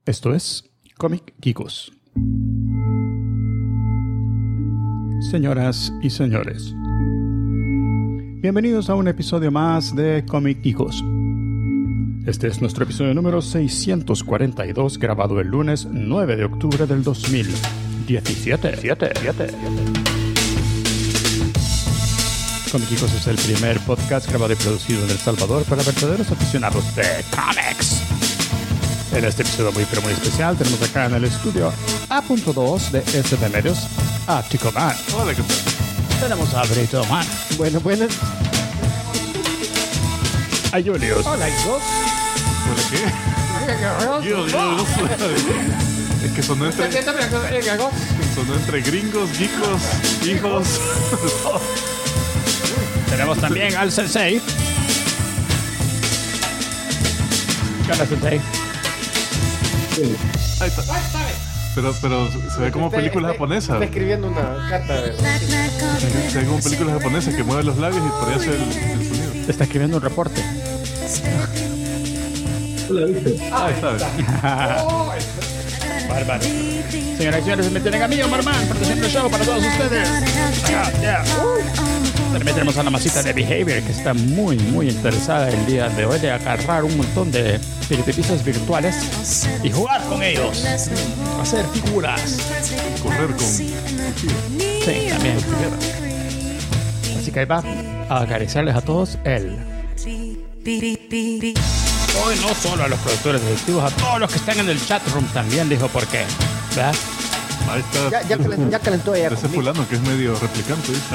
Esto es Comic Geekos. Señoras y señores, bienvenidos a un episodio más de Comic Geekos. Este es nuestro episodio número 642, grabado el lunes 9 de octubre del 2017. Comic Geekos es el primer podcast grabado y producido en El Salvador para verdaderos aficionados de cómics. En este episodio muy especial tenemos acá en el estudio A.2 de SD Medios a Tico Man. Hola, ¿qué tal? Tenemos a Brito Man. Buenas. A Julius. Hola, hijos. ¿Hola qué? Yo. Es que sonó entre gringos, geekos, hijos. Tenemos también al Sensei. ¿Qué onda, Sensei? Ahí está. Pero se ve como película japonesa. Está escribiendo una carta. Se ve como película japonesa que mueve los labios y por ahí hace el sonido. Está escribiendo un reporte. Hola, ¿viste? Ahí está. Bárbaro. Señoras y señores, me tienen a mí, Omar Man, produciendo el show para todos ustedes. También tenemos a la masita de Behavior, que está muy interesada el día de hoy de agarrar un montón de piezas virtuales y jugar con ellos, hacer figuras, Correr con... sí, también. Así que ahí va a acariciarles a todos él. Hoy no solo a los productores ejecutivos, a todos los que están en el chat room también, dijo por qué, ¿verdad? Ahí está. Ya calentó ella. Ese fulano que es medio replicante, ¿viste?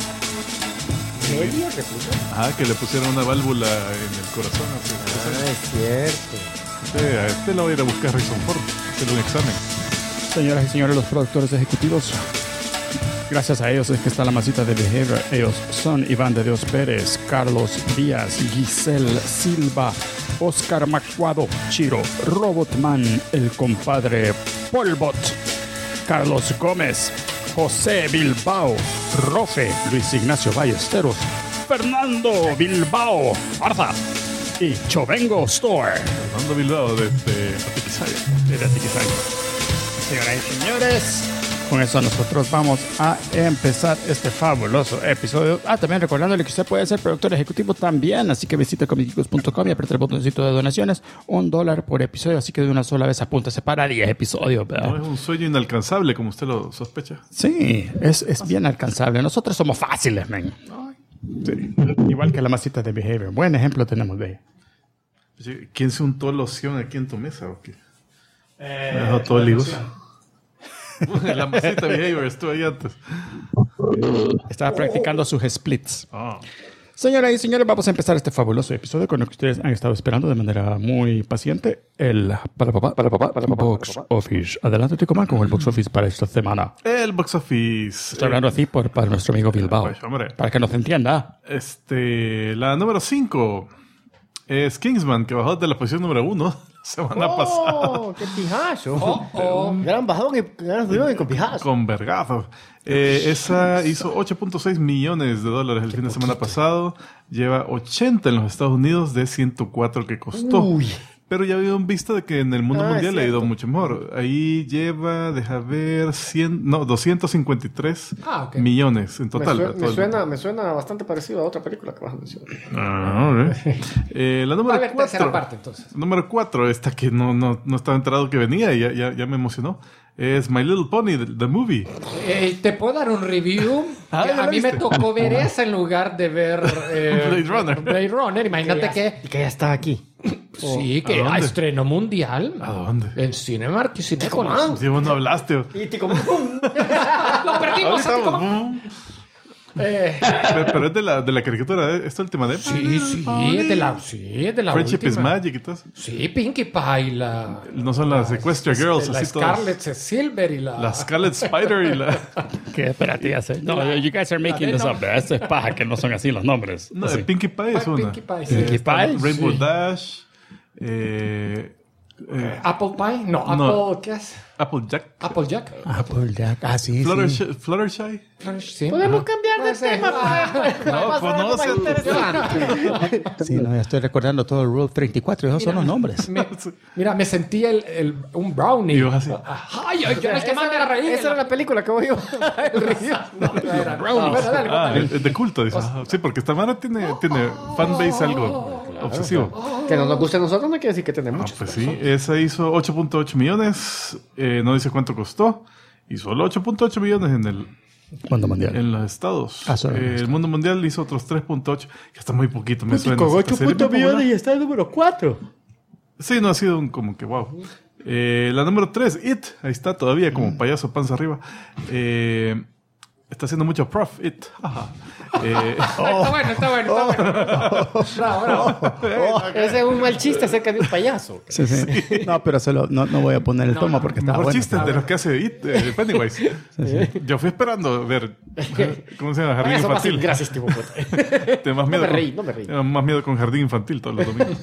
¿Medio replicante? Que le pusieron una válvula en el corazón. Es cierto. A este lo voy a ir a buscar a Harrison Ford, hacerle un examen. Señoras y señores, los productores ejecutivos, gracias a ellos es que está la masita de Behavior. Ellos son Iván de Dios Pérez, Carlos Díaz, Giselle Silva, Oscar Macuado, Chiro, Robotman, el compadre Polbot, Carlos Gómez, José Bilbao, Rofe, Luis Ignacio Ballesteros, Fernando Bilbao, Arza y Chovengo Store. Fernando Bilbao de Atiquizaya. Señoras y señores, con eso nosotros vamos a empezar este fabuloso episodio. También recordándole que usted puede ser productor ejecutivo también, así que visite comicgeekos.com y apriete el botoncito de donaciones, $1 por episodio, así que de una sola vez apúntese para 10 episodios, ¿verdad? No es un sueño inalcanzable como usted lo sospecha. Sí, es bien alcanzable. Nosotros somos fáciles, men. Sí. Igual que la masita de Behavior. Buen ejemplo tenemos de ella. ¿Quién se untó loción aquí en tu mesa o qué? Me dejó todo el ligoso. La masita Behavior estuvo ahí antes. Estaba practicando sus splits. Oh. Señoras y señores, vamos a empezar este fabuloso episodio con lo que ustedes han estado esperando de manera muy paciente. El Box Office. Adelante, Tico Man, con el Box Office para esta semana. El Box Office. Estoy hablando así para nuestro amigo Bilbao. Pues, hombre. Para que nos entienda. La número 5 es Kingsman, que bajó de la posición número 1 semana pasada. ¡Qué pijazo! Gran bajón y con pijazo. Con vergazo. Esa hizo $8.6 millones el fin de semana pasado. Lleva 80 en los Estados Unidos de 104 que costó. Uy. Pero ya habían visto de que en el mundo mundial le ha ido cierto. mucho mejor. Ahí lleva, deja ver, 253 ok. millones en total. Me suena bastante parecido a otra película que vas a mencionar. La número Va a haber tercera 4. parte, entonces. Número 4, esta que no estaba enterado que venía y ya me emocionó. Es My Little Pony, the movie. ¿Te puedo dar un review? ¿Ya la A mí me viste? tocó ver esa en lugar de ver Blade Runner. Imagínate que... Y que ya está aquí. Sí, que ¿a dónde? estreno mundial. ¿A dónde? En Cinemark y Cinecoman. Cinecoman. Si vos no hablaste. Y te como... Lo perdimos. Ahorita vamos. Pero es de la caricatura, ¿eh? ¿Esto es el tema de él? Sí, es de la Friendship is última. Magic y todo eso. Sí, Pinkie Pie, No son las Equestria Girls, la así todas. Scarlet Silver y La Scarlet Spider y la... ¿Qué? Espérate, ya sé. No, you guys are making this up. Esto es paja, que no son así los nombres. No, Así. Pinkie Pie es una. Pinkie Pie, sí. Pinkie Pie, Rainbow sí. Dash. Apple Pie. No, Apple... ¿Qué es? Applejack. Applejack. Applejack. Ah, sí, sí. Fluttershy. Sí. Podemos cambiar de tema. No, pues no sé. Sí, no, ya estoy recordando todo el Rule 34. Esos son los nombres. Mira, me sentí un brownie. Y vos así. Ay, yo era el que más me reí. Esa era la película que voy yo. El río. No era brownie. Bueno, dale, Es de culto, dice. Sí, porque esta mano tiene fanbase algo obsesivo. Que no nos guste a nosotros no quiere decir que tenemos muchos. Pues sí, esa hizo 8.8 millones. No dice cuánto costó. Y solo 8.8 millones en el Mundo Mundial. en los estados. Solo en El mundo mundial hizo otros 3.8, que está muy poquito, me suena. Con Esta serie 8 muy millones popular. y está el número 4. Sí, no ha sido como que wow. La número 3, It. Ahí está todavía como payaso panza arriba. Está haciendo mucho prof, It. Ajá. Está bueno. Bravo. Ese es un mal chiste acerca de un payaso. Sí, sí. No, pero solo no voy a poner el tomo porque está Mejor bueno. chiste de los que hace It, Pennywise. Yo fui esperando ver cómo se llama Jardín Eso más Infantil. gracias, tipo puta. Tengo más miedo No me reí. Tengo más miedo con Jardín Infantil todos los domingos.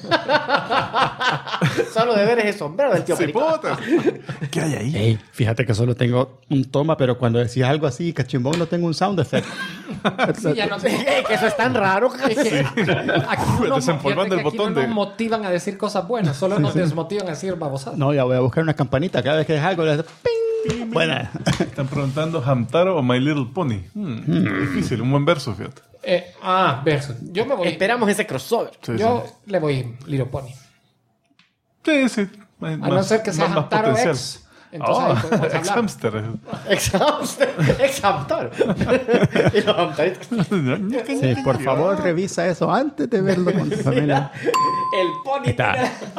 Solo de ver ese sombrero del tío Sí, Perico. puta. ¿Qué hay ahí? Ey, fíjate que solo tengo un toma, pero cuando decías algo así, cachimbón, no tengo un sound effect. Sí, ya no sé. Que eso es tan raro. Aquí no nos- Desempolvando el fíjate que aquí botón no de- nos motivan a decir cosas buenas, solo nos desmotivan a decir babosadas. No, ya voy a buscar una campanita cada vez que es algo. Le hace ¡ping! Buena. Están preguntando Hamtaro o My Little Pony. Difícil, un buen verso, fíjate. Verso. Yo me voy. Esperamos ese crossover. Sí, Yo le voy Little Pony. sí. A no ser que sea Hamtaro X. Entonces ahí podemos Ex hablar. hamster. Exhamster. Y los hamsteritos. Sí, por favor, revisa eso antes de verlo con tu familia. El pony. Está.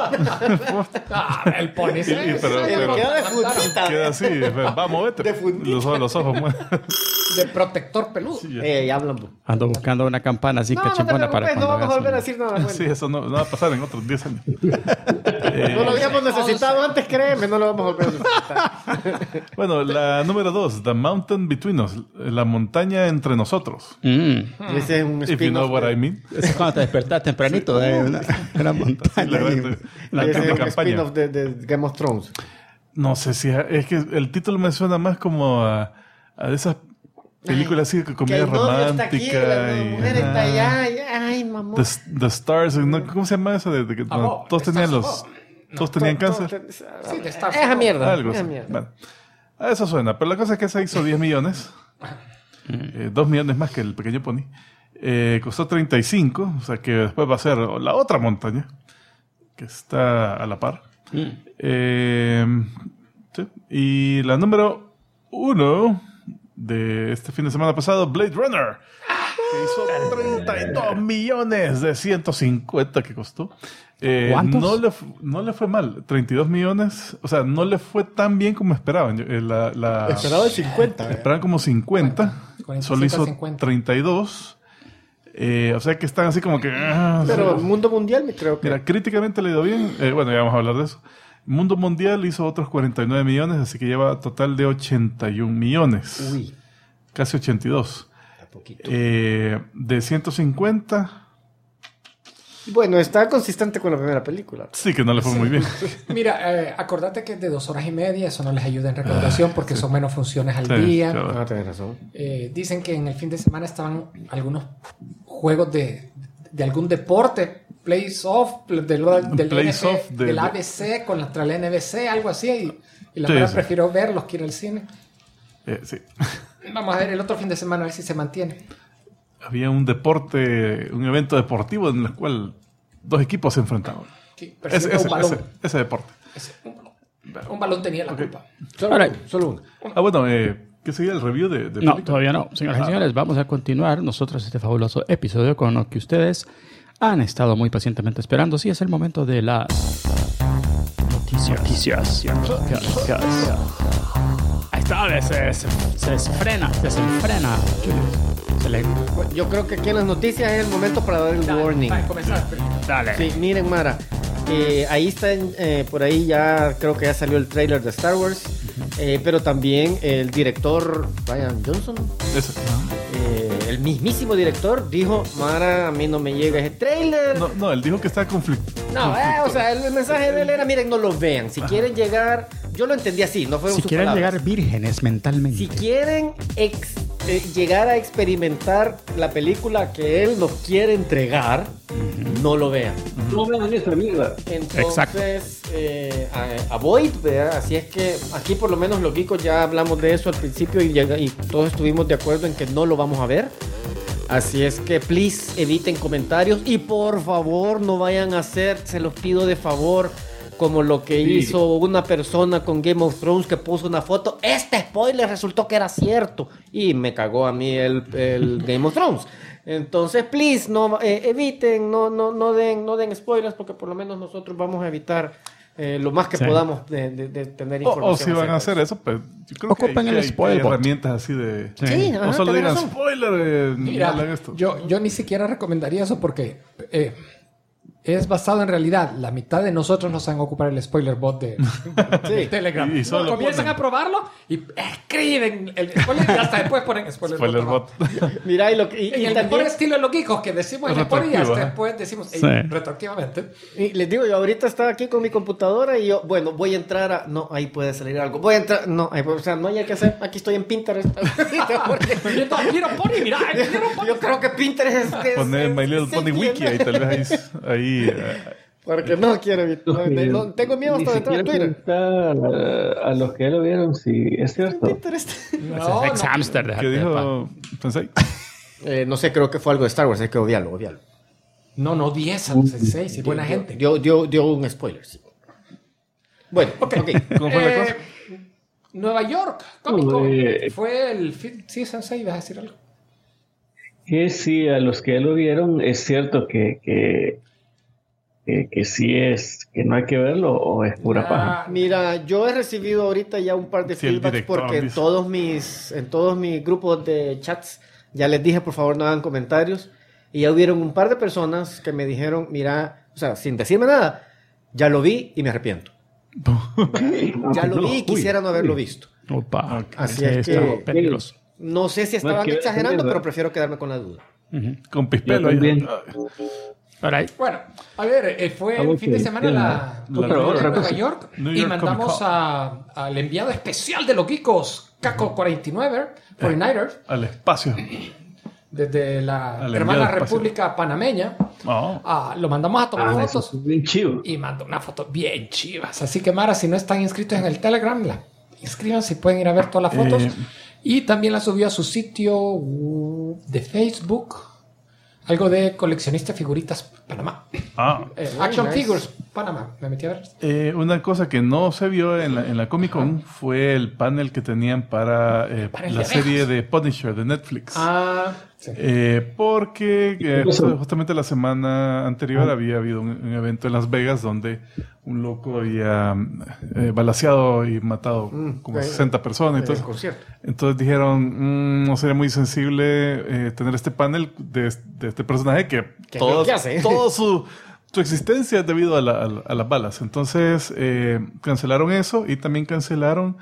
El Pony. Sí, pero- El pero- queda de fútbol. Queda así. Vamos, vete. De fundito. Los ojos. de protector peludo. Ya hablan. Ando buscando una campana así No te cachimbona para preocupes, no cuando vamos a volver a hagas decir nada bueno. Sí, eso no va a pasar en otros 10 años. No lo habíamos necesitado antes, créeme, no lo vamos a volver a necesitar. Bueno, la número 2, The Mountain Between Us, la montaña entre nosotros. Ese es un If you know spin-off. what I mean. Eso es cuando te despertás tempranito de una montaña. La ahí. verdad, la Ese es un campaña. spin-off de Game of Thrones. No sé si es que el título me suena más como a de esas películas así de Que comedia el novio está aquí, romántica. la mujer está allá. Ay, mamá. The Stars, ¿no? ¿Cómo se llama eso? De que Above, todos tenían Stars todos tenían cáncer. Sí, de Star Esa mierda. Algo Esa así. mierda. Bueno, a eso suena. Pero la cosa es que esa hizo 10 millones. 2 millones más que el Pequeño Pony. Costó 35. O sea que después va a ser la otra montaña. Que está a la par. Sí. Y la número 1 de este fin de semana pasado, Blade Runner. Que hizo 32 millones de 150 que costó. ¿Cuántos? No le fue mal. 32 millones. O sea, no le fue tan bien como esperaban. Esperaba el 50. Esperaban como 50. 45 Solo hizo 50. 32. O sea que están así como que... Pero el mundo mundial me creo que... Mira, críticamente le ha ido bien. Bueno, ya vamos a hablar de eso. Mundo Mundial hizo otros 49 millones, así que lleva total de 81 millones. Uy, Casi 82. está poquito. De 150, Bueno, está consistente con la primera película. sí que no le fue muy bien. Mira, acordate que es de 2 horas y media, eso no les ayuda en recaudación porque son menos funciones al Sí, día. claro. Ah, tenés razón. Dicen que en el fin de semana estaban algunos juegos de algún deporte, plays off, del Plays off del ABC contra la NBC, algo así. Y la Sí, verdad sí. prefiero verlos que ir al cine. Sí. Vamos a ver el otro fin de semana a ver si se mantiene. Había un evento deportivo en el cual 2 equipos se enfrentaban. Sí, persiguiendo un balón. Ese deporte. Un balón tenía la culpa. Solo uno. Bueno, ¿qué seguía el review de No, película? todavía no. Señoras y señores, vamos a continuar nosotros este fabuloso episodio con lo que ustedes han estado muy pacientemente esperando. Sí, es el momento de las noticias. Ahí está, se desenfrena. Yo creo que aquí en las noticias es el momento para dar el warning. Para comenzar. Dale. Sí, miren, Mara. ahí está, por ahí ya creo que ya salió el trailer de Star Wars, pero también el director Ryan Johnson, el mismísimo director, dijo, Mara, a mí no me llega ese trailer. No, él dijo que está conflicto. No, o sea, el mensaje de él era, miren, no lo vean. Si quieren llegar, yo lo entendí así, no fueron Si sus quieren palabras. llegar vírgenes mentalmente. Si quieren llegar a experimentar la película que él nos quiere entregar, no lo vean. No vean esa mierda. Entonces, avoid, ¿verdad? Así es que aquí por lo menos los geekos ya hablamos de eso al principio y todos estuvimos de acuerdo en que no lo vamos a ver. Así es que, please, eviten comentarios y por favor no vayan a hacer, se los pido de favor, como lo que hizo una persona con Game of Thrones que puso una foto. Este spoiler resultó que era cierto y me cagó a mí el Game of Thrones. Entonces, please, no eviten, no den spoilers, porque por lo menos nosotros vamos a evitar lo más que podamos de tener información. O si van a hacer eso, pues yo creo Ocupen que el hay spoiler bot. herramientas así de... Sí, no solo digan razón. spoiler, Mira, no hagan esto. yo ni siquiera recomendaría eso porque es basado en realidad. La mitad de nosotros no saben ocupar el spoiler bot de Telegram. Y solo comienzan ponen. a probarlo y escriben el spoiler y hasta después ponen spoiler bot. Mira, y Y el mejor también, estilo de los geekos que decimos el spoiler y hasta después decimos Sí. retroactivamente. y les digo, yo ahorita estaba aquí con mi computadora y yo, bueno, voy a entrar a... No, ahí puede salir algo. Voy a entrar... No, o sea, no hay que hacer... Aquí estoy en Pinterest. Quiero Pony, mira, quiero Pony. Yo creo que Pinterest es... Poner My Little se Pony Wiki, ahí entiende. tal vez ahí Porque no quiero... No, tengo miedo hasta de entrar a Twitter. Preguntar a los que ya lo vieron si es cierto. Pinterest. No, Ex hamster, ¿qué dijo Sensei? No sé, creo que fue algo de Star Wars, hay que obviarlo. No, 10 a los 6, y buena gente. Dio un spoiler, sí. Bueno, ok. ¿Cómo fue la cosa? Nueva York, Comic Con. Fue el fin... Sí, Sensei, ¿ibas a decir algo? Que sí, a los que ya lo vieron, es cierto que sí es, que no hay que verlo o es pura paja. Mira, yo he recibido ahorita ya un par de Sí, el feedbacks director porque en dice. todos mis grupos de chats ya les dije, por favor, no hagan comentarios. Y ya hubieron un par de personas que me dijeron, mira, o sea, sin decirme nada, ya lo vi y me arrepiento. Ya lo vi y quisiera no haberlo visto. Opa. Así Sí, es está que- peligroso. No sé si estaban que- exagerando, que- pero prefiero quedarme con la duda. Con Yo Pispelo. también. All right. Bueno, a ver, fue el fin de semana la otra Nueva cosa. York New y York mandamos Comic al enviado especial de los geekos, Caco 49, 49ers, Al espacio. desde la Al hermana enviado espacial. república panameña. Oh. Lo mandamos a tomar Eso fotos es bien chivo. y mandó una foto bien chivas. Así que, Mara, si no están inscritos en el Telegram, inscríbanse y pueden ir a ver todas las fotos. Y también la subió a su sitio de Facebook. Algo de coleccionista de figuritas Panamá. Action nice. Figures Panamá. Me metí a ver. Una cosa que no se vio en la Comic Con fue el panel que tenían para Panel la de serie abejas. de Punisher de Netflix. Sí. Porque justamente la semana anterior había habido un evento en Las Vegas donde un loco había balaceado y matado como 60 personas. Entonces dijeron, no sería muy sensible tener este panel de este personaje que ¿Qué es lo que hace? todo su existencia es debido a las balas. Entonces cancelaron eso y también cancelaron...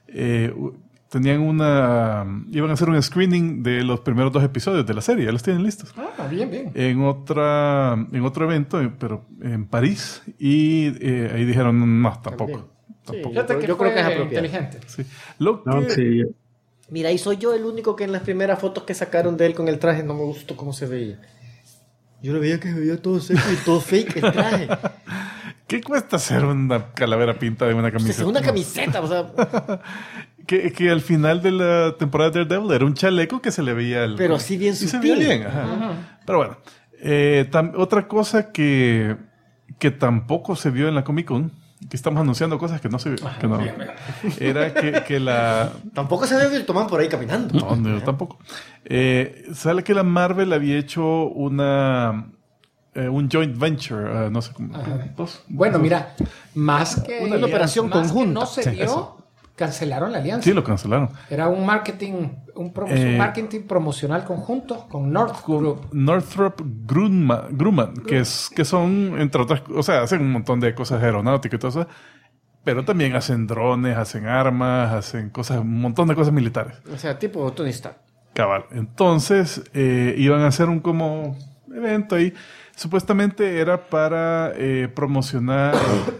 iban a hacer un screening de los primeros 2 episodios de la serie, ya los tienen listos. Bien. En otro evento, pero en París, y ahí dijeron, no, tampoco. Fíjate que Yo fue creo que es apropiado. inteligente. Sí. Lo que, No, sí. Mira, y soy yo el único que en las primeras fotos que sacaron de él con el traje no me gustó cómo se veía. Yo lo veía que se veía todo seco y todo fake el traje. ¿Qué cuesta hacer una calavera pinta de una O sea, camiseta? es una camiseta, o sea, Que al final de la temporada de Daredevil era un chaleco que se le veía... pero así bien y se sutil. veía bien, ajá. Pero bueno, otra cosa que tampoco se vio en la Comic Con, que estamos anunciando cosas que no se vio, que no, era que la... Tampoco se ve que toman por ahí caminando. No, yo tampoco. Sale que la Marvel había hecho un joint venture, no sé cómo. Bueno, mira, más que Una operación más que conjunta. no se Sí, vio, eso. cancelaron la alianza. Sí, lo cancelaron. Era un marketing promocional conjunto con Northrop Grumman, que son, entre otras, o sea, hacen un montón de cosas aeronáuticas y todo eso, pero también hacen drones, hacen armas, hacen cosas, un montón de cosas militares. O sea, tipo Tony Stark. Cabal. Entonces, iban a hacer un como evento ahí. Supuestamente era para promocionar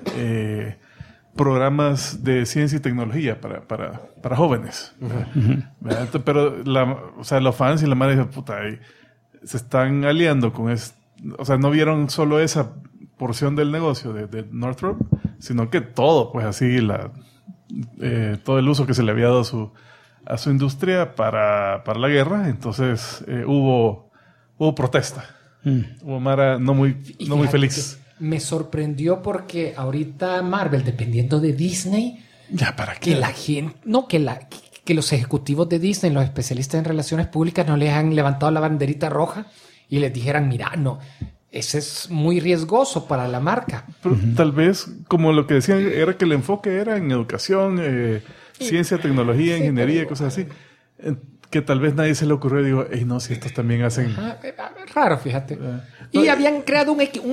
programas de ciencia y tecnología para jóvenes. Uh-huh. Pero los fans y la madre dicen, puta, se están aliando con o sea, no vieron solo esa porción del negocio de Northrop, sino que todo, pues así, todo el uso que se le había dado a su industria para la guerra. Entonces hubo protesta. Hubo Mara no muy feliz. Me sorprendió porque ahorita Marvel, dependiendo de Disney, ya para qué, que la gente, que los ejecutivos de Disney, los especialistas en relaciones públicas, no les han levantado la banderita roja y les dijeran, mira, no, ese es muy riesgoso para la marca. Pero tal vez, como lo que decían, era que el enfoque era en educación, ciencia, tecnología, ingeniería, cosas así. Que tal vez nadie se le ocurrió y digo, no, si estos también hacen... Raro, fíjate. Y habían creado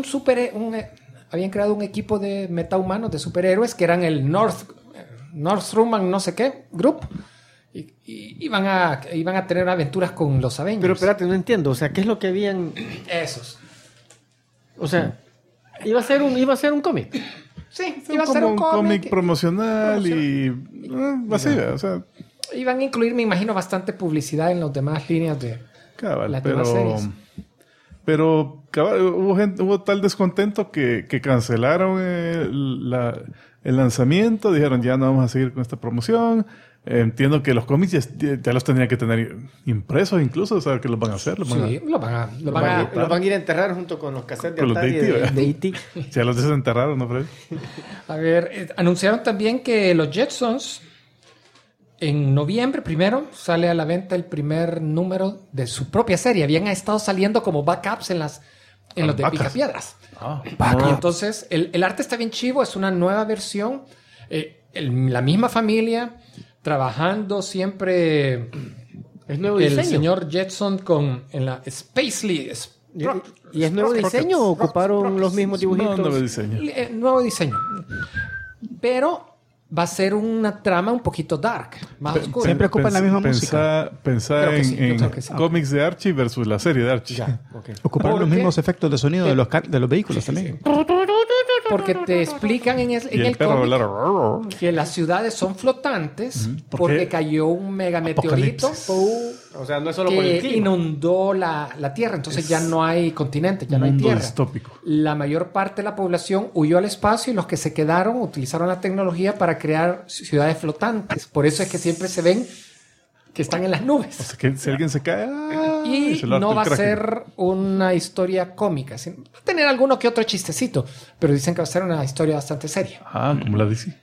habían creado un equipo de metahumanos, de superhéroes, que eran el Northrop no sé qué, Group. Y iban a tener aventuras con los Avengers. Pero espérate, no entiendo. O sea, ¿qué es lo que habían...? Esos. O sea, iba a ser un cómic. Sí, iba a ser un cómic promocional y... vacía, o sea... Iban a incluir, me imagino, bastante publicidad en las demás líneas de las demás series. Pero hubo tal descontento que cancelaron el lanzamiento. Dijeron, ya no vamos a seguir con esta promoción. Entiendo que los cómics ya los tendrían que tener impresos incluso. O sea, que los van a hacer. Los van a ir a enterrar junto con los cassettes de E.T. Ya los desenterraron, ¿no, Freddy? A ver, anunciaron también que los Jetsons... En noviembre primero sale a la venta el primer número de su propia serie. Habían estado saliendo como backups en los de Picapiedras. Y entonces el arte está bien chivo. Es una nueva versión. La misma familia trabajando siempre. ¿Es nuevo diseño? El señor Jetson en la Spacely. ¿Y es nuevo diseño o ocuparon los mismos dibujitos? Nuevo diseño. Nuevo diseño. Pero... va a ser una trama un poquito dark, más oscura. Siempre ocupan la misma música. Pensar en cómics de Archie versus la serie de Archie. Ocupan los mismos efectos de sonido de los vehículos también. Porque te explican en el cómic que las ciudades son flotantes porque cayó un mega meteorito o sea, no es solo por el clima, inundó la Tierra. Entonces ya no hay continente, ya no hay tierra. Distópico. La mayor parte de la población huyó al espacio y los que se quedaron utilizaron la tecnología para crear ciudades flotantes. Por eso es que siempre se ven que están en las nubes. O sea, que si alguien se cae... y no va a ser una historia cómica. Va a tener alguno que otro chistecito, pero dicen que va a ser una historia bastante seria. Como la DC.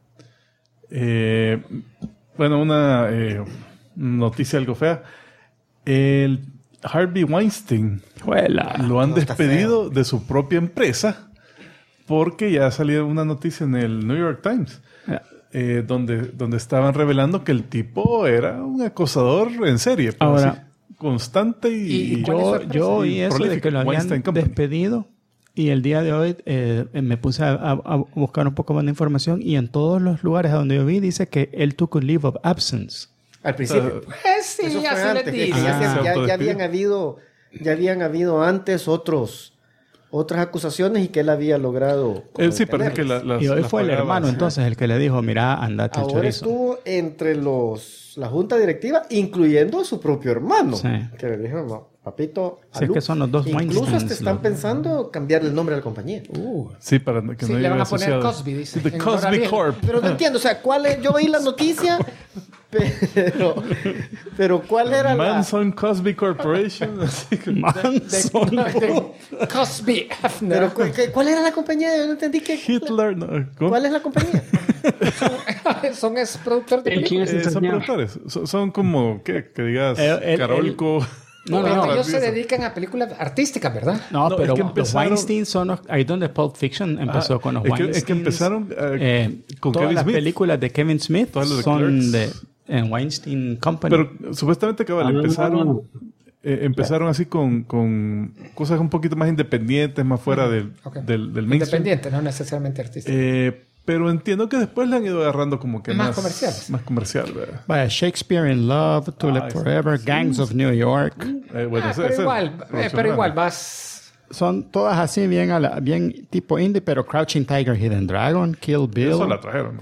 Bueno, una noticia algo fea. El Harvey Weinstein lo han despedido de su propia empresa porque ya salió una noticia en el New York Times donde estaban revelando que el tipo era un acosador en serie. Ahora, así, constante y yo oí eso de que lo habían despedido y el día de hoy me puse a buscar un poco más de información y en todos los lugares a donde yo vi dice que él took a leave of absence. Al principio. Sí, eso ya se les dije. Ya habían habido antes otras acusaciones y que él había logrado. Sí, parece que y hoy fue el hermano entonces el que le dijo, mira, andate el chorizo. Ahora estuvo entre la junta directiva, incluyendo a su propio hermano. Sí. Que le dijeron, no, papito, es que son los dos incluso hasta están pensando cambiarle el nombre a la compañía. Sí, para que no le van a poner Cosby, dice. The Cosby Corp. Pero no entiendo, o sea, yo oí la noticia, pero ¿cuál era Manson Cosby Corporation. Manson. Cosby Hefner. Pero ¿cuál era la compañía? Yo no entendí que... Hitler. ¿Cuál es la compañía? Son productores de películas. Son productores. Son como, ¿qué? Que digas, Carolco... No, Pero no, ellos se dedican a películas artísticas, ¿verdad? No, No, pero es que los empezaron- Weinstein son ahí donde Pulp Fiction empezó con los Weinstein. Es que empezaron con todas Kevin las Smith. películas de Kevin Smith Todas las de son Clerks. de en Weinstein Company. Pero supuestamente empezaron así con cosas un poquito más independientes, más fuera del mainstream. Independiente, no necesariamente artístico. Pero entiendo que después le han ido agarrando como que Más comerciales. Más comercial, ¿verdad? Vaya, Shakespeare in Love, To Live exacto. Forever, Gangs of New York. Bueno, pero igual vas... Son todas así bien tipo indie, pero Crouching Tiger, Hidden Dragon, Kill Bill. Eso la trajeron.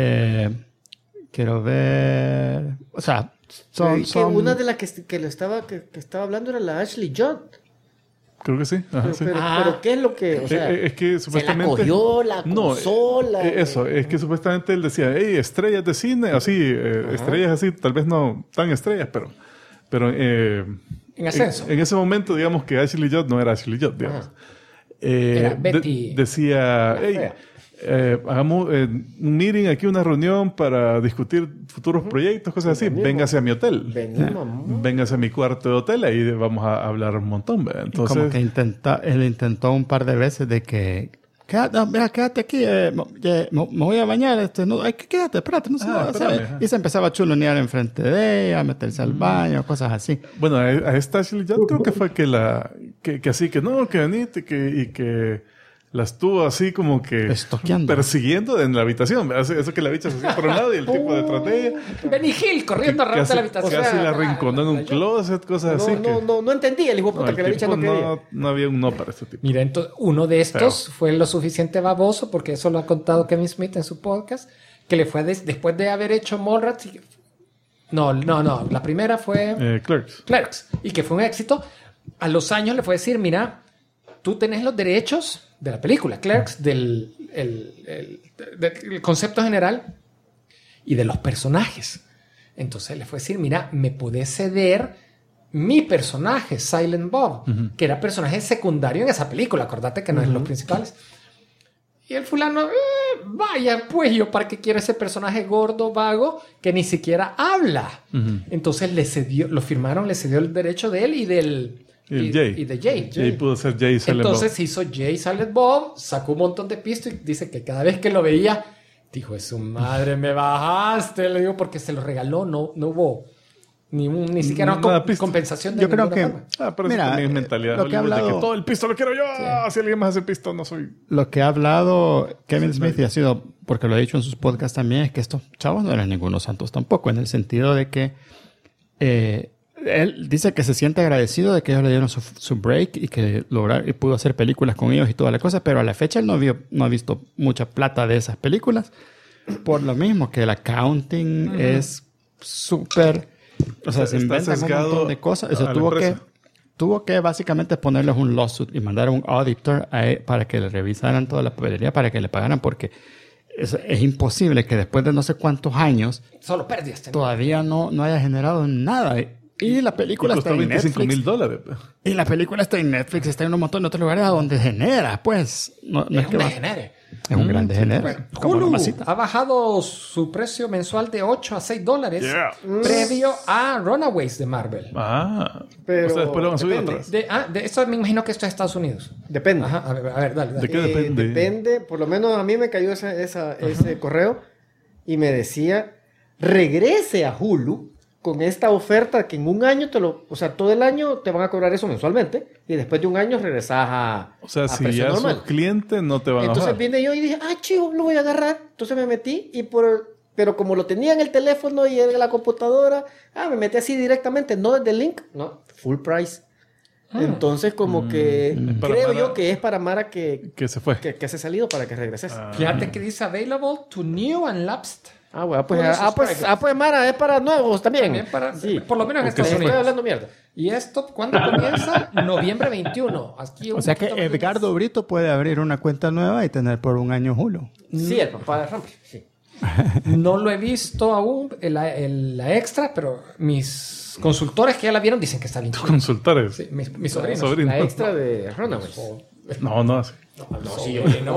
Quiero ver... O sea, son una de las que estaba hablando era la Ashley Judd. Creo que sí. Ajá, sí. Pero ¿qué es lo que...? O sea, Es que supuestamente... se la cogió, la acosó, eso, es que supuestamente él decía, hey, estrellas de cine, así, estrellas así, tal vez no tan estrellas, pero En ascenso. En ese momento, digamos que Ashley Judd no era Ashley Judd, digamos. Era Betty. Decía, hey, hagamos un meeting aquí, una reunión para discutir futuros proyectos, cosas así. Véngase a mi hotel. Véngase a mi cuarto de hotel, ahí vamos a hablar un montón, ¿verdad? Entonces, como que él intentó un par de veces de que quédate aquí, me voy a bañar, quédate, espérate, no sé. Y se empezaba a chulonear enfrente de ella, a meterse al baño, cosas así. bueno, a esta Ashley Judd creo que fue que así que no, que venite y que la estuvo así como que Estoqueando. persiguiendo en la habitación, ¿verdad? Eso que la bicha se hacía por un lado y el tipo detrás de ella. Benny Hill corriendo alrededor de la habitación. Casi la arrinconó en un closet, cosas así. No entendí el hijo puta que la bicha no quería. No había un no para este tipo. Mira, entonces, uno de estos fue lo suficiente baboso, porque eso lo ha contado Kevin Smith en su podcast, que le fue después de haber hecho Mallrats. No. La primera fue Clerks. Y que fue un éxito. A los años le fue a decir, mira, tú tenés los derechos de la película, Clerks, del concepto general y de los personajes. Entonces le fue a decir, mira, me podés ceder mi personaje, Silent Bob, que era personaje secundario en esa película. Acordate que no es los principales. Y el fulano, vaya, pues yo para qué quiero ese personaje gordo, vago, que ni siquiera habla. Entonces le cedió, lo firmaron, le cedió el derecho de él y del... Y de Jay. Jay pudo ser Jay Silent Bob. Entonces hizo Jay Silent Bob, sacó un montón de pistas y dice que cada vez que lo veía, dijo, es su madre, me bajaste. Le digo, porque se lo regaló, no hubo ni siquiera compensación de yo creo que forma. Pero mira, eso también es mentalidad. Lo que ha hablado, de que todo el pisto lo quiero yo. Si alguien más hace pisto, no soy. Lo que ha hablado Kevin Smith y ha sido, porque lo ha dicho en sus podcasts también, es que estos chavos no eran ningunos santos tampoco, en el sentido de que él dice que se siente agradecido de que ellos le dieron su break y que y pudo hacer películas con ellos y toda la cosa, pero a la fecha él no ha visto mucha plata de esas películas, por lo mismo que el accounting es súper, o sea, se inventan un montón de cosas. Eso tuvo que básicamente ponerles un lawsuit y mandar a un auditor para que le revisaran toda la papelería, para que le pagaran, porque es imposible que después de no sé cuántos años solo pérdidas todavía no haya generado nada. Y la película está en Netflix. $25,000. Y la película está en Netflix, está en un montón de otros lugares a donde genera, pues. No es que degenere. Es un gran degenere. Bueno, como Hulu Mamacita. ha bajado su precio mensual de $8 a $6 previo a Runaways de Marvel. Pero o sea, después lo van a subir depende. atrás. De eso me imagino que esto es Estados Unidos. Depende. Ajá, a ver, dale. ¿De qué depende? Depende, por lo menos a mí me cayó ese correo y me decía, regrese a Hulu con esta oferta que en un año o sea, todo el año te van a cobrar eso mensualmente y después de un año regresas a O sea, si precio ya normal. sos cliente, no te van a Entonces bajar. vine yo y dije, chivo, lo voy a agarrar. Entonces me metí pero como lo tenía en el teléfono y en la computadora, me metí así directamente, no desde el link, no, full price. Entonces como que creo Mara, yo que es para Mara que se fue. que se ha salido para que regreses. Fíjate que dice available to new and lapsed. Bueno, pues Mara, es para nuevos también. Sí. Por lo menos en Porque Estados estoy Unidos. hablando mierda. ¿Y esto cuándo comienza? Noviembre 21. Aquí O sea que Edgardo Brito puede abrir una cuenta nueva y tener por un año Hulu. Sí, el papá de Rampi. Sí. No lo he visto aún, la extra, pero mis consultores que ya la vieron dicen que está bien. Consultores. Sí, mis sobrinos. La extra de Runaways. No, así. No, sí, oye, no.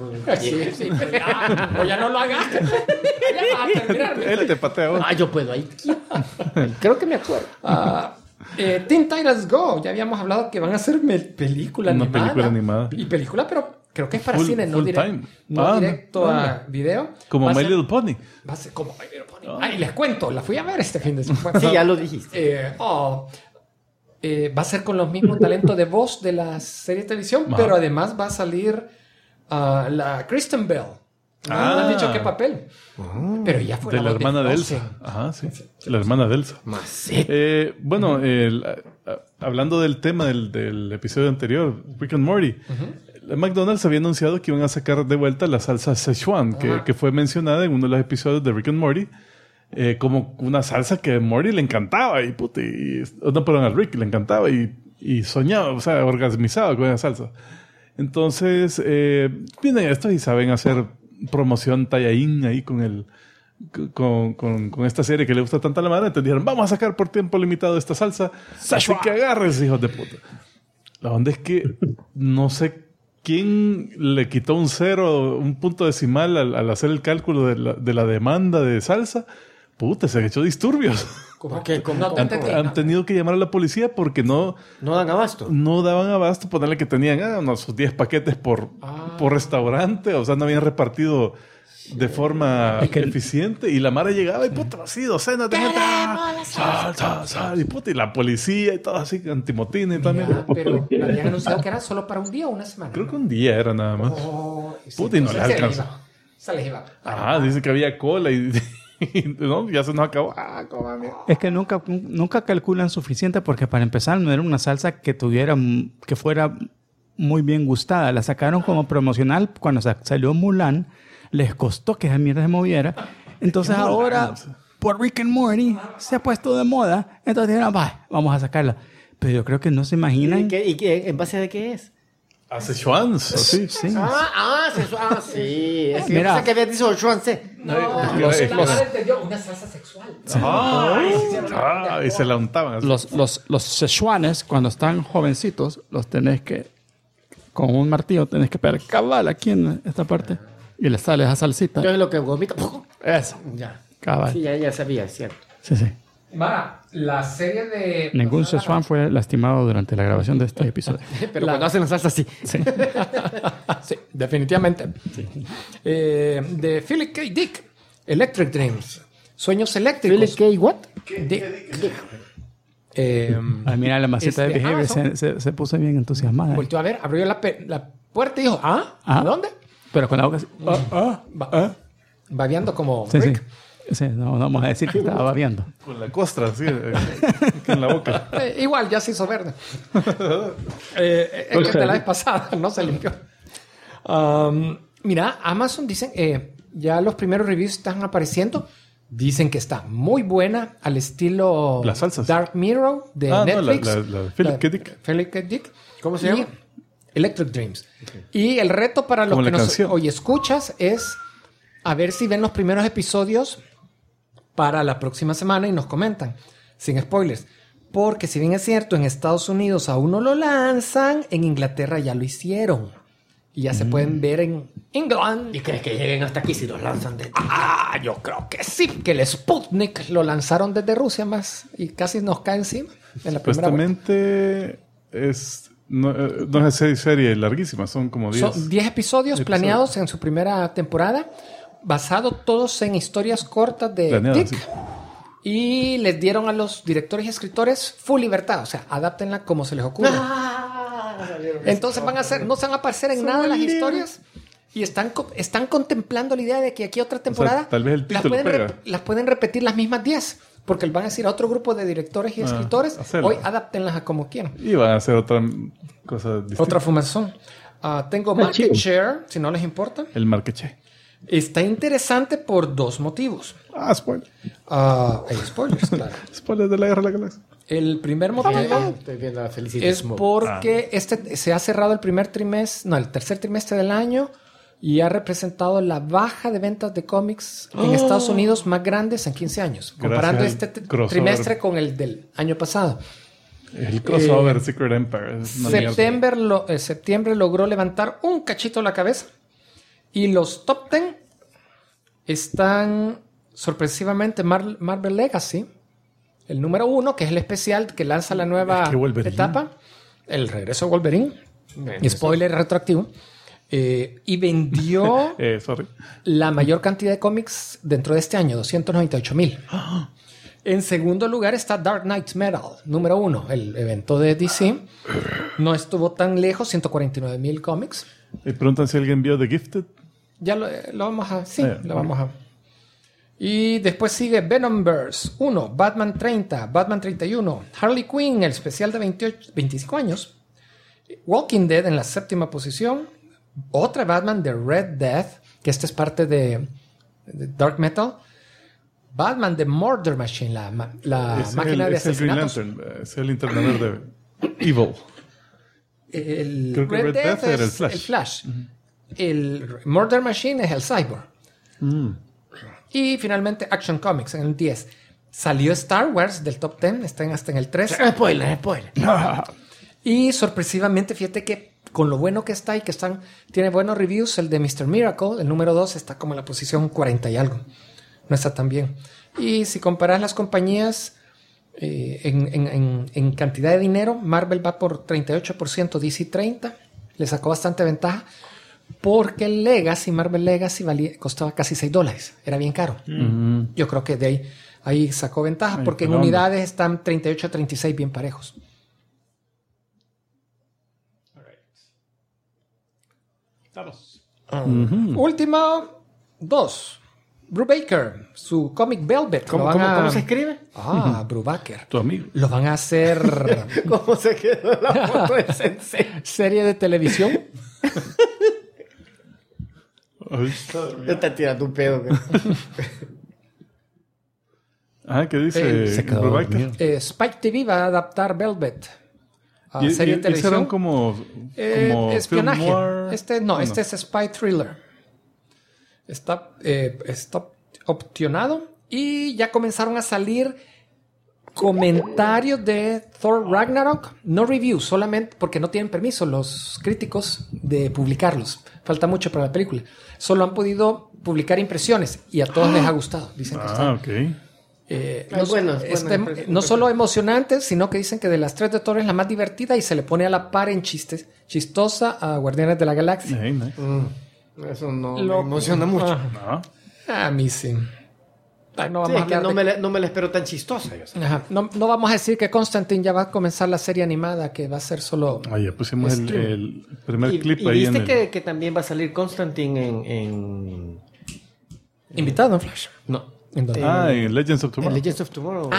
Sí, pero ya no lo hagas. Ya vas a terminar. Él te patea vos. Yo puedo ahí. Creo que me acuerdo. Teen Titans Go. Ya habíamos hablado que van a hacer película Una animada. película animada. Y película, pero creo que es para Full- cine, no, full time. directo a video. Como Va a My ser- Little Pony. Va a ser como My Little Pony. Ay, les cuento, la fui a ver este fin de semana. Sí, ya lo dijiste. Va a ser con los mismos talentos de voz de la serie de televisión, Ajá. pero además va a salir la Kristen Bell. No han dicho qué papel. Pero ya fue De la voz hermana de Frozen. Elsa. Ajá, sí. La hermana de Elsa. Maceta. Bueno, hablando del tema del episodio anterior, Rick and Morty, McDonald's había anunciado que iban a sacar de vuelta la salsa Szechuan, que fue mencionada en uno de los episodios de Rick and Morty, como una salsa que a Morty le encantaba, no, perdón, a Rick le encantaba y soñaba, o sea, orgasmizaba con esa salsa. Entonces, vienen estos y saben hacer promoción tallaín ahí con esta serie que le gusta tanto a la madre. Entonces dijeron, vamos a sacar por tiempo limitado esta salsa. Así que agárrense, hijos de puta. La onda es que no sé quién le quitó un punto decimal al hacer el cálculo de la demanda de salsa. Puta, se han hecho disturbios. ¿Cómo? ¿Qué? ¿Cómo? No te entendí. Han tenido que llamar a la policía porque no No dan abasto. daban abasto. Ponerle que tenían unos 10 paquetes por restaurante. O sea, no habían repartido de forma eficiente. Y la mara llegaba y puta, así, docenas de gente. Sal. Y puta, y la policía y todo así, antimotín y también. Ya, pero me habían anunciado que era solo para un día o una semana. Creo que un día era nada más. Puta, y no le alcanzó. Se les iba. Dice que había cola y no, ya se nos acabó. Es que nunca calculan suficiente porque para empezar no era una salsa que fuera muy bien gustada. La sacaron como promocional cuando salió Mulan. Les costó que esa mierda se moviera. Entonces ahora, por Rick and Morty, se ha puesto de moda. Entonces dijeron, vamos a sacarla. Pero yo creo que no se imaginan. ¿Y qué, en base de qué es? A Szechuan, sí. Sí. Sí. Es que Mira. yo pensé que había dicho Schwanze. Una salsa sexual. Y se la untaban así. Los Szechuanes, cuando están jovencitos, los tenés que, con un martillo, tenés que pegar cabal aquí en esta parte y le sale esa salsita. Yo es lo que vomita. Eso, Ya. cabal. Sí, ya sabía, es cierto. Sí. Mara, la serie de... Ningún Szechuan fue lastimado durante la grabación de este episodio. Pero cuando hacen la salsa, sí. Sí. Sí, definitivamente. De Philip K. Dick, Electric Dreams. Sueños eléctricos. ¿Philip K. what? Dick. Mira, la maceta de Este, Behavior Amazon. se puso bien entusiasmada. Volteó a ver, abrió la puerta y dijo, ¿a dónde? Pero con la boca así. Babeando como Sí, sí. Rick. Sí, no vamos a decir que estaba babeando. Con la costra, así, aquí en la boca. Igual, ya se hizo verde. Es que de la vez pasada no se limpió. Mira, Amazon dicen, ya los primeros reviews están apareciendo. Dicen que está muy buena al estilo Las salsas. Dark Mirror de Netflix. la de Philip K. Dick. Philip K. Dick. ¿Cómo se Y llama? Electric Dreams. Y el reto para los Como que la nos canción. hoy escuchas es a ver si ven los primeros episodios para la próxima semana y nos comentan, sin spoilers. Porque si bien es cierto, en Estados Unidos aún no lo lanzan, en Inglaterra ya lo hicieron. Y ya se pueden ver en England. ¿Y crees que lleguen hasta aquí si los lanzan de... Yo creo que sí, que el Sputnik lo lanzaron desde Rusia más y casi nos cae encima en la primera vuelta. Supuestamente no es serie larguísima, son como 10. Son 10 episodios planeados en su primera temporada, basados todos en historias cortas de Planeados, Dick. sí. Y les dieron a los directores y escritores full libertad, o sea, adáptenla como se les ocurra. Entonces no se van a aparecer en nada las historias y están contemplando la idea de que aquí otra temporada tal vez el título pega. las pueden repetir las mismas 10, porque les van a decir a otro grupo de directores y escritores, hacerlo. hoy adáptenlas a como quieran. Y van a hacer otra cosa distinta. Otra fumación. Tengo Market Share, si no les importa. El marqueche. Está interesante por dos motivos. Spoiler. Hay spoilers, claro. Spoiler de la Guerra de la Galaxia. El primer motivo Estoy viendo la felicidad. es porque se ha cerrado el tercer trimestre del año y ha representado la baja de ventas de cómics en Estados Unidos más grandes en 15 años, comparando Gracias al este crossover. trimestre con el del año pasado. El crossover Secret Empire. Es una mierda. Septiembre logró levantar un cachito la cabeza y los top 10 están sorpresivamente Marvel Legacy El número 1, que es el especial que lanza la nueva Es que Wolverine. etapa. El regreso de Wolverine. Spoiler retroactivo. Y vendió sorry. la mayor cantidad de cómics dentro de este año, 298,000. En segundo lugar está Dark Knight Metal, número 1, el evento de DC. No estuvo tan lejos, 149,000 cómics. Me preguntan si alguien vio The Gifted. Ya lo vamos a... Sí, lo vamos a... Y después sigue Venomverse 1, Batman 30, Batman 31, Harley Quinn, el especial de 25 años, Walking Dead en la 7ª posición, otra Batman de Red Death, que esta es parte de Dark Metal, Batman de Murder Machine, la máquina de asesinatos. Es el Green Lantern, es el Linterna Verde Evil. El Creo que Red Death era es el Flash. El Murder Machine es el Cyborg. Y finalmente Action Comics en el 10. Salió Star Wars del top 10, están hasta en el 3. Spoiler. Y sorpresivamente, fíjate que con lo bueno que está y que tiene buenos reviews, el de Mr. Miracle, el número 2, está como en la posición 40 y algo. No está tan bien. Y si comparas las compañías en cantidad de dinero, Marvel va por 38%, DC 30%. Le sacó bastante ventaja porque el Legacy, Marvel Legacy costaba casi $6. Era bien caro. Yo creo que de ahí sacó ventaja porque en unidades están 38 a 36 bien parejos. Última 2. Brubaker, su cómic Velvet. ¿Cómo se escribe? Brubaker. Tu amigo. Lo van a hacer ¿Cómo se quedó la foto del sensei? serie de televisión. Te está tirando un pedo. ¿Qué dice Brubaker? Spike TV va a adaptar Velvet a serie de televisión. ¿Serán como espionaje. film noir? Este es Spy Thriller. Está opcionado y ya comenzaron a salir comentarios de Thor Ragnarok. No review, solamente porque no tienen permiso los críticos de publicarlos. Falta mucho para la película. Solo han podido publicar impresiones y a todos les ha gustado. Dicen que está. Ok. No solo emocionante, sino que dicen que de las 3 de Thor es la más divertida y se le pone a la par en chistosa a Guardianes de la Galaxia. Nice. Eso no me emociona mucho. A mí sí. No me la espero tan chistosa. No vamos a decir que Constantine ya va a comenzar la serie animada, que va a ser solo... Ya pusimos el primer clip y ahí. ¿Viste que también va a salir Constantine en... ¿Invitado en Flash? No. ¿En dónde? En Legends of Tomorrow. En Legends of Tomorrow.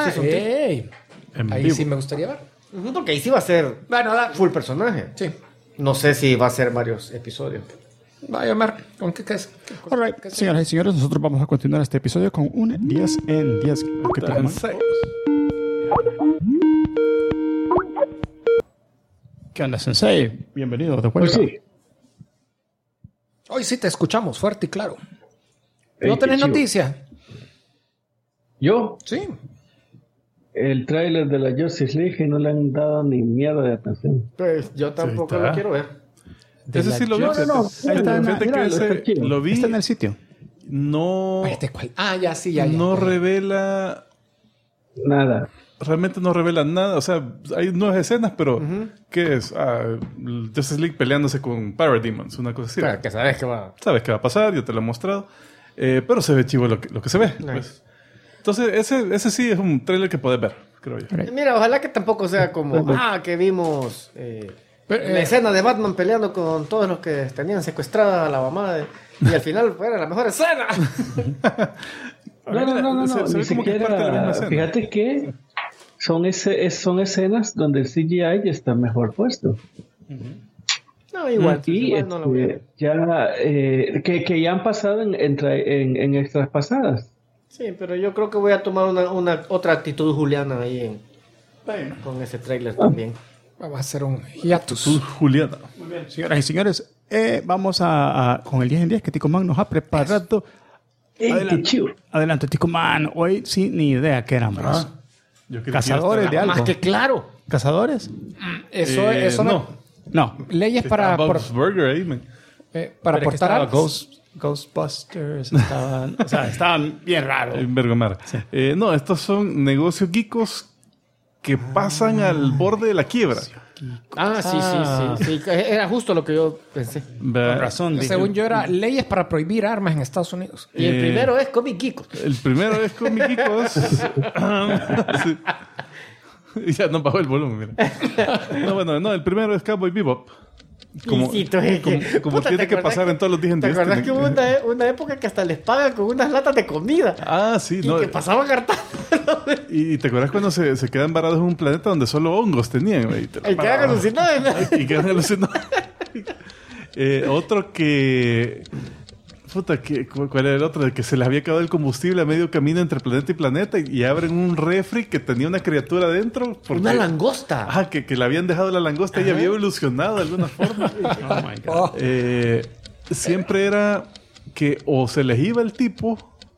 En ahí vivo. sí me gustaría ver. Porque ahí sí va a ser full personaje. Sí. No sé si va a ser varios episodios. Vaya, Omar, ¿con qué crees? All right, señoras y señores, nosotros vamos a continuar este episodio con un 10 en 10. ¿Qué tal, man? ¿Qué onda, Sensei? Bienvenido de vuelta. Pues sí. Hoy sí te escuchamos fuerte y claro. Ey, ¿No tenés qué chivo. noticia? Yo, Sí. el tráiler de la Justice League no le han dado ni mierda de atención. Pues yo tampoco está. lo quiero ver. Ese sí lo vi. No. Ahí está. Fíjate que ese lo vi. Está en el sitio. No, ¿Cuál? Ya, sí, ya. no ya. revela. Nada. Realmente no revela nada. O sea, hay nuevas escenas, pero ¿qué es? Justice League peleándose con Parademons, una cosa así. Claro, que sabes que va. Sabes qué va a pasar, yo te lo he mostrado. Pero se ve chivo lo que se ve. Pues. Entonces, ese sí es un trailer que puedes ver, creo yo. Mira, ojalá que tampoco sea como, que vimos la escena de Batman peleando con todos los que tenían secuestrada a la mamá y al final fuera la mejor escena. No, Se ni ve como que es parte de la misma siquiera. escena. Fíjate que son escenas donde el CGI ya está mejor puesto. No, igual. Y igual no lo voy a ver. que ya han pasado en extras pasadas. Sí, pero yo creo que voy a tomar una otra actitud juliana ahí con ese trailer también. Vamos a hacer un hiatus. Tú, Juliana. Muy bien, señoras y señores, vamos con el 10 en 10 que Tico Man nos ha preparado. Qué chido. Adelante, Tico Man. Hoy sin ni idea qué éramos. Yo creo ¿Cazadores de algo? Más que claro. ¿Cazadores? Eso no. No. Leyes Para para Bob's Burger ahí, man. portar armas. Ghostbusters, estaban bien raros. En Vergomar. Sí. No, estos son negocios geekos que pasan al borde de la quiebra. Sí. Era justo lo que yo pensé. Con razón. dije. Según yo, era leyes para prohibir armas en Estados Unidos. Y el primero es Comic Geekos. El primero es Comic Geekos. Sí. Y ya no bajó el volumen, mira. No, el primero es Cowboy Bebop. Como Puta, tiene que pasar en todos los días en ¿Te días. acuerdas que hubo una época que hasta les pagan con unas latas de comida? Ah, sí, Y no. que pasaban hartando. Y te acuerdas cuando se quedan varados en un planeta donde solo hongos tenían, güey. Y quedan alucinados. Y quedan alucinados. Otro que... Puta, ¿cuál era el otro? El que se les había acabado el combustible a medio camino entre planeta y planeta y abren un refri que tenía una criatura dentro. Una langosta. Ah, que le habían dejado la langosta y había evolucionado de alguna forma. Oh my God. Siempre era que o se les iba el tipo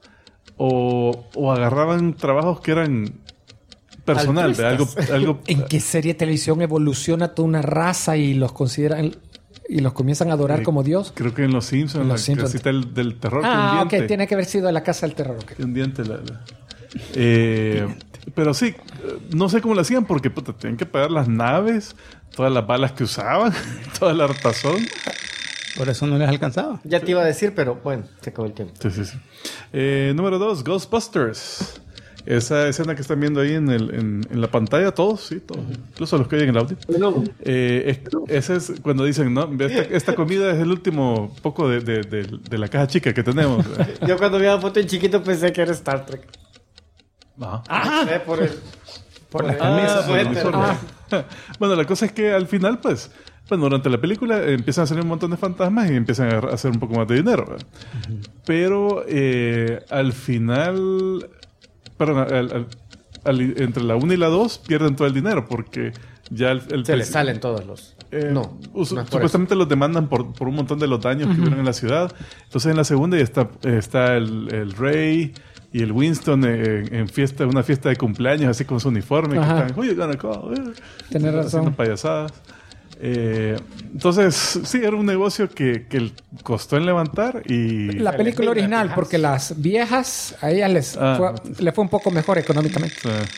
o agarraban trabajos que eran personal, de algo ¿En qué serie de televisión evoluciona toda una raza y los consideran y los comienzan a adorar como Dios? Creo que en Los Simpsons, la casita del terror. Ok, tiene que haber sido de la casa del terror. Okay. Un diente. Pero sí, no sé cómo lo hacían porque puta, tenían que pagar las naves, todas las balas que usaban, toda la hartazón. Por eso no les alcanzaba. Ya te iba a decir, pero bueno, se acabó el tiempo. Sí. Número 2, Ghostbusters. Esa escena que están viendo ahí en la pantalla, todos, incluso los que oyen el audio. Ese es cuando dicen, ¿no? Esta comida es el último poco de la caja chica que tenemos. Yo cuando vi la foto en chiquito pensé que era Star Trek. Ajá. Por las camisas, por el uniforme. Bueno, la cosa es que al final, pues, durante la película empiezan a salir un montón de fantasmas y empiezan a hacer un poco más de dinero, ¿verdad? Pero al final... Perdón, entre la 1 y la 2 pierden todo el dinero porque ya se les salen todos los... no supuestamente los demandan por un montón de los daños que hubieron en la ciudad. Entonces en la segunda ya está el Ray y el Winston en una fiesta de cumpleaños así con su uniforme. Que están, oye, tienes razón, haciendo payasadas. Entonces, sí, era un negocio que costó en levantar y... La película original, porque las viejas, a ellas les fue un poco mejor económicamente.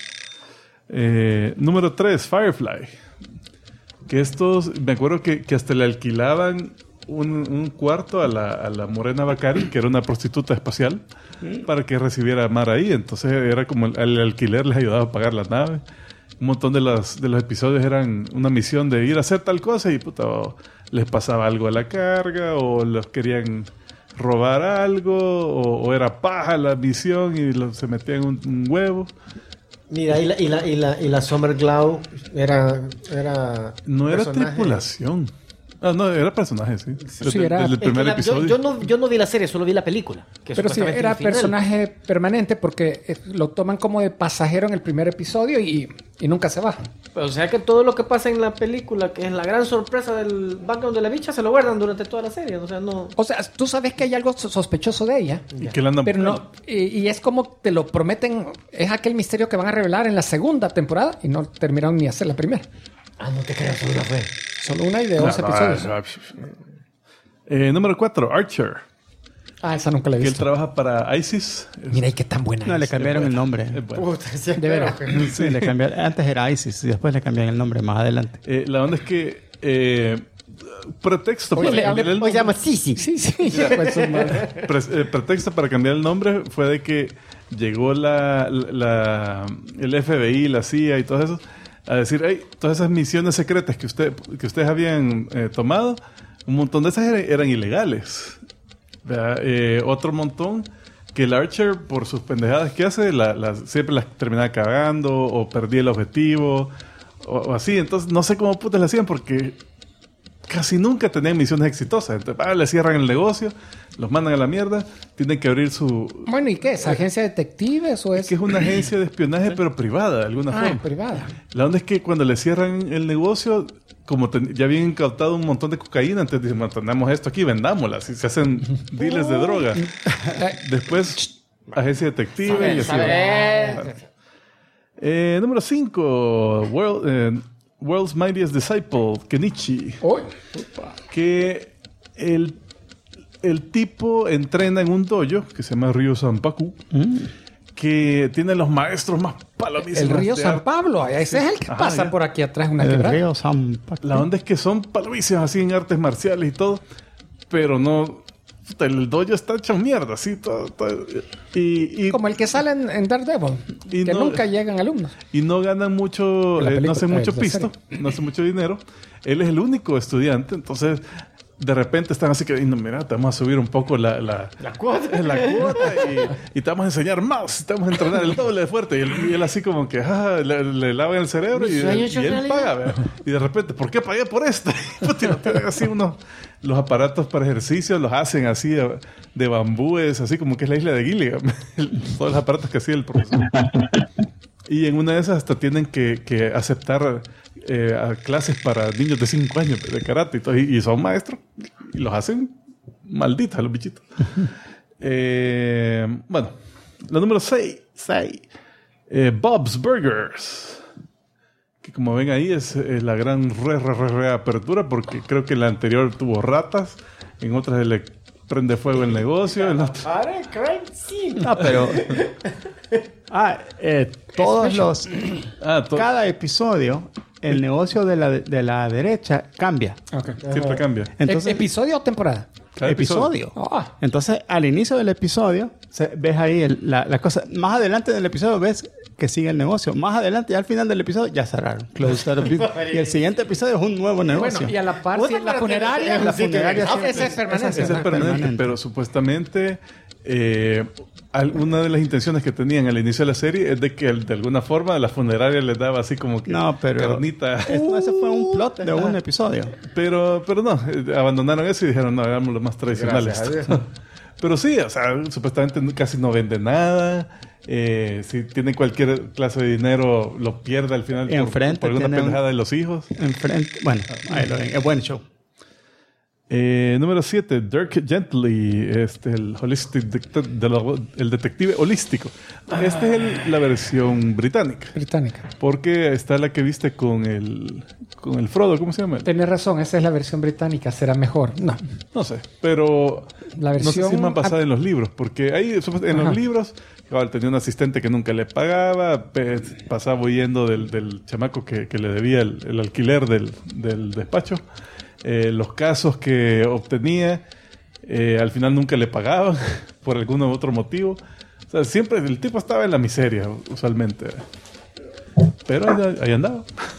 Número 3, Firefly. Que estos, me acuerdo que hasta le alquilaban un cuarto a la Morena Bacari, que era una prostituta espacial, para que recibiera mar ahí. Entonces era como el alquiler les ayudaba a pagar la nave. Un montón de los episodios eran una misión de ir a hacer tal cosa y puta, les pasaba algo a la carga o los querían robar algo o era paja la misión y se metían un huevo. Mira, y la Summer Glau era no era personaje. Tripulación. No, era personaje, sí. Era. Desde el primer episodio. Yo no vi la serie, solo vi la película. Pero sí, era personaje permanente porque lo toman como de pasajero en el primer episodio y nunca se baja. O sea que todo lo que pasa en la película, que es la gran sorpresa del background de la bicha, se lo guardan durante toda la serie. O sea, no... O sea, tú sabes que hay algo sospechoso de ella. Y que la andan pero no, y es como te lo prometen, es aquel misterio que van a revelar en la segunda temporada y no terminaron ni hacer la primera. No te creas, solo una fue. Solo una y de 11 episodios. Número 4, Archer. Esa nunca la he Que él visto. trabaja para ISIS. Mira, y qué tan buena No, le cambiaron el nombre. Puta, sí, De veras. Sí, le cambiaron. Antes era ISIS y después le cambian el nombre más adelante. La onda es que pretexto para cambiar el Hoy nombre, se llama Sisi. Sí. Pues, pretexto para cambiar el nombre fue de que llegó el FBI, la CIA y todo eso a decir, hey, todas esas misiones secretas que ustedes habían tomado, un montón de esas eran ilegales. Otro montón que el Archer, por sus pendejadas que hace, siempre las terminaba cagando o perdía el objetivo o así. Entonces no sé cómo putas le hacían porque casi nunca tenían misiones exitosas. Entonces, le cierran el negocio, los mandan a la mierda, tienen que abrir su... Bueno, ¿y qué? ¿Es agencia de detectives o es...? Que es una agencia de espionaje, pero privada, de alguna forma. Privada. La onda es que cuando le cierran el negocio, como ya habían incautado un montón de cocaína, entonces dicen, mantenemos esto aquí, vendámosla. Si se hacen deals de droga. Después, agencia detective y así. Número 5, World's Mightiest Disciple, Kenichi. Que el tipo entrena en un dojo que se llama Ryo Sanpaku, que tiene los maestros más palomísimos. El río de San arte. Pablo, ese es el que Ajá, pasa ya. por aquí atrás, una El quebrada. río San Paco. La onda es que son palomísimos así en artes marciales y todo, pero no... puta, el dojo está hecho mierda, así, todo, y Como el que sale en Daredevil, Y que no- nunca llegan alumnos. y no ganan mucho, La película, no hacen mucho la pisto, no hacen mucho dinero. Él es el único estudiante, entonces de repente están así que, no, mira, te vamos a subir un poco la cuota, y te vamos a enseñar más, te vamos a entrenar el doble de fuerte. Y él así como que le lavan el cerebro Mi y sueño hecho él realidad. paga. ¿Verdad? Y de repente, ¿por qué pagué por esto? Y no tienen así los aparatos para ejercicio, los hacen así de bambúes, así como que es la isla de Gilligan. Todos los aparatos que hacía el profesor. Y en una de esas hasta tienen que aceptar a clases para niños de 5 años de karate y todo. Y son maestros. Y los hacen malditos a los bichitos. Bueno, la número 6. Bob's Burgers. Que como ven ahí es la gran reapertura, porque creo que la anterior tuvo ratas. En otras se le prende fuego el negocio. En otra... Ah, pero... todos los... Cada episodio, el negocio de la derecha cambia. siempre cambia. Entonces, ¿Episodio o temporada? Cada episodio. Ah. Entonces, al inicio del episodio, ves ahí la cosa. Más adelante del episodio ves que sigue el negocio. Más adelante, ya al final del episodio, ya cerraron. Closed the business. Y el siguiente episodio es un nuevo negocio. Bueno, y a la par, Otra si la parte- funeraria. la funeraria siempre- Esa es permanente. Ese es permanente, pero supuestamente una de las intenciones que tenían al inicio de la serie es de que de alguna forma la funeraria les daba así como que No, pero... carnita. Ese fue un plot de un episodio. Pero no, abandonaron eso y dijeron, no, hagámoslo más tradicional. Gracias a esto. Pero sí, o sea, supuestamente casi no vende nada. Si tiene cualquier clase de dinero, lo pierde al final Enfrente por alguna tiene pendejada de los hijos. Enfrente... Bueno, ahí lo ven. Es buen show. Número 7, Dirk Gently, el el detective holístico. Esta es la versión británica, porque está la que viste con el Frodo, ¿cómo se llama? Tienes razón, esa es la versión británica, será mejor. No, No sé, pero la no sé si es versión... más basada en los libros, porque ahí en los libros cabal, tenía un asistente que nunca le pagaba, pasaba huyendo del chamaco que le debía el alquiler del despacho. Los casos que obtenía al final nunca le pagaban por algún otro motivo. O sea, siempre el tipo estaba en la miseria, usualmente. Pero ahí andaba.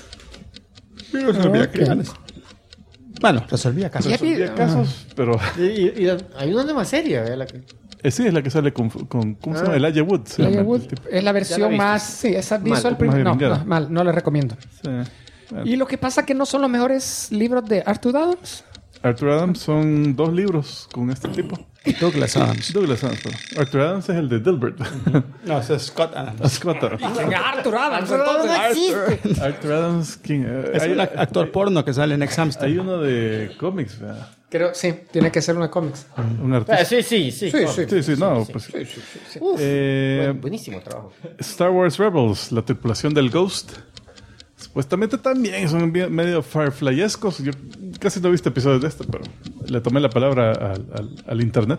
Resolvía crímenes. Bueno, resolvía casos. Resolvía casos, pero Y hay una nueva serie, ¿verdad? La que... sí es la que sale con ¿cómo se llama? Elijah Wood. se Elijah llama Wood el tipo. es la versión viste. más... Sí, esa visual... más no, gringada. mal, no la recomiendo. Sí. Bueno. Y lo que pasa es que no son los mejores libros de Arthur Adams. Arthur Adams son 2 libros con este tipo. Douglas Adams. Douglas Adams. Perdón. Arthur Adams es el de Dilbert. No, ese es Scott Adams. Scott Adams. Arthur Adams, Pero no entonces. existe. Arthur Adams, ¿quién? Es un actor porno que sale en Ex Hamster. Hay uno de cómics, ¿verdad? Creo, sí, tiene que ser una cómics. Un artista. Sí. Sí, sí. Sí, no, pues. Uf, Eh, buenísimo trabajo. Star Wars Rebels, la tripulación del Ghost. Supuestamente también son medio Fireflyescos. Yo casi no he visto episodios de esto, pero le tomé la palabra al internet.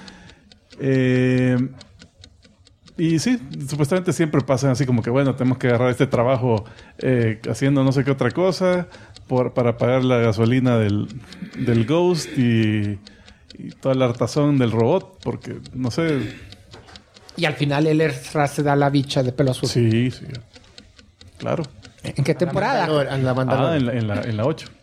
Y sí, supuestamente siempre pasan así como que, bueno, tenemos que agarrar este trabajo haciendo no sé qué otra cosa para pagar la gasolina del Ghost y toda la hartazón del robot, porque no sé. Y al final él se da la bicha de pelo azul. Sí, claro. ¿En qué temporada? La Mandalorian. En la 8.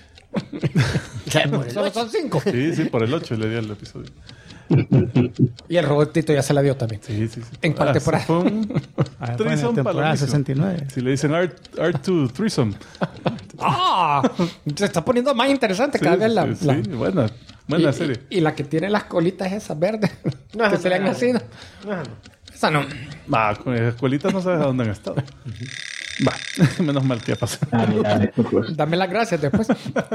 Solo son 5. Sí, por el 8 le di el episodio. Y el robotito ya se la dio también. Sí. ¿En cuál temporada? Fue un Fue en threesome la temporada palomísimo. 69. Si le dicen R2 threesome. ¡Ah! Se está poniendo más interesante cada vez la... Sí, buena serie. Y la que tiene las colitas esas verdes No, que se le han no. nacido. Esa no. Con las escuelitas no sabes a dónde han estado. Menos mal que ha pasado. Dame las gracias después.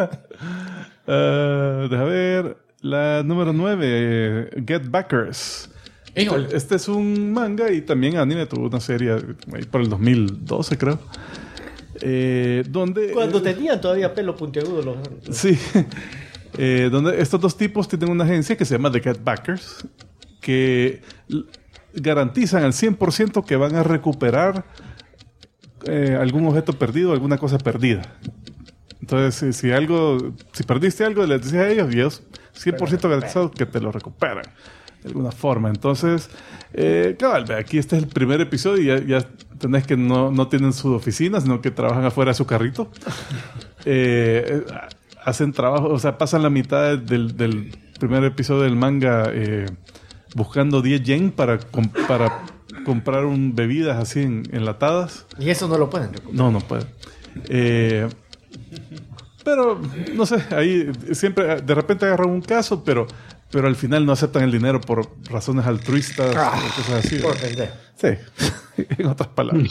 Deja ver. La número 9, Get Backers. Híjole. Este es un manga y también anime. Tuvo una serie ahí por el 2012, creo. Donde... Cuando tenían todavía pelo puntiagudo los... Sí. donde estos dos tipos tienen una agencia que se llama The Get Backers, que garantizan al 100% que van a recuperar algún objeto perdido, alguna cosa perdida. Entonces, si perdiste algo, les decís a ellos y ellos 100% garantizado que te lo recuperan de alguna forma. Entonces, cabal, aquí este es el primer episodio y ya tenés que no tienen su oficina, sino que trabajan afuera de su carrito. Hacen trabajo, o sea, pasan la mitad del primer episodio del manga buscando 10 yen para comprar bebidas así enlatadas. Y eso no lo pueden recuperar. No pueden. Pero, no sé, ahí siempre, de repente agarran un caso, pero al final no aceptan el dinero por razones altruistas o cosas así. Por vender. Sí, en otras palabras.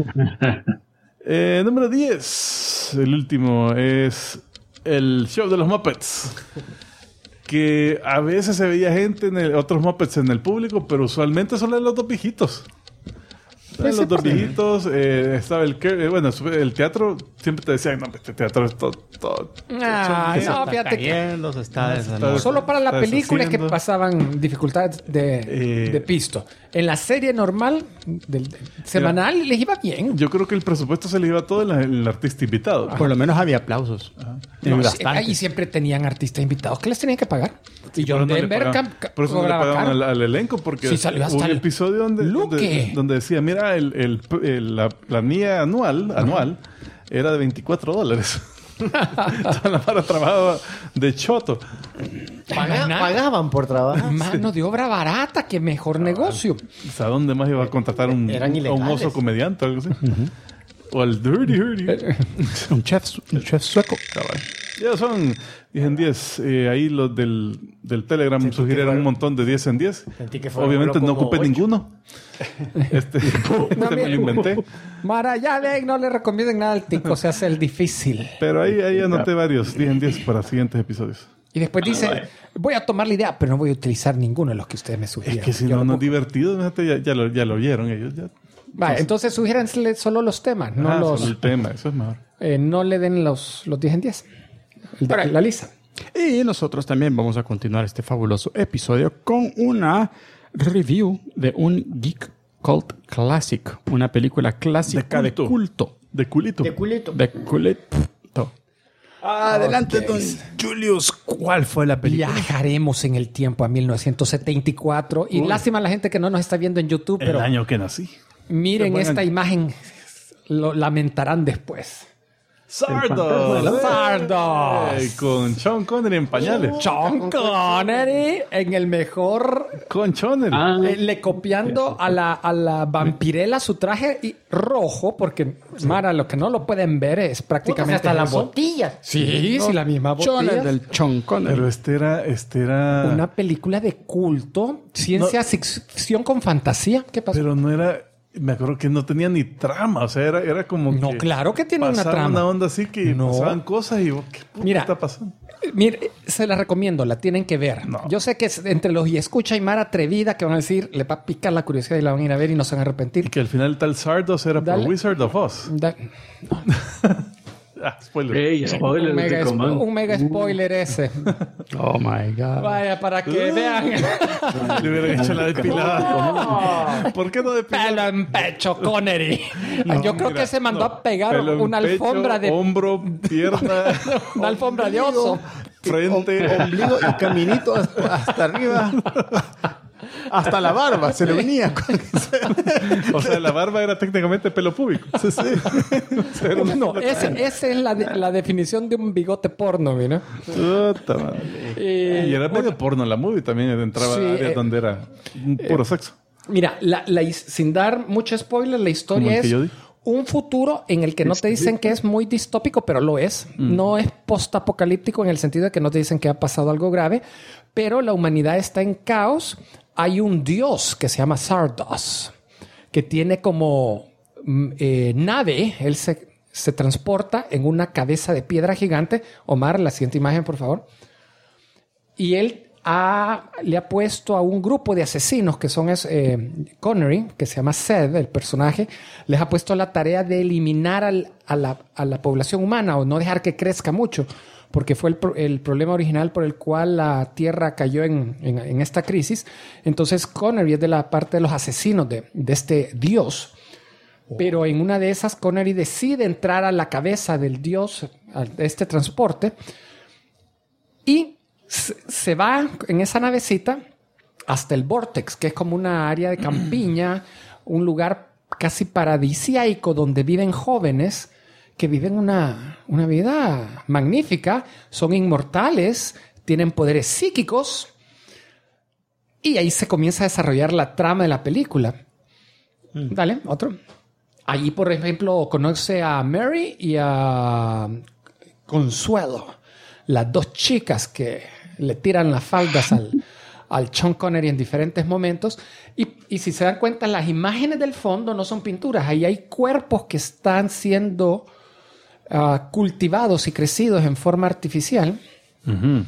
Número 10. El último es el show de los Muppets. Que a veces se veía gente, otros Muppets en el público, pero usualmente solo eran los dos viejitos. Los dos viejitos, estaba el teatro, siempre te decían, no, este teatro es todo. No, fíjate que solo para la película es que pasaban dificultades de pisto. En la serie normal, semanal, les iba bien. Yo creo que el presupuesto se les iba todo en el artista invitado. Por lo menos había aplausos. Ahí siempre tenían artistas invitados que les tenían que pagar. Y John Denver por eso no le pagaban al elenco, porque sí, salió hasta hubo un episodio donde decía, mira, la planilla anual era de $24. Toda la mara trabajaba de choto. Pagaban por trabajar. Mano de obra barata, que mejor negocio. O sea, ¿dónde más iba a contratar a un oso comediante o algo así? O al Dirty Hurdy. Un chef sueco. Cabal. Ya son 10 en 10. Ahí los del Telegram sugirieron un montón de 10 en 10. Obviamente no ocupé ninguno. Me lo inventé. Mara, ya ven, no le recomienden nada al tico, se hace el difícil. Pero ahí anoté varios 10 en 10 para siguientes episodios. Y después dice, voy a tomar la idea, pero no voy a utilizar ninguno de los que ustedes me sugieren. Es que si no es divertido, ya lo oyeron ellos. Ya. Vale, entonces sugiéranse solo los temas, no los... Solo el tema, eso es mejor. No le den los 10 en 10. La lista. Y nosotros también vamos a continuar este fabuloso episodio con una review de un Geek Cult Classic, una película clásica de culto. De culito. Adelante, don Julius. ¿Cuál fue la película? Viajaremos en el tiempo a 1974. Y lástima a la gente que no nos está viendo en YouTube. El año que nací. Miren esta imagen. Lo lamentarán después. Sardos. Con Sean Connery en pañales. Sean Connery en el mejor... Con Connery. Le copiando a la vampirela su traje rojo, porque Mara, lo que no lo pueden ver es prácticamente hasta las eso. botillas. Sí, la misma botella. Del Sean Connery. Pero este era... Una película de culto, ciencia ficción con fantasía. ¿Qué pasó? Pero no era... Me acuerdo que no tenía ni trama, o sea, era como no, que... claro que tiene una trama. una onda así que pasaban cosas y ¿qué puta está pasando? Mire, se la recomiendo, la tienen que ver. No. Yo sé que entre los y escucha y Mara atrevida que van a decir, le va a picar la curiosidad y la van a ir a ver y no se van a arrepentir. Y que al final tal Sardos era por Wizard of Oz. Spoiler. Hey, spoiler. Un mega spoiler ese. Oh my God. Vaya, para que vean. Le hubieran hecho la depilada. ¿Por qué no depilada? Pelo en pecho, Connery. Yo creo que se mandó a pegar una alfombra de... hombro, pierna. Una alfombra de oso. Frente. Ombligo y caminito hasta arriba. Hasta la barba se le venía. O sea, la barba era técnicamente pelo púbico. Sí. No, esa es la definición de un bigote porno, ¿no? Puta madre. Y era medio porno la movie también. Entraba áreas donde era puro sexo. Mira, sin dar mucho spoiler, la historia es un futuro en el que no te dicen que es muy distópico, pero lo es. No es postapocalíptico en el sentido de que no te dicen que ha pasado algo grave, pero la humanidad está en caos. Hay un dios que se llama Sardos, que tiene como nave. Él se transporta en una cabeza de piedra gigante. Omar, la siguiente imagen, por favor. Y él le ha puesto a un grupo de asesinos que son Connery, que se llama Zed, el personaje, les ha puesto la tarea de eliminar a la población humana o no dejar que crezca mucho. porque fue el problema original por el cual la Tierra cayó en esta crisis. Entonces Connery es de la parte de los asesinos de este dios. Pero en una de esas, Connery decide entrar a la cabeza del dios, de este transporte, y se va en esa navecita hasta el Vortex, que es como una área de campiña, un lugar casi paradisíaco donde viven jóvenes que viven una vida magnífica, son inmortales, tienen poderes psíquicos, y ahí se comienza a desarrollar la trama de la película. Dale, otro. Allí, por ejemplo, conoce a Mary y a Consuelo, las dos chicas que le tiran las faldas al Sean Connery en diferentes momentos. Y si se dan cuenta, las imágenes del fondo no son pinturas. Ahí hay cuerpos que están siendo cultivados y crecidos en forma artificial. Uh-huh.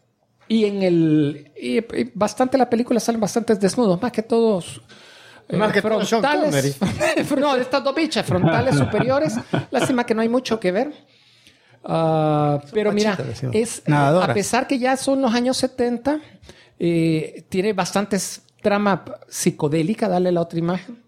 Y bastante la película salen bastantes desnudos, más que todos... Más que frontales. No, de estas dos bichas, frontales superiores. Lástima que no hay mucho que ver. Pero mira, a pesar que ya son los años 70, tiene bastantes trama psicodélica. Dale la otra imagen.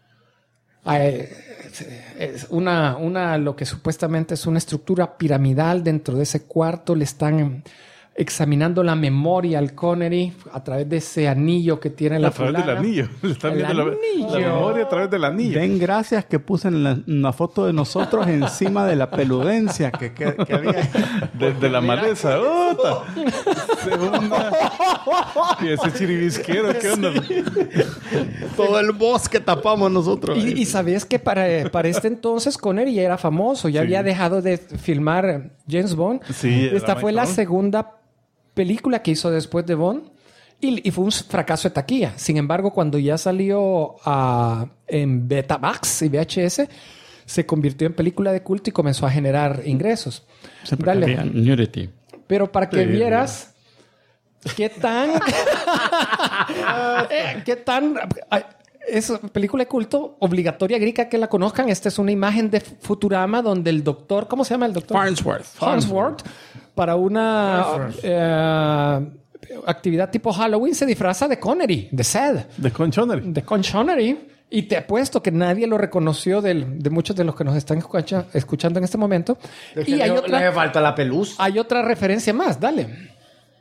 Es lo que supuestamente es una estructura piramidal dentro de ese cuarto. Le están examinando la memoria al Connery a través de ese anillo que tiene la fulana. A través del anillo. Le están viendo la memoria a través del anillo. Den gracias que puse una foto de nosotros encima de la peludencia que había. Desde la maleza. Y ese chiribisquero, ¿qué onda? Todo el bosque tapamos nosotros. Y sabías que para este entonces Connery ya era famoso. Ya había dejado de filmar James Bond. Sí, esta fue la segunda película que hizo después de Bond y fue un fracaso de taquilla. Sin embargo, cuando ya salió en Betamax y VHS, se convirtió en película de culto y comenzó a generar ingresos. Dale. Nudity. Pero para que vieras qué tan es película de culto obligatoria griega que la conozcan. Esta es una imagen de Futurama donde el doctor, ¿cómo se llama el doctor? Farnsworth. Para una actividad tipo Halloween se disfraza de Connery, de Zed. De Con Connery. Y te apuesto que nadie lo reconoció de muchos de los que nos están escuchando en este momento. Y le falta la pelusa. Hay otra referencia más, dale.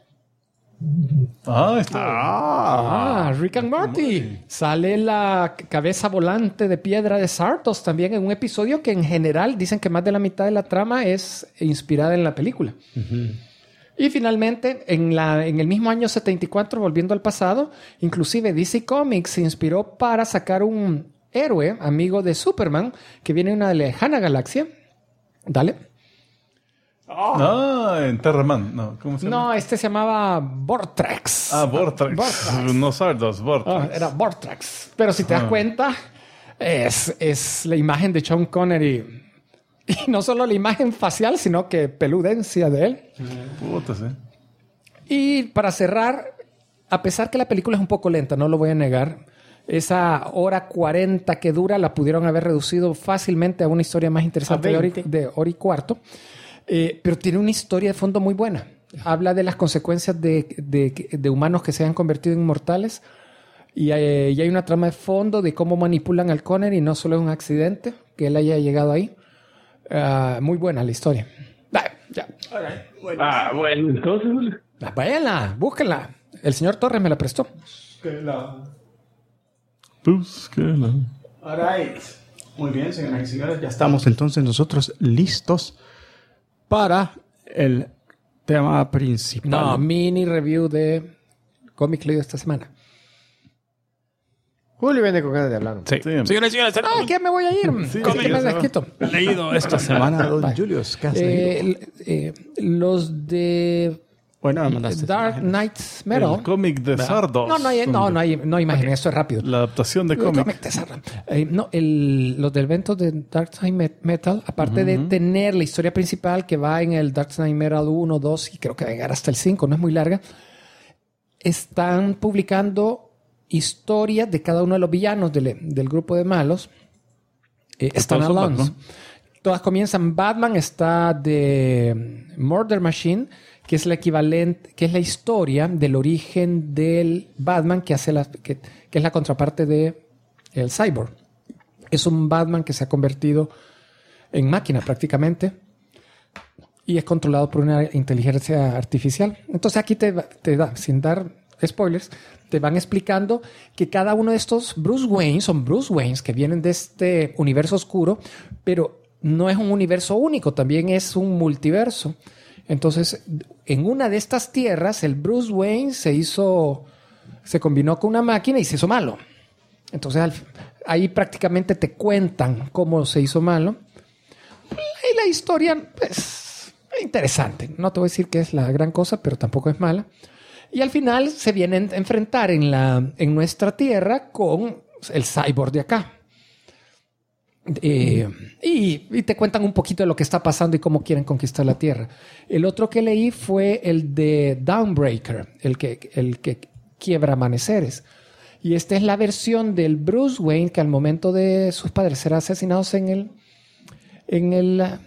Rick and Morty. Sale la cabeza volante de piedra de Sartos también en un episodio que en general dicen que más de la mitad de la trama es inspirada en la película. Uh-huh. Y finalmente, en el mismo año 74, volviendo al pasado, inclusive DC Comics se inspiró para sacar un héroe, amigo de Superman, que viene de una lejana galaxia. Dale. En Terraman. No, ¿cómo se llama? No, este se llamaba Vortrax. Vortrax. No Sardos, Vortrax. Era Vortrax. Pero si te das cuenta, es la imagen de Sean Connery. Y no solo la imagen facial, sino que peludencia de él. Puta, sí. Y para cerrar, a pesar que la película es un poco lenta, no lo voy a negar, esa hora 40 que dura la pudieron haber reducido fácilmente a una historia más interesante de hora y cuarto. Pero tiene una historia de fondo muy buena. Habla de las consecuencias de humanos que se han convertido en inmortales. Y hay una trama de fondo de cómo manipulan al Connery. Y no solo es un accidente que él haya llegado ahí. Muy buena la historia. Ya. Bueno, entonces... Váyanla, búsquenla. El señor Torres me la prestó. Búsquela. All right. Muy bien, señoras y señores. Ya estamos entonces nosotros listos para el tema principal. No, mini review de cómic leído esta semana. Julio viene con ganas de hablar. Sí. Señores y señores, ¿qué me voy a ir? Sí, ¿Qué me has escrito? leído esta semana, don Julius. ¿Qué has leído? Los de Dark Knights Metal. El cómic de Sardos. No hay imagen. Eso es rápido. La adaptación de cómic. Los del evento de Dark Knight Metal, aparte de tener la historia principal que va en el Dark Knight Metal 1, 2 y creo que va a llegar hasta el 5, no es muy larga, están publicando historias de cada uno de los villanos del grupo de malos. Standalone. Todas comienzan. Batman está de Murder Machine, que es la equivalente, que es la historia del origen del Batman que es la contraparte de el Cyborg. Es un Batman que se ha convertido en máquina prácticamente y es controlado por una inteligencia artificial. Entonces aquí te da, sin dar spoilers, te van explicando que cada uno de estos Bruce Wayne son Bruce Waynes que vienen de este universo oscuro, pero no es un universo único, también es un multiverso. Entonces, en una de estas tierras, el Bruce Wayne se combinó con una máquina y se hizo malo. Entonces, ahí prácticamente te cuentan cómo se hizo malo. Y la historia es interesante. No te voy a decir que es la gran cosa, pero tampoco es mala. Y al final se vienen a enfrentar en nuestra tierra con el cyborg de acá. Y te cuentan un poquito de lo que está pasando y cómo quieren conquistar la tierra. El otro que leí fue el de Dawnbreaker, el que quiebra amaneceres. Y esta es la versión del Bruce Wayne que al momento de sus padres ser asesinados en el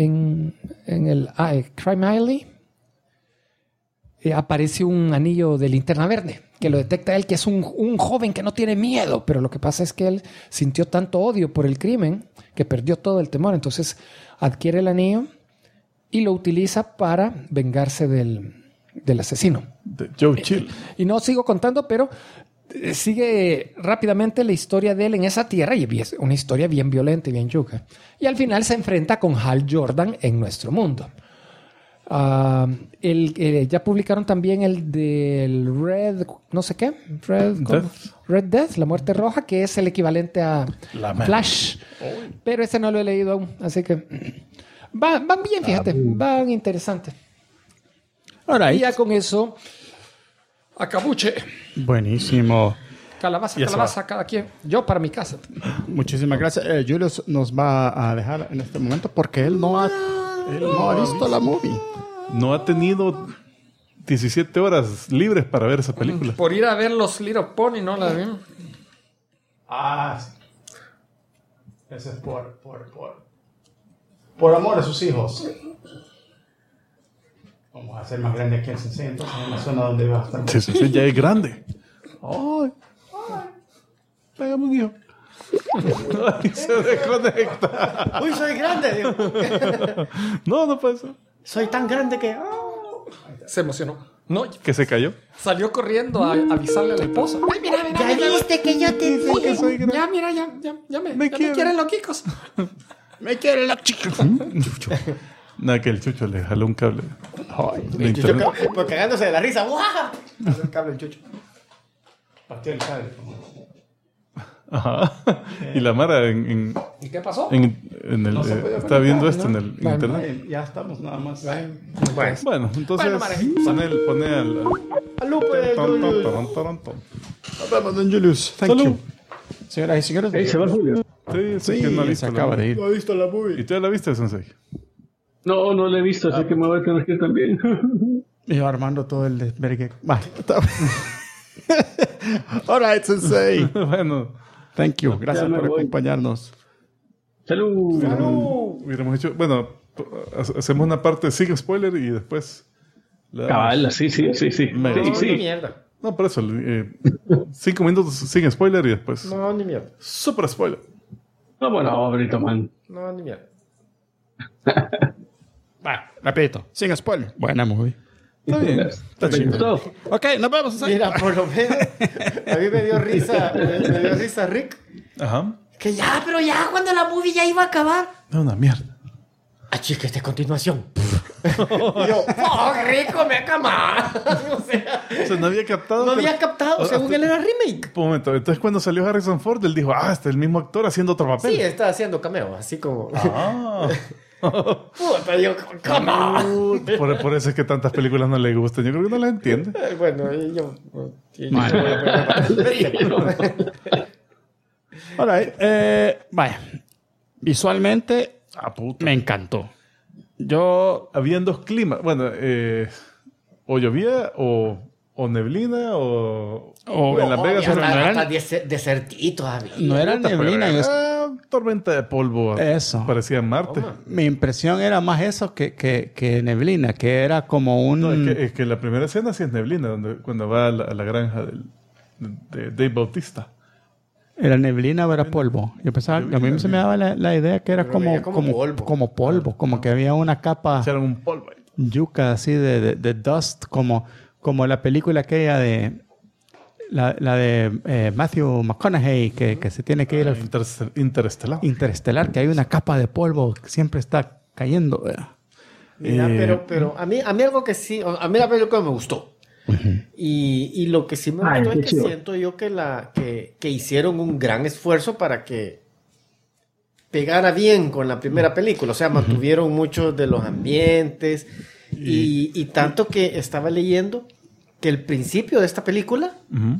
Crime Alley, aparece un anillo de linterna verde que lo detecta él, que es un joven que no tiene miedo, pero lo que pasa es que él sintió tanto odio por el crimen que perdió todo el temor. Entonces adquiere el anillo y lo utiliza para vengarse del asesino. De Joe Chill. Y no sigo contando, pero sigue rápidamente la historia de él en esa tierra y es una historia bien violenta y bien yuca. Y al final se enfrenta con Hal Jordan en nuestro mundo. Ya publicaron también el del Red, no sé qué, Red Death, la muerte roja, que es el equivalente a Flash. Pero ese no lo he leído aún, así que van bien, fíjate, van interesantes. Ahora, y ya con eso, acabuche. Buenísimo. Calabaza, cada quien. Yo para mi casa. Muchísimas gracias. Julius nos va a dejar en este momento porque él no ha visto la movie. No ha tenido 17 horas libres para ver esa película. Por ir a ver los Little Pony, no la vi. Sí. Ese es por amor a sus hijos. Vamos a hacer más grande aquí en Sensei, entonces en la zona donde va a estar. Sí, ya es grande. ¡Ay! Pégame un hijo. Ay, se desconecta. ¡Uy, soy grande! Digo. No puede ser. Soy tan grande que... Se emocionó. No, ¿Que se cayó? salió corriendo a avisarle a la esposa. Ay, mira. ¿Ya viste que yo te dije? Ya, mira, ya me quieren los kikos. Me quiere la chica. Nada, que el Chucho le jaló un cable. El Chucho pues cagándose de la risa. ¡Guau! El cable el Chucho. Partió el cable. Ajá. Y la Mara ¿Y qué pasó? está viendo esto en el internet. Ya estamos nada más. Bueno, entonces pone al Lupe, Nos vemos, don Julius. Thank Salud. you. Señoras y señores. Ahí se va Julio. Sí, que no ha visto se acaba de ir. ¿No has visto la movie? ¿Y tú ya la viste, Sensei? No lo he visto, así que me voy a tener que ir también. Y yo armando todo el desvergue. Bueno, está bien. All right, Sensei. Bueno. Thank you. Gracias por acompañarnos. ¡Salud! Hubiéramos hecho... Bueno, hacemos una parte sin spoiler y después... Cabal, sí. Ni mierda. No, por eso. 5 minutos sin spoiler y después... No, ni mierda. Super spoiler. No, bueno, ahorita, man. No, ni mierda. Rapidito. Sin spoiler. Buena movie. Está bien. Está chido. Ok, nos vemos. Sensei. Mira, por lo menos a mí me dio risa Rick. Ajá. Que ya, pero ya cuando la movie ya iba a acabar. Es una mierda. Chica, esta continuación. Y yo, Rico, me acamás. O sea, No había captado. no había captado, según él era remake. Un momento. Entonces, cuando salió Harrison Ford, él dijo, este es el mismo actor haciendo otro papel. Sí, está haciendo cameo, así como... Ah. Puta, yo, come on. Por eso es que tantas películas no le gustan. Yo creo que no las entiende. Bueno, y yo... All right. Vaya. Visualmente, me encantó. Habían dos climas. Bueno, o llovía o neblina o en Las Vegas. Hasta desertito había. No era neblina. tormenta de polvo. Eso. Parecía Marte. Mi impresión era más eso que neblina, que era como un... No, es que la primera escena sí es neblina, cuando va a la granja de Dave Bautista. ¿Era neblina o era polvo? Yo pensaba, a mí se me daba la idea que era como polvo, como que había una capa... Echaron un polvo ahí. Yuca, así de dust, como la película aquella de... La de Matthew McConaughey, que se tiene que ir al... Interestelar. Interestelar, que hay una capa de polvo que siempre está cayendo. Mira, pero a mí algo que sí... A mí la película me gustó. Y lo que sí me gustó es que siento yo que hicieron un gran esfuerzo para que pegara bien con la primera película. O sea, mantuvieron muchos de los ambientes y tanto que estaba leyendo que el principio de esta película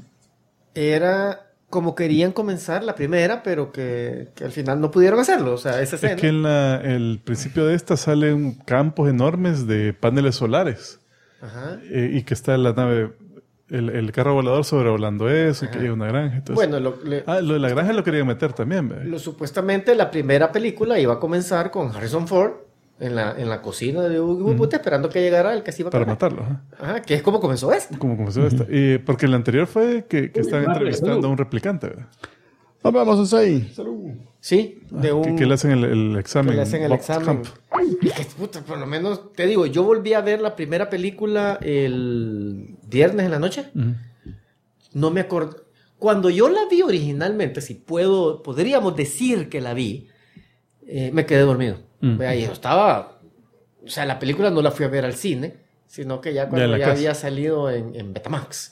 era como querían comenzar la primera, pero que al final no pudieron hacerlo. O sea, esa escena. Es que en el principio de esta salen campos enormes de paneles solares. Ajá. Y que está la nave, el carro volador sobrevolando eso, y que hay una granja. Entonces, Bueno, lo de la granja lo querían meter también. supuestamente la primera película iba a comenzar con Harrison Ford en la cocina de Ubud, esperando que llegara el que se iba a Para cargar. matarlo. Ajá. Ajá, que es como comenzó esta. Como comenzó esta. Y porque el anterior fue que estaban entrevistando a un replicante. ¿Verdad? Nos vemos, ahí. Sí, de un... Que le hacen el examen. que le hacen el Box examen. Camp. Y que, puta, por lo menos, te digo, yo volví a ver la primera película el viernes en la noche. No me acuerdo. Cuando yo la vi originalmente, si podríamos decir que la vi, me quedé dormido. Ahí yo estaba... O sea, la película no la fui a ver al cine, sino que ya cuando ya había salido en Betamax.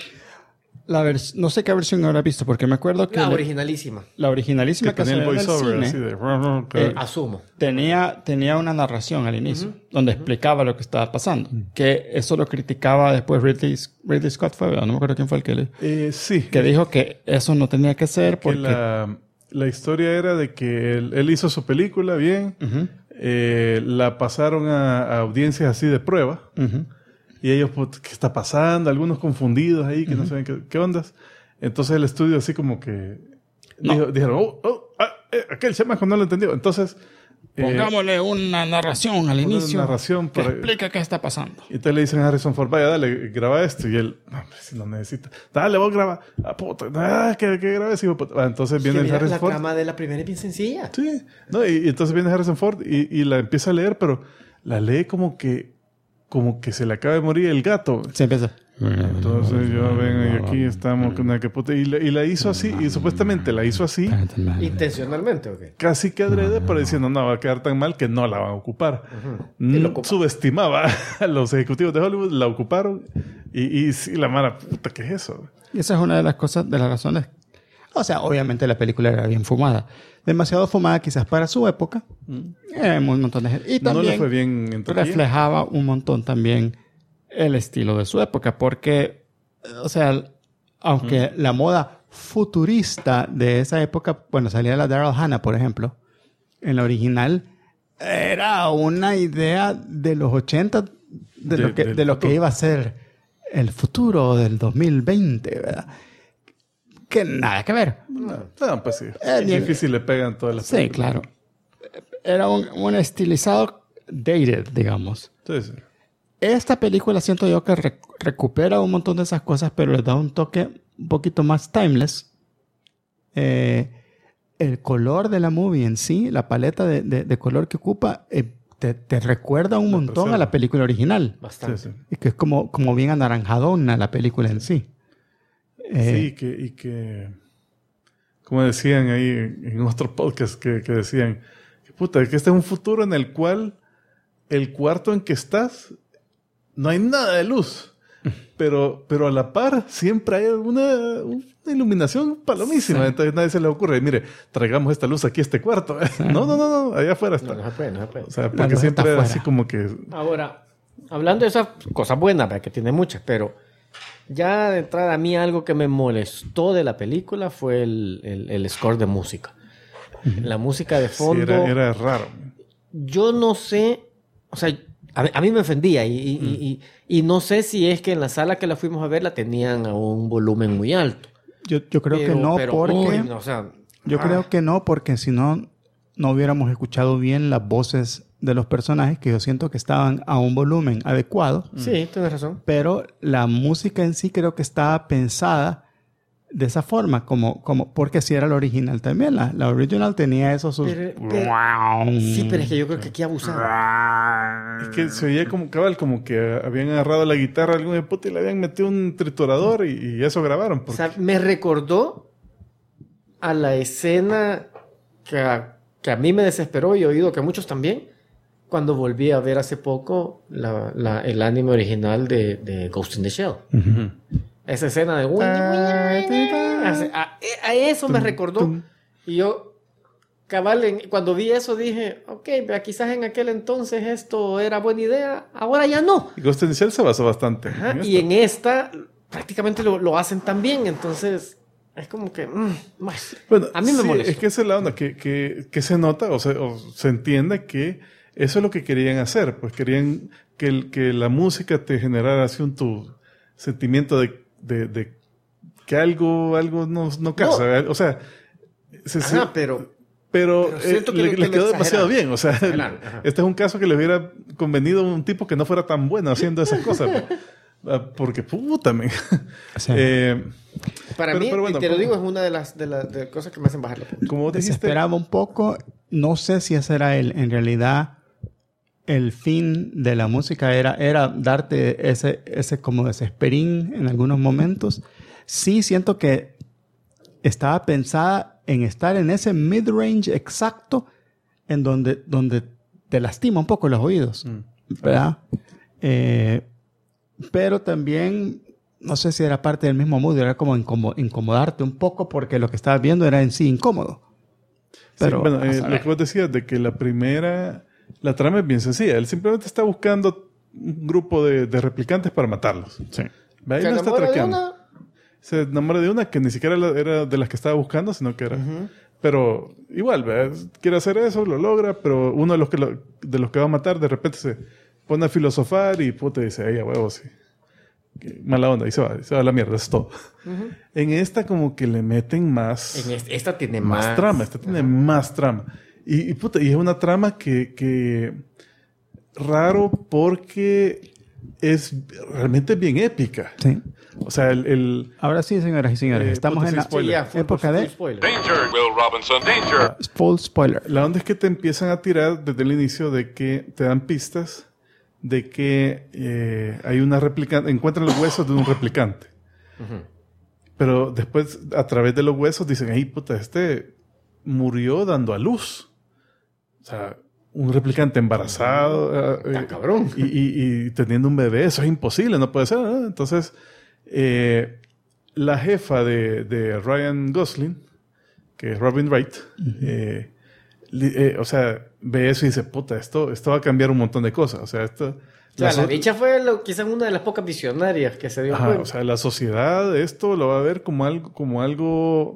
No sé qué versión habrá visto, porque me acuerdo que... La originalísima. La originalísima Que tenía el salió en voiceover cine, así de... Asumo. tenía una narración al inicio, donde explicaba lo que estaba pasando. Que eso lo criticaba después Ridley Scott, fue, ¿verdad? No me acuerdo quién fue el que le... sí. Que dijo que eso no tenía que ser porque... La historia era de que él hizo su película bien, la pasaron a audiencias así de prueba, y ellos, ¿qué está pasando? Algunos confundidos ahí, que no saben qué ondas. Entonces el estudio así como que dijeron, aquel chamaco no lo entendió. Entonces... Pongámosle una narración al inicio narración que explica qué está pasando. Y entonces le dicen a Harrison Ford, vaya, dale, graba esto. Y él, no, hombre, si no necesita. Dale, vos graba. Puta, que grabes, hijo. Entonces viene el Harrison Ford. La trama de la primera es bien sencilla. Sí. No, y entonces viene Harrison Ford y la empieza a leer, pero la lee como que se le acaba de morir el gato. Se empieza. Entonces yo vengo y aquí estamos con una que puta. Y la hizo así, y supuestamente la hizo así. Intencionalmente, ¿ok? Casi que adrede, pero diciendo, no, va a quedar tan mal que no la van a ocupar. Subestimaba a los ejecutivos de Hollywood, la ocuparon. Y sí, la mara, puta, ¿qué es eso? Y esa es una de las cosas, de las razones. O sea, obviamente la película era bien fumada. Demasiado fumada quizás para su época. Un montón de gente. Y también no le fue bien en taquilla. reflejaba un montón también el estilo de su época. Porque, o sea, aunque la moda futurista de esa época, bueno, salía la Daryl Hannah, por ejemplo, en la original, era una idea de los 80 de lo que iba a ser el futuro del 2020, ¿verdad? Que nada que ver. No, pues sí. Es difícil le pegan todas las películas. Sí, claro. Era un estilizado dated, digamos. Sí, sí. Esta película siento yo que recupera un montón de esas cosas, pero le da un toque un poquito más timeless. El color de la movie en sí, la paleta de color que ocupa, te recuerda un montón a la película original. Bastante. Sí, sí. Y que es como bien anaranjadona la película en sí. Sí, que como decían ahí en otro podcast que decían que puta, que este es un futuro en el cual el cuarto en que estás no hay nada de luz, pero a la par siempre hay una iluminación palomísima. Sí. Entonces nadie se le ocurre, mire, traigamos esta luz aquí a este cuarto. Sí. No, allá afuera está. No se puede. O sea, porque siempre es así como que... Ahora, hablando de esas cosas buenas, que tiene muchas, pero ya de entrada a mí algo que me molestó de la película fue el score de música. La música de fondo... Sí, era raro. Yo no sé... O sea, a mí me ofendía y no sé si es que en la sala que la fuimos a ver la tenían a un volumen muy alto. Yo creo que no, porque... o sea, Yo creo que no, porque si no, no hubiéramos escuchado bien las voces de los personajes, que yo siento que estaban a un volumen adecuado. Sí, tienes razón. Pero la música en sí creo que estaba pensada de esa forma, como porque así era la original también. La original tenía esos sus... Sí, pero es que yo creo que aquí abusaron. Es que se veía como cabal, como que habían agarrado la guitarra a algún de puta y le habían metido un triturador y eso grabaron. O sea, me recordó a la escena que a mí me desesperó y he oído que a muchos también, cuando volví a ver hace poco el anime original de Ghost in the Shell. Uh-huh. Esa escena de... A eso me recordó. Y yo, cabal, cuando vi eso dije, ok, quizás en aquel entonces esto era buena idea, ahora ya no. Y Ghost in the Shell se basó bastante. Ajá, y en esta prácticamente lo hacen también, entonces... Es como que... bueno, a mí me molesta. Es que esa es la onda, que se nota o se entiende que eso es lo que querían hacer. Pues querían que la música te generara así tu sentimiento de que algo no casa. No. O sea... Pero les quedó demasiado bien. O sea, este es un caso que le hubiera convenido a un tipo que no fuera tan bueno haciendo esas cosas. Porque puta, sí. Para mí, bueno, te lo digo, es una de las cosas que me hacen bajar la punta. Como vos dijiste, esperaba un poco. No sé si ese era en realidad el fin de la música. Era darte ese como desesperín en algunos momentos. Sí siento que estaba pensada en estar en ese mid-range exacto en donde te lastima un poco los oídos. ¿Verdad? Pero también, no sé si era parte del mismo mood, era como incomodarte un poco porque lo que estabas viendo era en sí incómodo. Pero, sí, bueno, lo que vos decías de que la trama es bien sencilla. Él simplemente está buscando un grupo de replicantes para matarlos. Sí. Ahí no está traqueando. Se enamora de una que ni siquiera era de las que estaba buscando, sino que era... Uh-huh. Pero igual, ¿verdad? Quiere hacer eso, lo logra, pero uno de los que va a matar de repente se pone a filosofar y puta dice, ay, a huevo, sí. Qué mala onda, y se va a la mierda, eso es todo. Uh-huh. En esta como que le meten más... Esta tiene más trama, esta tiene más trama. Y es una trama que raro porque es realmente bien épica. Sí. O sea, Ahora sí, señoras y señores, estamos en la época de... Danger, Will Robinson, danger. Full spoiler. La onda es que te empiezan a tirar desde el inicio de que te dan pistas de que hay una replicante, encuentran los huesos de un replicante. Uh-huh. Pero después, a través de los huesos, dicen, ay, puta, murió dando a luz. O sea, un replicante embarazado. Cabrón. Y teniendo un bebé, eso es imposible, no puede ser, ¿no? Entonces, la jefa de Ryan Gosling, que es Robin Wright, o sea, ve eso y dice, puta, esto va a cambiar un montón de cosas. O sea, la bicha fue quizás una de las pocas visionarias que se dio cuenta. O sea, la sociedad esto lo va a ver como algo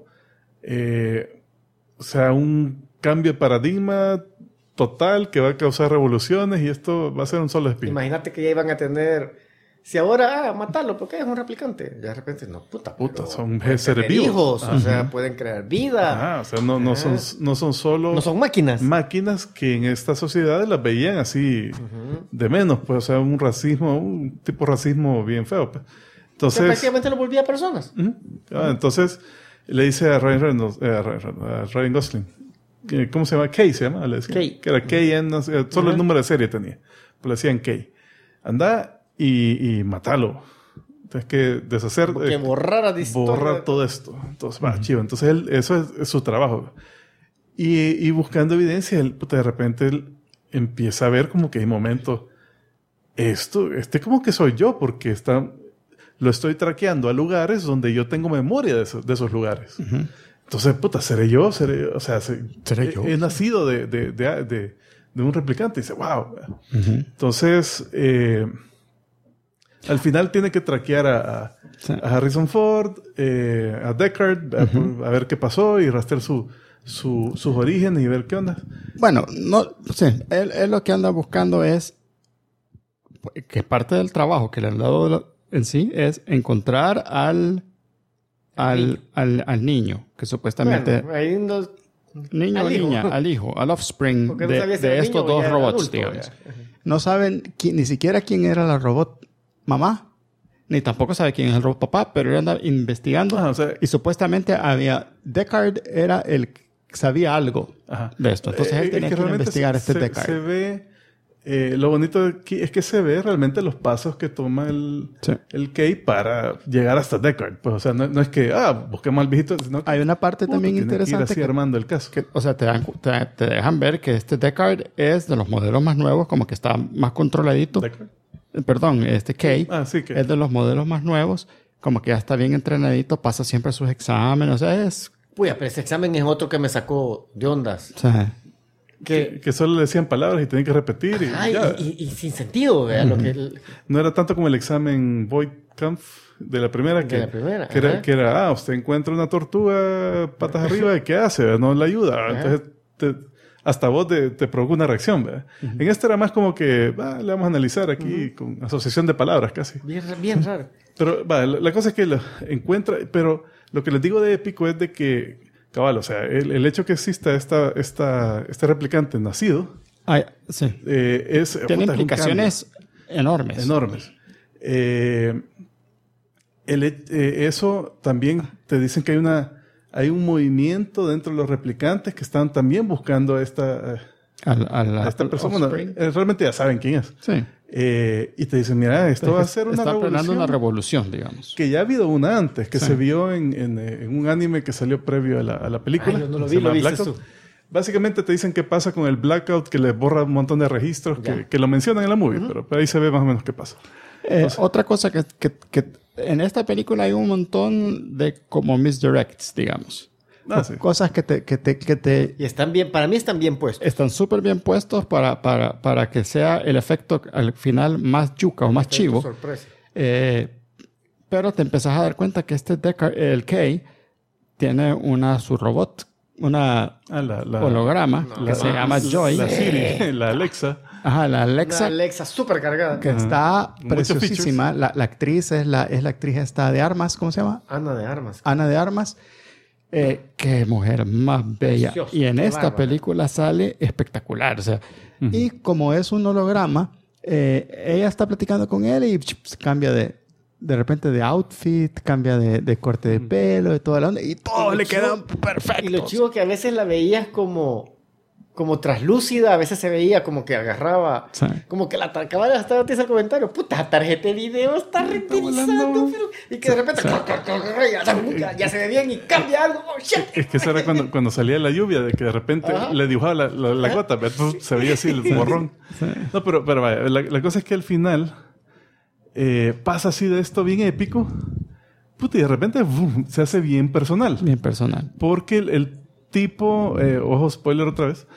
o sea, un cambio de paradigma total que va a causar revoluciones y esto va a ser un solo espíritu. Imagínate que ya iban a tener... Si ahora, matarlo, porque es un replicante. Ya de repente, no, puta, son seres vivos. Hijos, o sea, pueden crear vida. O sea, no son solo... No son máquinas. Máquinas que en esta sociedad las veían así de menos, pues, o sea, un tipo de racismo bien feo. Pues. Entonces... prácticamente lo volvía a personas. Entonces, le dice a Ryan Gosling, ¿cómo se llama? Kay se llama. Kay. Que era Kay, solo el número de serie tenía. Pero le decían Kay. Anda y matalo. Tienes que deshacer... que borrar todo esto. Entonces, chivo. Entonces, eso es su trabajo. Y buscando evidencia, de repente él empieza a ver como que hay momentos... como que soy yo, porque lo estoy traqueando a lugares donde yo tengo memoria de esos lugares. Uh-huh. Entonces, seré yo. O sea, seré yo. He nacido de un replicante. Y dice, wow. Uh-huh. Entonces, al final tiene que traquear a Harrison Ford, a Deckard, a ver qué pasó y rastrear sus orígenes y ver qué onda. Bueno, no sé. Él lo que anda buscando es que parte del trabajo que le han dado en sí es encontrar al al niño, que supuestamente... Bueno, hay unos... Niño o niña, al hijo, al offspring Porque no sabía si de era estos niño o dos ya era robots, adulto, digamos. ya. No saben ni siquiera quién era la robot mamá, ni tampoco sabe quién es el robot papá, pero él anda investigando O sea, y supuestamente Deckard era el que sabía algo de esto. Entonces él tenía que ir a investigar Deckard. Se ve... lo bonito de aquí es que se ve realmente los pasos que toma el Kay para llegar hasta Deckard. Pues, o sea, no es que, busquemos al viejito, sino que... Hay una parte también tiene interesante que ir así armando el caso. o sea, te dejan ver que Deckard es de los modelos más nuevos, como que está más controladito. ¿Deckard? Perdón, Kay Sí, Kay. es de los modelos más nuevos, como que ya está bien entrenadito, pasa siempre sus exámenes, o sea, es... Puya, pero ese examen es otro que me sacó de ondas. O sea, Que solo le decían palabras y tenían que repetir. Y sin sentido, ¿verdad? Lo que No era tanto como el examen Voigtkampf de la primera. Que era, usted encuentra una tortuga patas arriba, ¿y qué hace? No la ayuda. Entonces, hasta vos te provoca una reacción, ¿verdad? En este era más como que, le vamos a analizar aquí con asociación de palabras casi. bien raro. Pero, la cosa es que lo encuentra, pero lo que les digo de épico es de que, cabal, o sea, el hecho que exista este replicante nacido, sí. tiene implicaciones enormes. Enormes. Eso también te dicen que hay un movimiento dentro de los replicantes que están también buscando a esta persona. Bueno, realmente ya saben quién es. Sí. Y te dicen, mira, esto va a ser una revolución. Está planeando una revolución, digamos. Que ya ha habido una antes, que se vio en un anime que salió previo a la película. Yo no lo vi, lo viste tú. Básicamente te dicen qué pasa con el blackout, que les borra un montón de registros, que lo mencionan en la movie, pero ahí se ve más o menos qué pasa. Entonces, otra cosa que en esta película hay un montón de como misdirects, digamos. Sí. Cosas que te... Y están bien, para mí están bien puestos. Están súper bien puestos para que sea el efecto al final más yuca o más chivo. Sorpresa. Pero te empezás a dar cuenta que Deckard, el Kay, tiene su robot, una holograma que se llama Joy. La Siri, la Alexa. Ajá, la Alexa. Una Alexa súper cargada. Que está preciosísima. La actriz es la actriz esta de Armas, ¿cómo se llama? Ana de Armas. Ana de Armas. Qué mujer más bella. Preciosa, y en qué esta bárbara. película sale espectacular. O sea, y como es un holograma, ella está platicando con él y cambia de repente de outfit, cambia de corte de pelo, de toda la onda, y todo le queda perfecto. Y lo chivo que a veces la veías como traslúcida, a veces se veía como que agarraba, como que la acababa de hasta el comentario, puta, la tarjeta de video está renderizando, pero... y que de repente ya se ve bien y cambia algo, oh, shit. Es que eso era cuando salía la lluvia, de que de repente le dibujaba la gota, pero se veía así el borrón. No, pero vaya, la cosa es que al final pasa así de esto bien épico, puta, y de repente se hace bien personal. Bien personal. Porque el tipo, ojo, spoiler otra vez,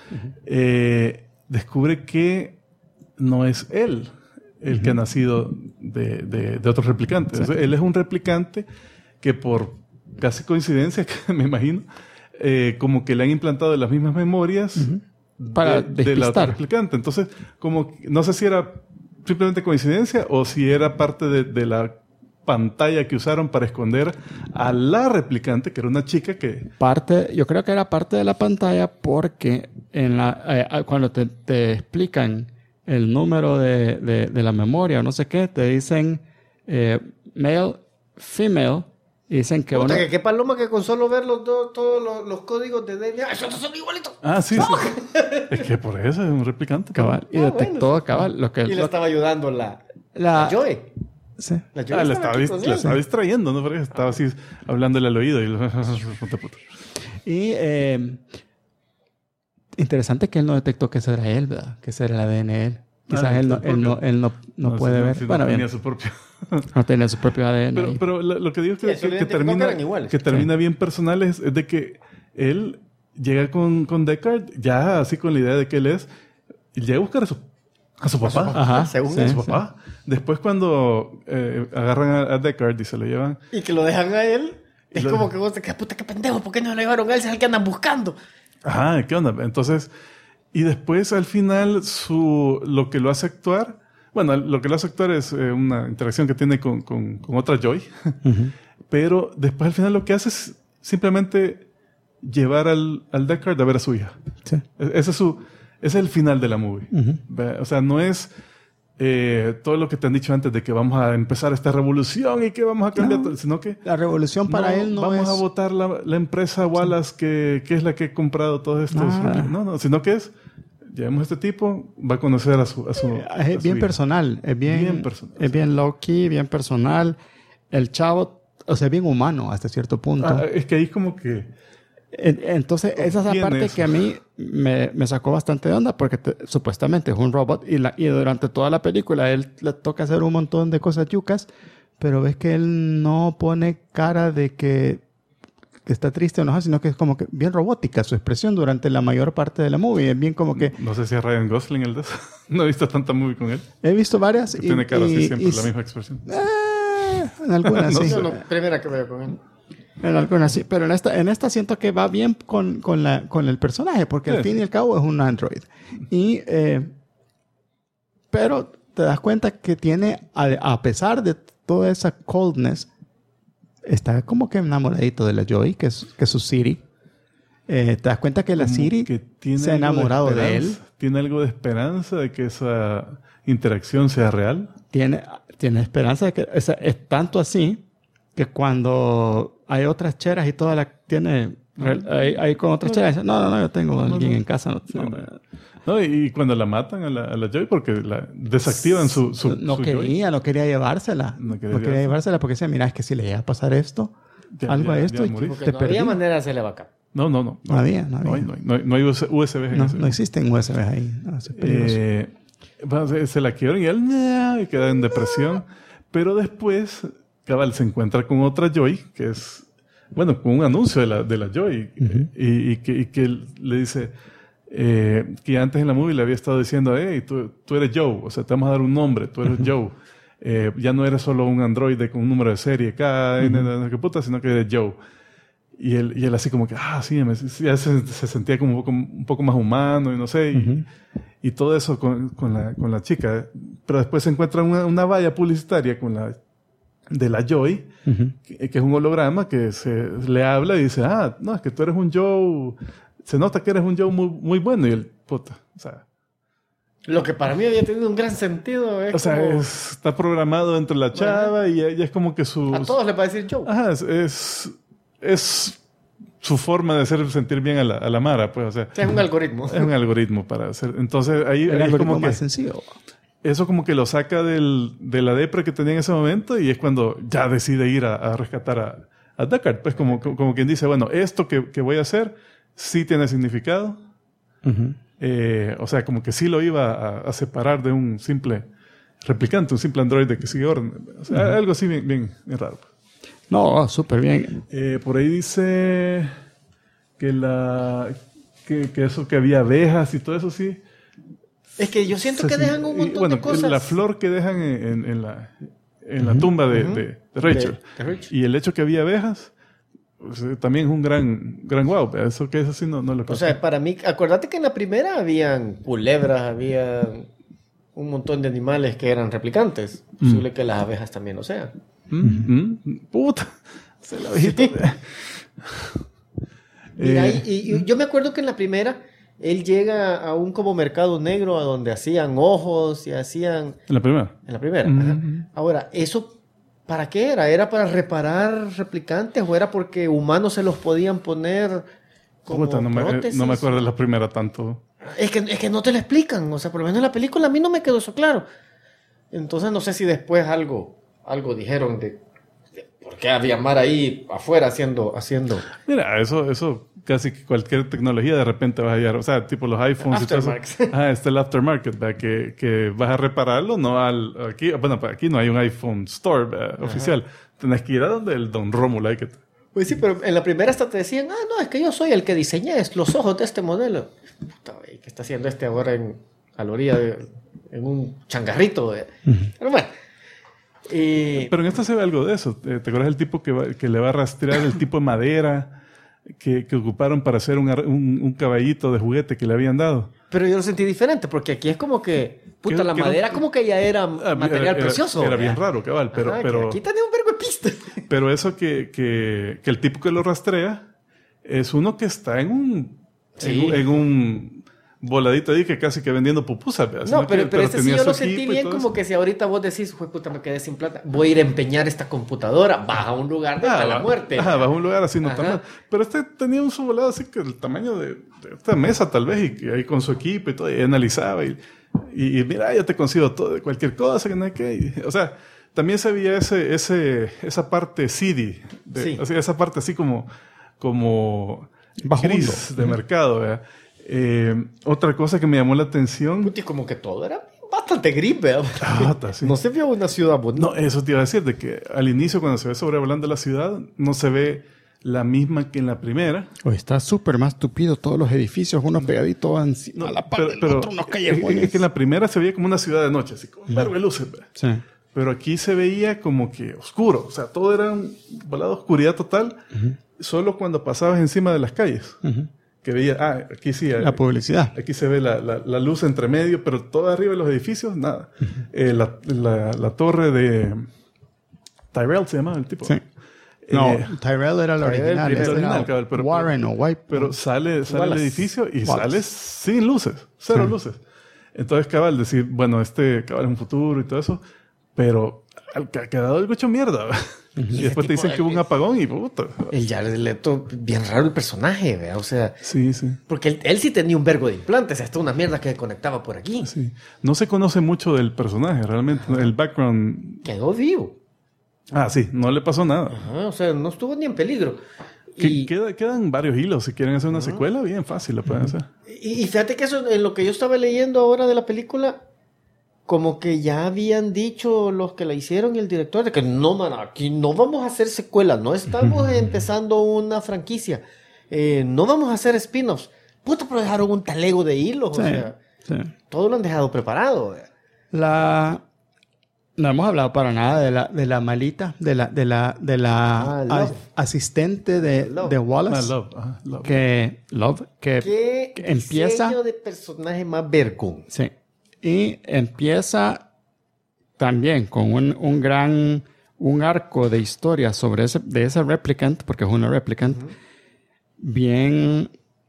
descubre que no es él el que ha nacido de otros replicantes. O sea, él es un replicante que por casi coincidencia, me imagino, como que le han implantado las mismas memorias de la otra replicante. Entonces, como no sé si era simplemente coincidencia o si era parte de la pantalla que usaron para esconder a la replicante, que era una chica que... Yo creo que era parte de la pantalla porque cuando te explican el número de la memoria o no sé qué, te dicen male, female, y dicen que Puta, qué paloma que con solo ver todos los códigos de DNA, esos son igualitos. Sí. Es que por eso es un replicante. Cabal. Y detectó cabal lo que... Y le estaba ayudando la Joy. Sí. La Joy le estaba distrayendo, ¿no? Porque estaba así hablándole al oído. Y interesante que él no detectó que ese era él, ¿verdad? Que ese era el ADN de él. Quizás él no puede ver. Bueno, tenía su propio... No tenía su propio ADN. Pero lo que digo es que termina bien personal es de que él llega con Deckard ya así con la idea de que él es... Y llega a buscar a su papá. Ajá, según su papá. Después cuando agarran a Deckard y se lo llevan... Y que lo dejan a él. Es como que vos te quedas, puta, qué pendejo, ¿por qué no lo llevaron a él? Es el que andan buscando. Ajá, ¿qué onda? Entonces... Y después, al final, lo que lo hace actuar... Bueno, lo que lo hace actuar es una interacción que tiene con otra Joy. Pero después al final lo que hace es simplemente llevar al Deckard a ver a su hija. Sí. Ese es el final de la movie. O sea, no es todo lo que te han dicho antes de que vamos a empezar esta revolución y que vamos a cambiar todo, sino que La revolución para él no vamos es... a votar la empresa Wallace que es la que ha comprado todos estos. No, sino que es llevemos a este tipo, va a conocer a su es a bien su hija. personal, es bien personal. Es bien low-key, bien personal. El chavo, o sea, bien humano hasta cierto punto. Es que ahí como que Entonces, esa es la Bien parte eso. que a mí me sacó bastante de onda porque supuestamente es un robot y durante toda la película él le toca hacer un montón de cosas yucas, pero ves que él no pone cara de que está triste o no, sino que es como que bien robótica su expresión durante la mayor parte de la movie. Es bien como que... no sé si es Ryan Gosling el de eso. No he visto tanta movie con él. He visto varias Que tiene cara así siempre, y- la misma expresión. en algunas No sí. sé. Yo no, primera que veo con él. En algunas sí, pero en esta siento que va bien con el personaje, porque al Sí. fin y al cabo es un android. Pero te das cuenta que tiene, a pesar de toda esa coldness, está como que enamoradito de la Joy, que es su Siri. Te das cuenta que la Como Siri que tiene se ha algo enamorado de él. esperanza. Tiene algo de esperanza de que esa interacción sea real. Tiene esperanza de que... es tanto así que cuando hay otras cheras y toda la... Tiene... Ahí con otras cheras dice, no, yo tengo a alguien en casa. No, y cuando la matan a la Joy porque la desactivan su no Joy. quería llevársela. No No quería quería llevársela porque decía, mira, es que si le llega a pasar esto, Ya- algo ya- a esto, ya y morís. Porque te no perdí. había manera de hacerle backup. No. No había. No hay USBs en No, ese. no existen USBs ahí. No, eso es peligroso. Se la quiebran y él y queda en depresión. Pero después, cabal, se encuentra con otra Joy, que es, bueno, con un anuncio de la Joy, y que le dice que antes en la movie le había estado diciendo, hey, tú eres Joe, o sea, te vamos a dar un nombre, tú eres Joe. Ya no eres solo un androide con un número de serie, qué puta, sino que eres Joe. Y él así como que, sí, ya se sentía como un poco más humano y no sé, y todo eso con la chica. Pero después se encuentra una valla publicitaria de la Joy, que es un holograma que le habla y dice, no, es que tú eres un Joe, se nota que eres un Joe muy, muy bueno. Y él, puta, o sea... Lo que para mí había tenido un gran sentido es O sea, como- está programado entre la chava y ella es como que su... a todos les va a decir Joe. Ajá, es su forma de hacer sentir bien a la Mara, pues, o sea, O sea, es un algoritmo. es un algoritmo para hacer. Entonces, ahí El es algoritmo como que más sencillo. eso como que lo saca de la depre que tenía en ese momento y es cuando ya decide ir a rescatar a Deckard. Pues como quien dice, bueno, esto que voy a hacer sí tiene significado. O sea, como que sí lo iba a separar de un simple replicante, un simple androide que sigue orden. O sea, algo así bien raro. No, súper bien. Por ahí dice que eso que había abejas y todo eso sí. Es que yo siento que dejan un montón bueno, de cosas. la flor que dejan en la tumba de Rachel. De Rachel. Y el hecho que había abejas pues, también es un gran wow. Eso que es así no lo O sea, para mí, acuérdate que en la primera habían culebras, había un montón de animales que eran replicantes. Posible que las abejas también lo sean. Puta. Se la abejita. Mira, y yo me acuerdo que en la primera él llega a un como mercado negro a donde hacían ojos y hacían... En la primera. En la primera. Ajá. Ahora, ¿eso para qué era? ¿Era para reparar replicantes o era porque humanos se los podían poner como Puta, no prótesis? me acuerdo de la primera tanto. Es que no te lo explican. O sea, por lo menos en la película a mí no me quedó eso claro. Entonces no sé si después algo dijeron de por qué había mar ahí afuera haciendo... Mira, eso casi que cualquier tecnología de repente vas a hallar. O sea, tipo los iPhones y todo eso. Aftermarket. Está el aftermarket, ¿verdad? Que vas a repararlo, no aquí no hay un iPhone Store, ¿verdad? Oficial. Tenés que ir a donde el Don Rómulo hay que... Pues sí, pero en la primera hasta te decían, no, es que yo soy el que diseñé los ojos de este modelo. Puta, güey, ¿qué está haciendo este ahora a la orilla en un changarrito? Güey? Pero bueno. Pero en esta se ve algo de eso. ¿Te acuerdas del tipo que le va a rastrear el tipo de madera que ocuparon para hacer un caballito de juguete que le habían dado? Pero yo lo sentí diferente, porque aquí es como que, puta, la madera como que ya era material precioso. Era bien raro, cabal, pero... Ajá, pero que aquí tenía un vergo de pista. pero eso que el tipo que lo rastrea es uno que está en un voladito ahí que casi que vendiendo pupusas. ¿Verdad? No, pero pero este sí tenía yo su lo sentí equipo y bien, todo como eso. que si ahorita vos decís, "Jue puta, me quedé sin plata, voy a ir a empeñar esta computadora, vas a un lugar de mala muerte". Ajá, vas a un lugar así no tan Ajá. mal. Pero este tenía un volado así que el tamaño de esta mesa tal vez, y que ahí con su equipo y todo, y analizaba y mira, yo te consigo todo, cualquier cosa, que no hay que... O sea, también se veía esa parte seedy, Sí. o sea, esa parte así como Bajo gris de mercado, ¿verdad? Otra cosa que me llamó la atención... Puti, como que todo era bastante gris, ¿verdad? Sí. No se vio una ciudad bonita. No, eso te iba a decir, de que al inicio cuando se ve sobrevolando la ciudad, no se ve la misma que en la primera. Hoy está súper más tupido todos los edificios, uno pegadito encima a la par del otro, unos callejones. Es que en la primera se veía como una ciudad de noche, así como un verbo de luces. ¿verdad? Sí. Pero aquí se veía como que oscuro, o sea, todo era un volado de oscuridad total, solo cuando pasabas encima de las calles. Que veía, aquí sí. La publicidad. Aquí se ve la luz entre medio, pero todo arriba de los edificios, nada. La torre de Tyrell se llamaba el tipo. Sí. No, Tyrell era el original. el ese original, era cabal, pero- Warren o White. Pero sale el Wallace. edificio y Wallace. sale sin luces, cero luces. Entonces, cabal, decir, bueno, cabal es un futuro y todo eso, pero ha quedado algo hecho mierda. ¿verdad? Y después te dicen que hubo un apagón y puta. El Jared Leto, bien raro el personaje, ¿verdad? O sea, Sí, sí. porque él sí tenía un vergo de implantes, hasta una mierda que conectaba por aquí. Sí. No se conoce mucho del personaje, realmente. El background. Quedó vivo. Sí, no le pasó nada. Ajá, o sea, no estuvo ni en peligro. Quedan varios hilos. Si quieren hacer una secuela, bien fácil lo pueden hacer. Y fíjate que eso, en lo que yo estaba leyendo ahora de la película, como que ya habían dicho los que la hicieron y el director, de que no, man, aquí no vamos a hacer secuela, no estamos empezando una franquicia, no vamos a hacer spin-offs. Puta, pero dejaron un talego de hilos, Sí, o sea, sí. todo lo han dejado preparado. No hemos hablado para nada de la malita, de la Love. asistente de Wallace. Love. Que ¿Qué empieza. diseño de personaje más vergón? Sí. Y empieza también con un arco de historia sobre ese replicant, porque es una replicant, bien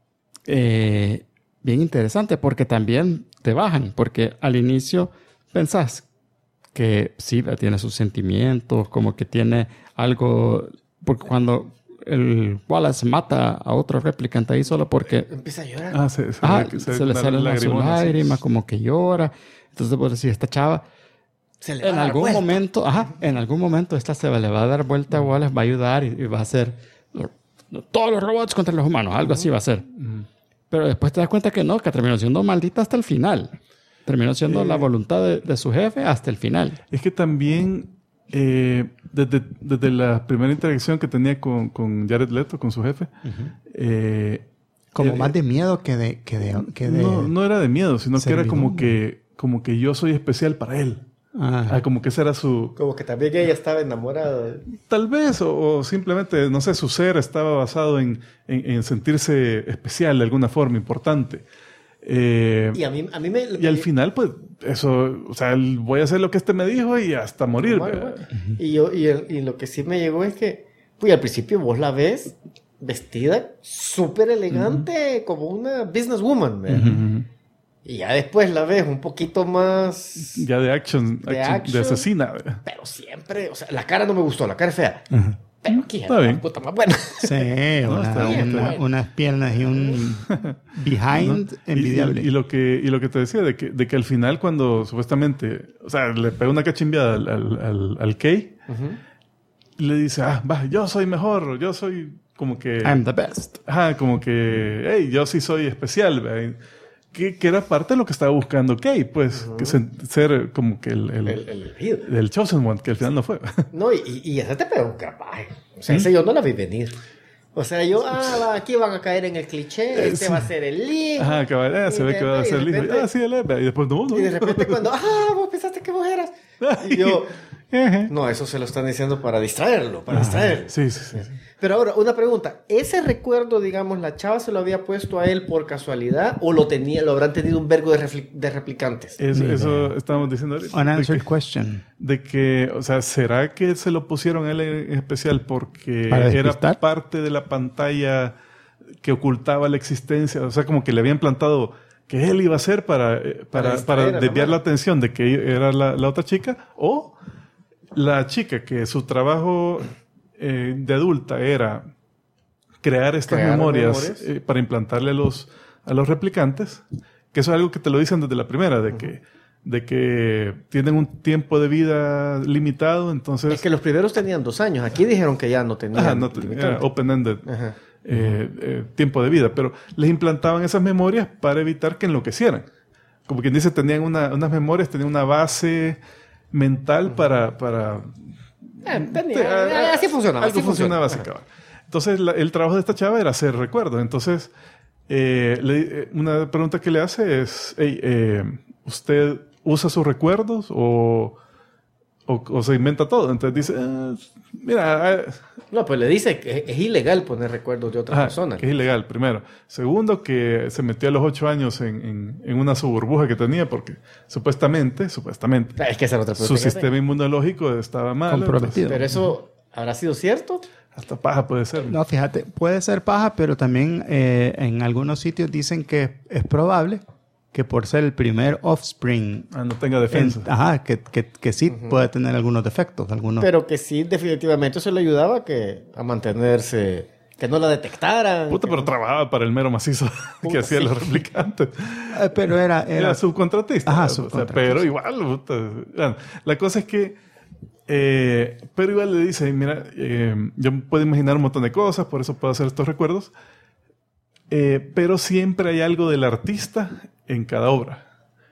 interesante, porque también te bajan, porque al inicio pensás que sí, tiene sus sentimientos, como que tiene algo, porque cuando el Wallace mata a otro replicant ahí solo porque Empieza a llorar. se le salen las lágrimas, como que llora. Entonces vos decís, esta chava, Se le va a dar en algún momento esta se le va a dar vuelta a Wallace, va a ayudar y va a hacer todos los robots contra los humanos, algo así va a ser. Pero después te das cuenta que no, que terminó siendo maldita hasta el final. Terminó siendo la voluntad de su jefe hasta el final. Es que también, desde la primera interacción que tenía con Jared Leto, con su jefe, Como más de miedo que de no era de miedo, sino que era servidumbre. como que yo soy especial para él. Como que ese era su... Como que también ella estaba enamorada. Tal vez, o simplemente, no sé, su ser estaba basado en sentirse especial de alguna forma, importante. Y a mí me... Y al final, pues, eso, o sea, voy a hacer lo que este me dijo y hasta morir. Bueno. Y lo que sí me llegó es que, pues al principio vos la ves vestida súper elegante, como una businesswoman, ¿verdad? Y ya después la ves un poquito más... Ya de action, de asesina. Pero siempre, o sea, la cara no me gustó, la cara es fea. Pero aquí Está era bien. la puta más buena. Sí, está bien. unas piernas y un behind envidiable. Y lo que te decía, de que al final cuando supuestamente, o sea, le pega una cachimbiada al Kay, le dice, yo soy mejor, yo soy como que... I'm the best. Como que, hey, yo sí soy especial, ¿verdad? Que era parte de lo que estaba buscando Kay, pues, que ser como que El elegido. el chosen one, que al final no fue. No, y ese te pegó un crapaje. O sea, ese yo no la vi venir. O sea, aquí van a caer en el cliché, va a ser el hijo. Cabal, se ve que va a ser el hijo. Sí, él es, y después no. Y de repente cuando, vos pensaste que vos eras. Y No, eso se lo están diciendo para distraerlo, para distraerlo. Sí. Pero ahora, una pregunta. ¿Ese recuerdo, digamos, la chava se lo había puesto a él por casualidad o lo habrán tenido un vergo de replicantes? Eso estábamos diciendo ahorita. Unanswered question. De que, o sea, ¿será que se lo pusieron a él en especial porque ¿Para era despistar? parte de la pantalla que ocultaba la existencia? O sea, como que le habían plantado que él iba a ser para distraer a la desviar la madre. atención de que era la otra chica, o la chica que su trabajo de adulta era crear estas Crear memorias, memorias. para implantarle a los replicantes, que eso es algo que te lo dicen desde la primera, de que tienen un tiempo de vida limitado, entonces... Es que los primeros tenían 2 años. Aquí dijeron que ya no tenían. Era limitante. open-ended Ajá. tiempo de vida, pero les implantaban esas memorias para evitar que enloquecieran. Como quien dice, tenían unas memorias, tenían una base mental para Así funcionaba. algo así funcionaba funciona. así, cabrón. Entonces, el trabajo de esta chava era hacer recuerdos. Entonces, una pregunta que le hace es, ¿usted usa sus recuerdos o se inventa todo? Entonces dice, mira... No, pues le dice que es ilegal poner recuerdos de otras personas. que es ilegal, primero. Segundo, que se metió a los 8 años en una suburbuja que tenía porque supuestamente, Es que esa era otra su pregunta. sistema inmunológico estaba mal. Comprometido. Pero eso habrá sido cierto. Hasta paja puede ser. No, fíjate, puede ser paja, pero también en algunos sitios dicen que es probable que por ser el primer offspring, No tenga defensa. que sí puede tener algunos defectos. Pero que sí, definitivamente eso le ayudaba a mantenerse, que no la detectaran. Puta, pero trabajaba para el mero macizo que hacían los replicantes. Pero era subcontratista. Ajá, O sea, subcontratista. pero igual, puta. Bueno, la cosa es que pero igual le dice, mira, yo puedo imaginar un montón de cosas, por eso puedo hacer estos recuerdos, pero siempre hay algo del artista en cada obra.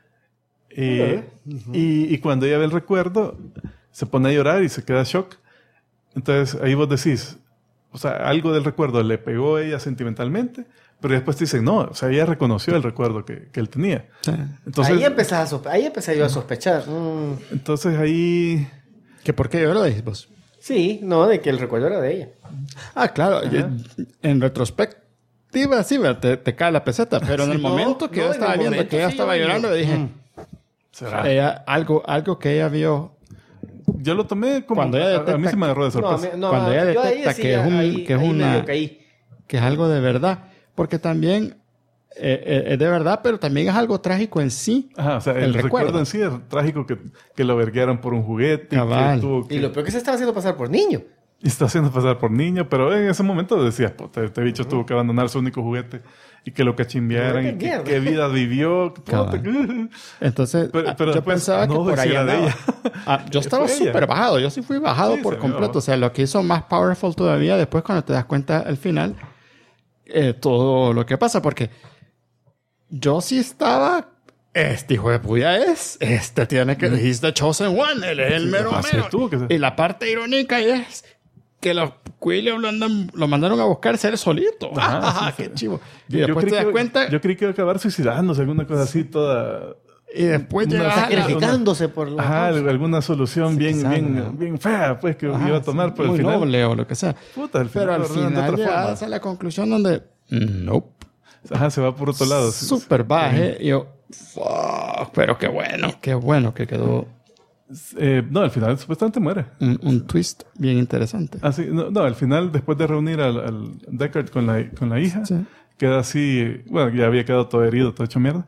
Y cuando ella ve el recuerdo, se pone a llorar y se queda en shock. Entonces ahí vos decís, o sea, algo del recuerdo le pegó a ella sentimentalmente, pero después te dicen, no, o sea, ella reconoció el recuerdo que él tenía. Sí. Entonces, ahí empecé yo a sospechar. entonces ahí... ¿Que por qué yo lo dije vos? Sí, no, de que el recuerdo era de ella. Claro. En retrospectiva, sí, te cae la peseta. Pero en el momento que yo en estaba el viendo momento que ella sí, estaba yo llorando, dije... ¿será? Ella, algo que ella vio... Yo lo tomé como... Cuando ella a mí detecta- sí me agarró de sorpresa. Cuando ella yo ahí detecta sí, que es un- ahí que es una- medio caí. que es algo de verdad. Porque también es de verdad, pero también es algo trágico en sí. Ajá, o sea, el recuerdo en sí es trágico que lo verguearon por un juguete. Cabal. Que tuvo que- Y lo peor que se estaba haciendo pasar por niño. y está haciendo pasar por niño, pero en ese momento decías, puta, este bicho tuvo que abandonar su único juguete y que lo cachimbearan y Mierda. qué vida vivió. Puta, Cabal. Entonces, pero yo después, pensaba que no, por si ahí era de andaba. ella. Yo estaba Fue ella. súper bajado. Yo sí fui bajado Sí, por se vio. completo. O sea, lo que hizo más powerful todavía después cuando te das cuenta al final todo lo que pasa. Porque yo sí estaba... Este hijo de puya tiene que... He's the chosen one. Él es el mero así mero. tuvo que ser. Y la parte irónica es que los William lo mandaron a buscar ser solito. Ajá, Qué chivo. Y Yo después creí te das que- cuenta... Yo creí que iba a acabar suicidándose, alguna cosa así toda... Y después llegas a la- Sacrificándose por la Ajá, causa. alguna solución quizás, bien ¿no? fea, pues, que Ajá, iba a tomar, pero al muy final... noble o lo que sea. Puta, al final Pero al lo arreglan de final otra forma. llegas a la conclusión donde... Nope. Ajá, se va por otro lado. Sí, Súper baje. Y yo... Fuck, pero qué bueno que quedó no, al final supuestamente muere. un twist bien interesante. Ah, sí, no, al final, después de reunir al Deckard con la hija, Sí. queda así, bueno, ya había quedado todo herido, todo hecho mierda.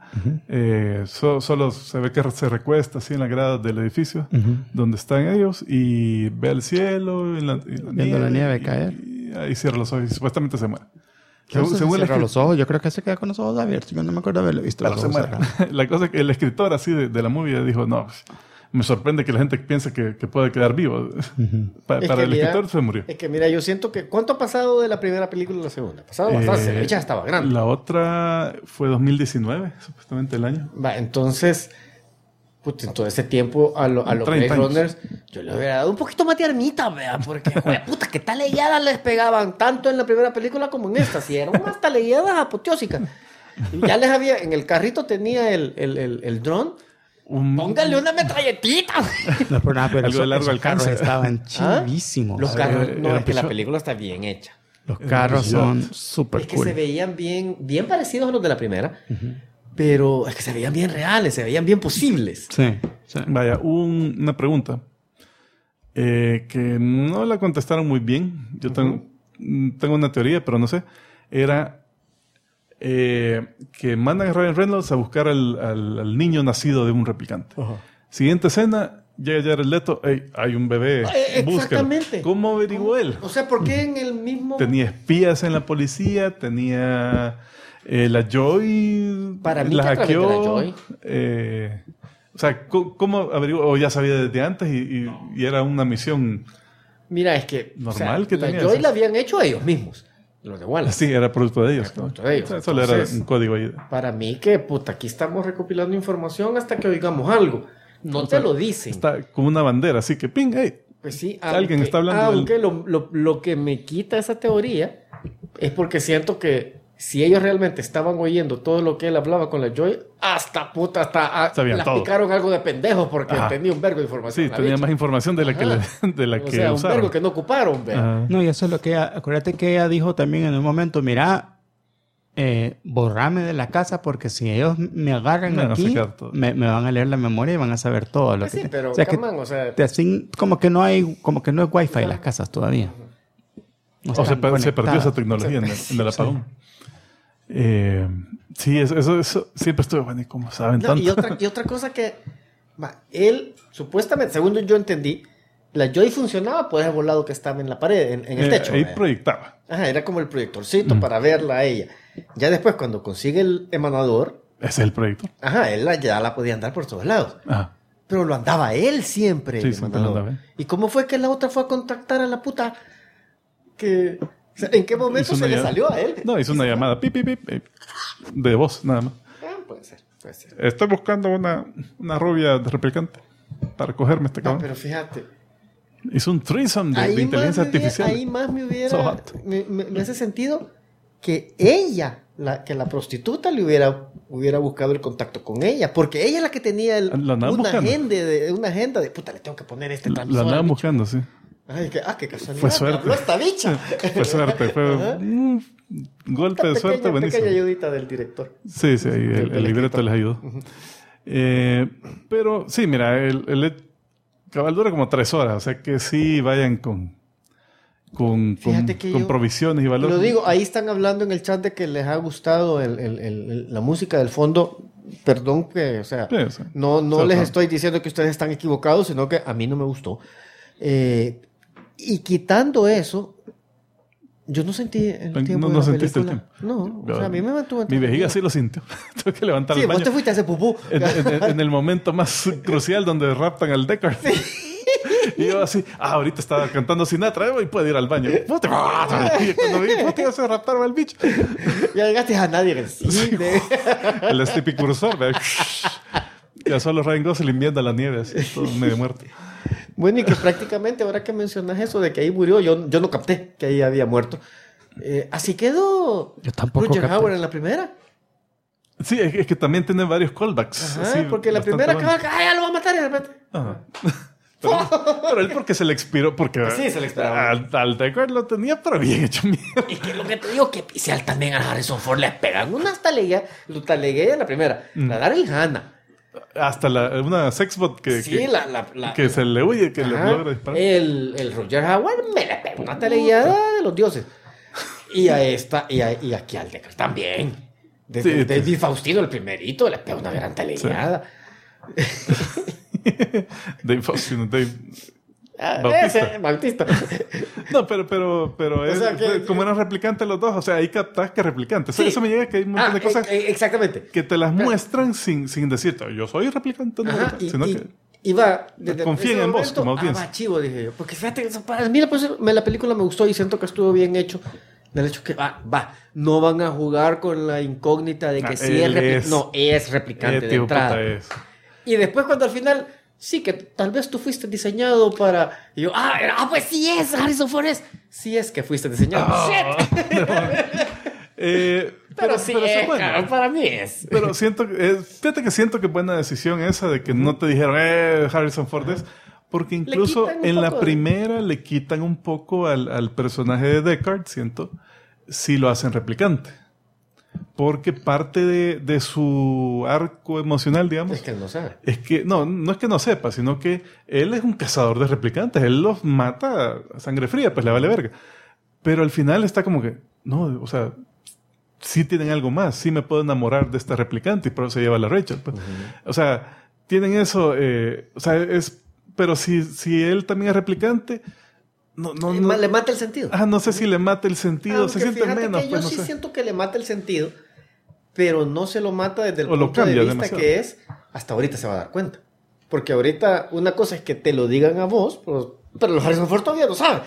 Solo se ve que se recuesta así en la grada del edificio donde están ellos y ve el cielo y Viendo la nieve caer. Y ahí cierra los ojos y supuestamente se muere. No sé si Según el cierra los ojos. Yo creo que se queda con los ojos abiertos. Yo no me acuerdo haberlo visto. Claro, los se ojos muere. cerrados. La cosa es que el escritor así de la movie dijo, no, pues, me sorprende que la gente piense que puede quedar vivo. Para Es el que mira, escritor se murió. Es que mira, yo siento que... ¿Cuánto ha pasado de la primera película a la segunda? Pasado bastante. Ella estaba grande. La otra fue 2019, supuestamente el año. Va, entonces... Puta, en todo ese tiempo a los 30 Blade años. Runners yo le hubiera dado un poquito más de armita, vea, porque, joder, puta, que talegueadas les pegaban tanto en la primera película como en esta. Si eran unas talegueadas apoteósicas. Y ya les había... En el carrito tenía el dron. Póngale una metralletita. No, pero nada, pero Algo de largo esos carros alcance. estaban chivísimos. Los carros, no, era es que la pichón. película está bien hecha. Los carros son súper Es que cool. se veían bien parecidos a los de la primera, pero es que se veían bien reales, se veían bien posibles. Sí, sí. Vaya, una pregunta que no la contestaron muy bien. Yo tengo una teoría, pero no sé. Era que mandan a Ryan Reynolds a buscar al niño nacido de un replicante. Siguiente escena, llega Jared Leto. Hey, hay un bebé, búsquelo. Exactamente. ¿Cómo averiguó él? O sea, ¿por qué en el mismo... Tenía espías en la policía, tenía la Joy, Para mí la que a través de la hackeó. Joy. O sea, ¿cómo averiguó? ¿O ya sabía desde antes y era una misión? Mira, es que... Normal que la tenía Joy eso. la habían hecho ellos mismos, los de Wallace. Sí, era producto de ellos. Era producto de ellos. O sea, solo era Entonces, un código ahí. Para mí que, puta, aquí estamos recopilando información hasta que oigamos algo. No O te sea, lo dicen. Está como una bandera, así que ping, hey. Pues sí, Alguien está hablando aunque lo que me quita esa teoría es porque siento que si ellos realmente estaban oyendo todo lo que él hablaba con la Joy, hasta Sabían las todo. picaron algo de pendejos porque Ajá. tenía un vergo de información. Sí, la tenía bicha. más información de la que, de la O que sea, un usaron. vergo que no ocuparon, ve. Ajá. No, y eso es lo que ella, acuérdate que ella dijo también en un momento, mira, borrame de la casa porque si ellos me agarran Me van a aquí, sacar todo. me van a leer la memoria y van a saber todo lo Pues que sí, pero, o sea, que come on, o sea, como que no es wifi las casas todavía. No O se están perdió esa conectadas. tecnología en el apagón. Sí, eso siempre estuve bueno. ¿Y cómo saben no, tanto? y otra cosa que él, supuestamente, según yo entendí, la Joy funcionaba por ese volado que estaba en la pared, en el techo. Ahí ¿verdad? proyectaba. Ajá, era como el proyectorcito para verla a ella. Ya después, cuando consigue el emanador, Ese es el proyector. ajá, ya la podía andar por todos lados. Ajá. Pero lo andaba él siempre, Sí, el siempre emanador. lo andaba él. ¿Y cómo fue que la otra fue a contactar a la puta? O sea, ¿en qué momento Hizo se una le llamada. salió a él? No, hizo una llamada. Pip, pip, pip, de voz, nada más. Puede ser, puede ser. Estoy buscando una rubia de replicante para cogerme este No, cabrón. pero fíjate. Hizo un threesome de inteligencia artificial. Ahí más me hubiera... So hot. me hace sentido que ella, que la prostituta le hubiera buscado el contacto con ella, porque ella es la que tenía Lo andaban una buscando. agenda de puta, le tengo que poner este La transmisor. andaban bicho. buscando, sí. Ay, qué casualidad. Fue suerte. habló esta bicha. Fue suerte. Fue Ajá. un golpe de suerte buenísimo. Pequeña ayudita del director. Sí, sí, ahí el libreto escritor. les ayudó. Pero sí, mira, el cabal dura como 3 horas, o sea que sí vayan con Fíjate que con yo- provisiones y valores. Lo digo, ahí están hablando en el chat de que les ha gustado la música del fondo. Perdón que, o sea, Sí, o sea, no o sea, les no. estoy diciendo que ustedes están equivocados, sino que a mí no me gustó. Y quitando eso, yo no sentí el tiempo No de la sentiste el película. tiempo. No, o sea, a mí me mantuvo Mi vejiga entretenido. sí lo sintió. Tuve que levantar Sí, el vos baño. te fuiste a hacer pupú. En el momento más crucial donde raptan al Deckard. Y yo así, ahorita estaba cantando Sinatra y puedo ir al baño. Puta, y cuando vi, puta, ya se raptaron al bicho. Ya llegaste a nadie en el cine. El Stippy Cursor, ¿verdad? Ya solo Ryan Gosling viendo la nieve, así, todo medio muerto. Bueno, y que prácticamente ahora que mencionas eso de que ahí murió, yo no capté que ahí había muerto. Así quedó Yo tampoco Roger capté. Howard en la primera. Sí, es que también tiene varios callbacks. Ajá, así, porque la bastante primera buenos. ya lo va a matar y de repente. Ajá. Pero él porque se le expiró, porque Sí, se le expiraba. al Deckard lo tenía, pero bien hecho mierda. Y que lo que te digo, que Picial también a Harrison Ford le pegan unas talegueas. Lo taleguea en la primera. La Daryl Hannah. Hasta una sexbot que, Sí, que se le huye, que le Ajá. logra disparar. El Roger Howard me le pega una talegueada de los dioses. Y a esta, y aquí al Deckard también. Sí, David Faustino, el primerito, le pega una gran talegueada. Dave Faustino, Dave. Bautista. Bautista. Bautista. No, pero es, sea que- como eran replicantes los dos, o sea, ahí captas que replicantes. Sí. Eso me llega que hay un montón de cosas Exactamente. que te las muestran sin decirte, yo soy replicante, no, Ajá, sino que iba desde confíen ese en vos momento, como audiencia. va chivo, dije yo. Porque fíjate, para mí la película me gustó y siento que estuvo bien hecho. Del hecho que no van a jugar con la incógnita de que sí él es- no, es replicante de tío, entrada. puta, es. Y después cuando al final, sí, que tal vez tú fuiste diseñado para... Y yo, pues sí es, Harrison Ford es. Sí es que fuiste diseñado. Ah. ¡Shit! Pero sí, es bueno. claro, para mí es. Pero fíjate que siento que es buena decisión esa de que no te dijeron, Harrison Ford es. Porque incluso en la primera le quitan un poco al personaje de Deckard, siento, si lo hacen replicante. Porque parte de su arco emocional, digamos... Es que él no sabe. Es que, no es que no sepa, sino que él es un cazador de replicantes. Él los mata a sangre fría, pues le vale verga. Pero al final está como que, no, o sea, sí tienen algo más. Sí me puedo enamorar de esta replicante y por eso se lleva a la Rachel. Pues. O sea, tienen eso, o sea, pero si él también es replicante... No, le mata el sentido. No sé si le mata el sentido. Aunque se siente menos. Que yo pues, no sí sé. siento que le mata el sentido, pero no se lo mata desde el O lo punto de cambia vista demasiado. que es, hasta ahorita se va a dar cuenta. Porque ahorita una cosa es que te lo digan a vos, pero los Harrison Ford todavía no saben.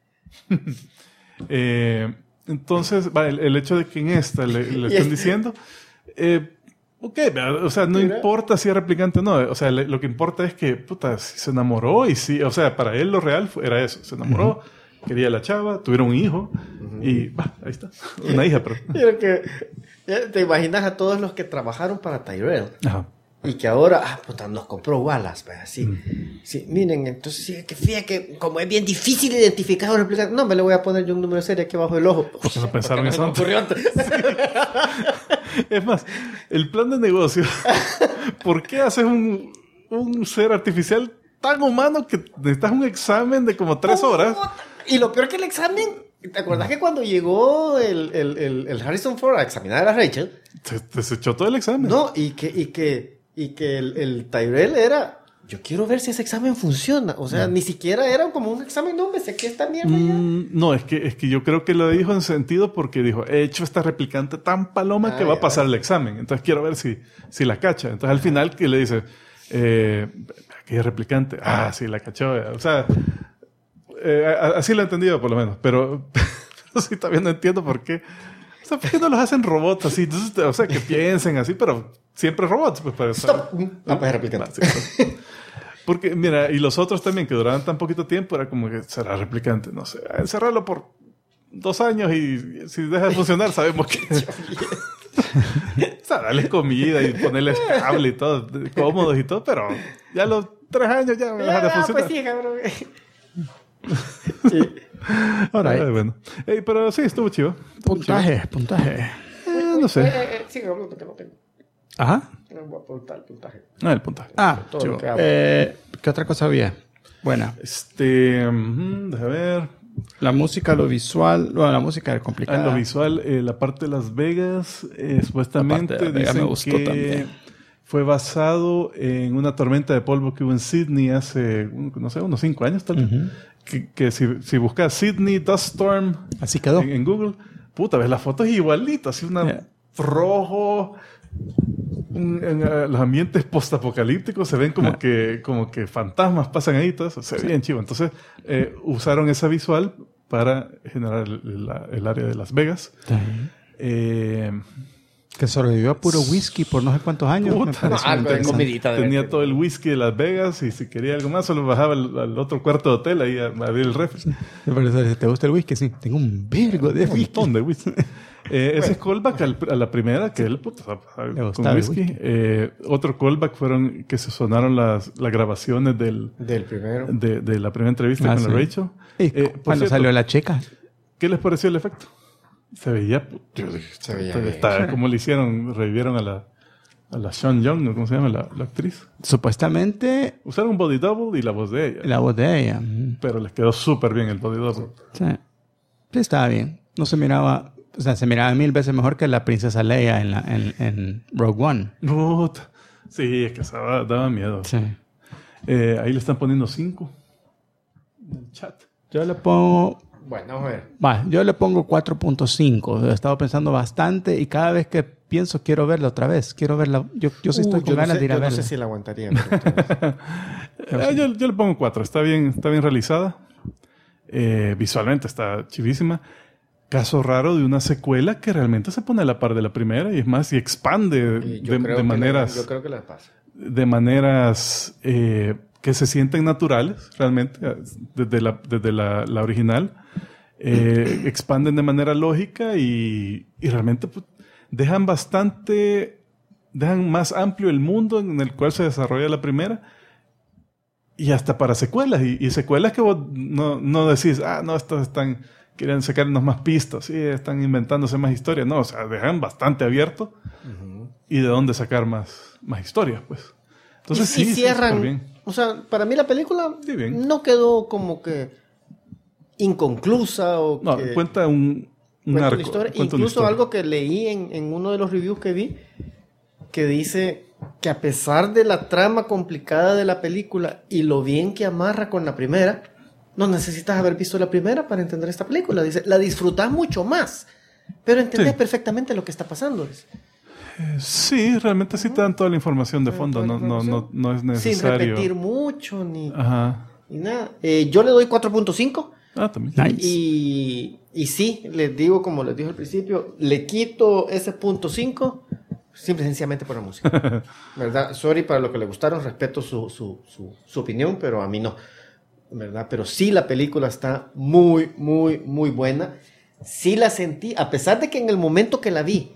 Entonces, el hecho de que en esta le estén diciendo... ok, o sea, no importa si es replicante o no. O sea, lo que importa es que, puta, si se enamoró y sí, o sea, para él lo real era eso. Se enamoró, quería a la chava, tuvieron un hijo y, ahí está. Una hija, pero... Pero que, te imaginas a todos los que trabajaron para Tyrell Ajá. y que ahora, puta, nos compró Wallace, pues, así. Sí, miren, entonces, sí, que fíjate que como es bien difícil identificar a un replicante, no, me le voy a poner yo un número de serie aquí abajo del ojo. Porque no pensaron Porque eso no se me antes. ocurrió antes. Es más, el plan de negocio, ¿por qué haces un ser artificial tan humano que necesitas un examen de como 3 horas? Y lo peor que el examen, ¿te acuerdas que cuando llegó el Harrison Ford a examinar a Rachel? Se echó todo el examen. No, y que el Tyrell era, yo quiero ver si ese examen funciona. O sea, ni siquiera era como un examen, no, me sé que esta mierda ya. No, es que yo creo que lo dijo en sentido porque dijo, he hecho esta replicante tan paloma que va a pasar el examen. Entonces quiero ver si la cacha. Entonces al final que le dice, aquella replicante, sí, la cachó. O sea, así lo he entendido por lo menos. Pero sí también no entiendo por qué. O sea, ¿por qué no los hacen robots así? Entonces, o sea, que piensen así, pero siempre robots. Pues, para Stop. No, pues replicante. Porque, mira, y los otros también que duraban tan poquito tiempo, era como que será replicante, no sé. Encerrarlo por 2 años y si deja de funcionar, sabemos que... o sea, darles comida y ponerles cable y todo, cómodos y todo, pero ya a los 3 años ya va a dejar de funcionar. Pues sí, cabrón. Ahora, Bueno. Pero sí, estuvo chido. puntaje. No sé. Sí, cabrón, porque no tengo. Ajá. No voy a apuntar el puntaje. El puntaje. Todo chivo. lo que hago. ¿Qué otra cosa había? Buena. Déjame ver. La música, lo visual. Bueno, la música era complicada. Lo visual, la parte de Las Vegas, supuestamente La parte de Las Vegas dicen me gustó que también. fue basado en una tormenta de polvo que hubo en Sydney hace, no sé, unos 5 años tal vez. Que si buscas Sydney Dust Storm Así quedó. en Google, puta, ves la foto es igualita, así una rojo. Los ambientes postapocalípticos se ven como que fantasmas pasan ahí, todo eso se ve bien chivo. Entonces usaron esa visual para generar el área de Las Vegas. Que sobrevivió a puro whisky por no sé cuántos años. Puta. Me pareció Algo de interesante. comidita. Tenía todo el whisky de Las Vegas y si quería algo más solo bajaba al otro cuarto de hotel ahí a abrir el refri. ¿Te gusta el whisky? Sí. Tengo un vergo de Un whisky. montón de whisky. Ese es callback a la primera que él puta, Le con gustaba el whisky. Otro callback fueron que se sonaron las grabaciones Del primero. de la primera entrevista con sí. la Rachel. ¿Y Por cuando cierto, salió la checa? ¿qué les pareció el efecto? Se veía... Se veía como le hicieron, revivieron a la Sean Young, ¿no? ¿Cómo se llama la actriz? Supuestamente Usaron un body double y la voz de ella. la voz de ella. Pero les quedó súper bien el body double. Sí. Sí, estaba bien. No se miraba... O sea, se miraba 1000 veces mejor que la princesa Leia en Rogue One. Puta. Sí, es que daba miedo. Sí. Ahí le están poniendo 5 en el chat. Yo le pongo... Bueno, vamos a ver. yo le pongo 4.5. He estado pensando bastante y cada vez que pienso quiero verla otra vez. Quiero verla. Yo sí estoy con ganas de ir a verla. No sé si la aguantaría. Yo le pongo 4. Está bien realizada. Visualmente está chivísima. Caso raro de una secuela que realmente se pone a la par de la primera y es más, y expande de maneras... Yo creo que la pasa. De maneras que se sienten naturales, realmente, desde la original. expanden de manera lógica y realmente pues, dejan más amplio el mundo en el cual se desarrolla la primera y hasta para secuelas y secuelas que vos no decís, no, estos quieren sacarnos más pistas, sí, están inventándose más historias, no, o sea, dejan bastante abierto y de dónde sacar más historias, pues. Entonces y sí, cierran, súper bien. O sea, para mí la película Sí, bien. no quedó como que inconclusa o No, que cuenta un cuenta arco. una historia. Cuenta una Incluso historia. algo que leí en uno de los reviews que vi, que dice que a pesar de la trama complicada de la película y lo bien que amarra con la primera, no necesitas haber visto la primera para entender esta película. Dice, la disfrutas mucho más, pero entendés perfectamente lo que está pasando. Dice. Sí, realmente sí te dan toda la información de fondo, Toda la información. no es necesario. Sin repetir mucho ni nada. Yo le doy 4.5. También. Nice. Y sí, les digo, como les dije al principio, le quito ese punto 5 simple y sencillamente por la música. ¿Verdad? Sorry para lo que le gustaron, respeto su opinión, pero a mí no. ¿Verdad? Pero sí, la película está muy, muy, muy buena. Sí la sentí, a pesar de que en el momento que la vi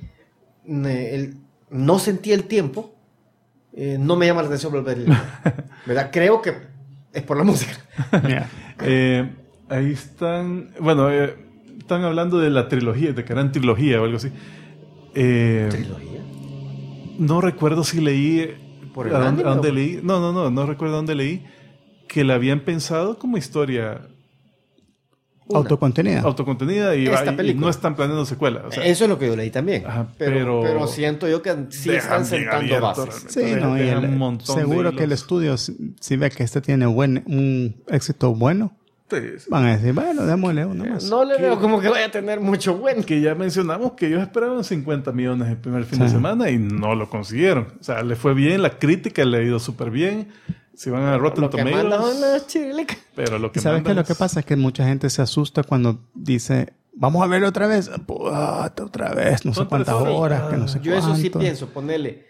no sentí el tiempo, no me llama la atención volver a ir. ¿Verdad? Creo que es por la música. Yeah. Ahí están, bueno, están hablando de la trilogía, de que eran trilogía o algo así. ¿Trilogía? No recuerdo si leí ¿Por el a anime dónde o? leí. No recuerdo dónde leí que la habían pensado como historia Autocontenida. autocontenida y Esta película. no están planeando secuela. O sea, Eso es lo que yo leí también. Ajá, pero siento yo que sí dejan están bien sentando abierto, bases. realmente. Sí, no, y Dejan un montón de seguro hilos. que el estudio, si ve que este tiene un éxito bueno, sí. van a decir, bueno, démosle uno más. No le veo como que vaya a tener mucho bueno. Que ya mencionamos que ellos esperaban 50 millones el primer fin de semana y no lo consiguieron. O sea, le fue bien, la crítica le ha ido súper bien. Si van a Rotten Lo que mandan Tomatoes, unas chilecas. pero lo que ¿Sabes mandan qué? Lo que pasa es que mucha gente se asusta cuando dice, vamos a verlo otra vez. Otra vez, no sé Son cuántas 3 horas. horas, que no sé Yo eso sí cuánto. pienso, ponerle.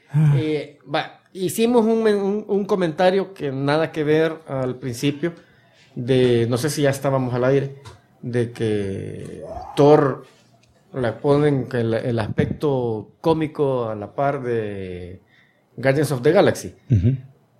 Hicimos un comentario que nada que ver al principio, no sé si ya estábamos al aire, de que Thor la ponen el aspecto cómico a la par de Guardians of the Galaxy. Ujú.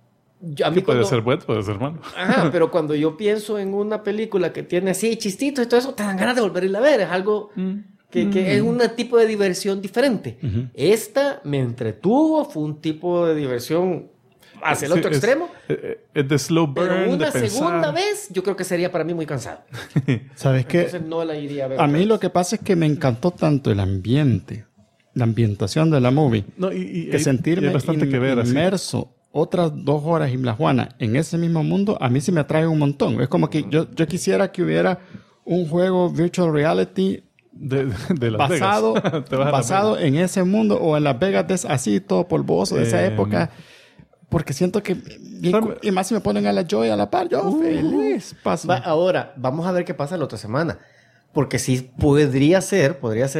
A mí puede cuando- ser bueno, puede ser malo. Ajá, pero cuando yo pienso en una película que tiene así chistitos y todo eso, te dan ganas de volver a irla a ver. Es algo que es un tipo de diversión diferente. Esta me entretuvo, fue un tipo de diversión hacia el Sí, otro extremo. Es de slow burn, Pero una de pensar. segunda vez, yo creo que sería para mí muy cansado. ¿Sabes qué? Entonces no la iría a ver. A mí lo que pasa es que me encantó tanto el ambiente, la ambientación de la movie, No, y que hay- sentirme hay bastante que ver, así. inmerso otras 2 horas en La Juana en ese mismo mundo, a mí sí me atrae un montón. Es como que yo quisiera que hubiera un juego virtual reality de Las basado, Vegas. Te vas a Las basado Vegas. en ese mundo o en Las Vegas así todo polvoso de esa Eh, época. Porque siento que... y más si me ponen a la Joy a la par, yo feliz paso. Ahora, vamos a ver qué pasa la otra semana. Porque sí podría ser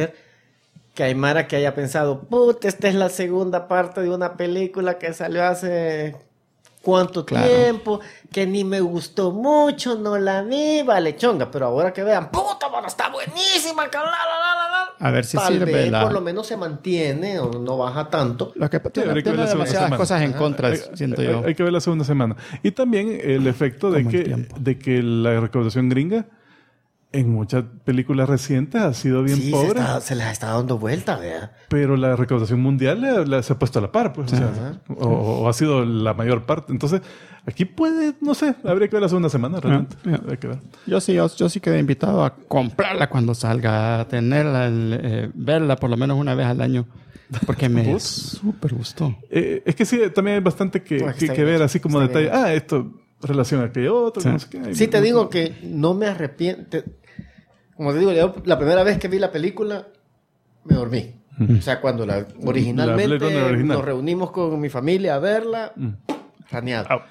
que Aymara que haya pensado, puta, esta es la segunda parte de una película que salió hace cuánto Claro. tiempo, que ni me gustó mucho, no la vi, vale chonga. Pero ahora que vean, puta, bueno, está buenísima, que A ver si tal sirve vez la... por lo menos se mantiene o no baja tanto. Lo que tiene, habría que tiene ver la segunda demasiadas semana. cosas en contra, Hay- siento hay- yo. Hay que ver la segunda semana. Y también el efecto Como el tiempo. de que la recaudación gringa en muchas películas recientes ha sido bien Sí, pobre, se les está dando vuelta, vea. pero la recaudación mundial se ha puesto a la par, pues, o, sea, o ha sido la mayor parte. Entonces, aquí puede, no sé, habría que ver la segunda semana realmente. Ah, Habría que ver. Yo sí quedé invitado a comprarla cuando salga, a tenerla, verla por lo menos una vez al año, porque me súper gustó. Es que sí, también hay bastante que Está ver, bien, así como está detalle. bien. Esto relación a aquello otro, Sí. no sé qué. Sí, te digo que no me arrepiento. Como te digo, yo la primera vez que vi la película, me dormí. O sea, cuando originalmente La Blade Runner original. nos reunimos con mi familia a verla, raneado. Out.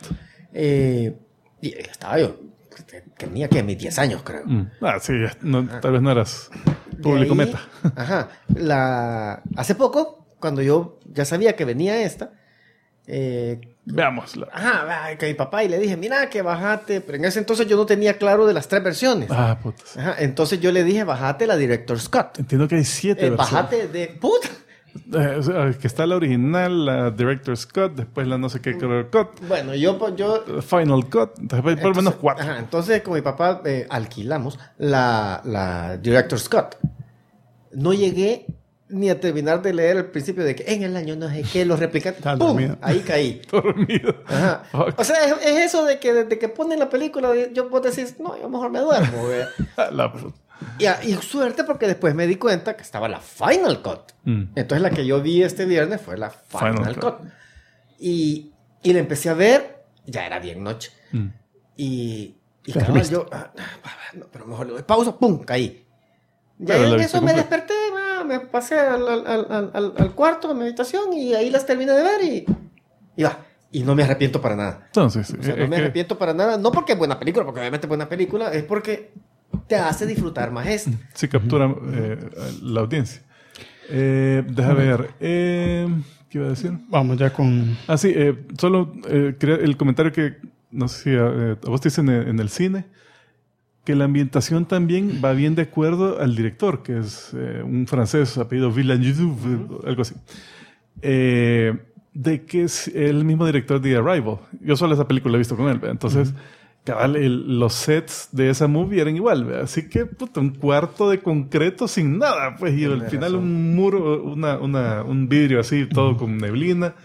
Y estaba yo, tenía que mis 10 años, creo. Sí, tal vez no eras público De ahí- meta. Ajá. Hace poco, cuando yo ya sabía que venía esta, Veámosla. Ajá, que mi papá, y le dije, mira, que bajate, pero en ese entonces yo no tenía claro de las 3 versiones. Ah, putas. Ajá, entonces yo le dije, bajate la Director's Cut. Entiendo que hay 7 versiones. Bajate de... ¡Puta! O sea, que está la original, la Director's Cut, después la no sé qué Color Cut, Bueno, yo Final Cut, después por lo menos 4. Ajá, entonces con mi papá alquilamos la Director's Cut. No llegué ni a terminar de leer el principio de que en el año no sé qué, los replicantes, Estaba ¡pum! dormido. Ahí caí. Dormido. Ajá. Fuck. O sea, es eso de que desde que ponen la película, vos decís, no, yo mejor me duermo. ¿Ve? La puta. Y suerte porque después me di cuenta que estaba la Final Cut. Entonces la que yo vi este viernes fue la Final Cut. Y la empecé a ver, ya era bien noche. Y cabal, yo, no, pero mejor le doy pausa, ¡pum! Caí. Ya Pero en la eso viste me completa. desperté, me pasé al cuarto de meditación y ahí las terminé de ver y va. Y no me arrepiento para nada. Entonces, O sea, no me arrepiento para nada, no porque es buena película, porque obviamente es buena película, es porque te hace disfrutar más esto. sí captura la audiencia. Deja ver. ¿Qué iba a decir? Vamos ya con... Ah, sí, solo el comentario que, no sé si a vos te dicen en el cine, que la ambientación también va bien de acuerdo al director, que es un francés apellido Villeneuve, algo así. De que es el mismo director de Arrival. Yo solo esa película la he visto con él, ¿verdad? Entonces, cabal, los sets de esa movie eran igual, ¿verdad? Así que, puta, un cuarto de concreto sin nada, pues, y al final un muro, un vidrio así, todo con neblina.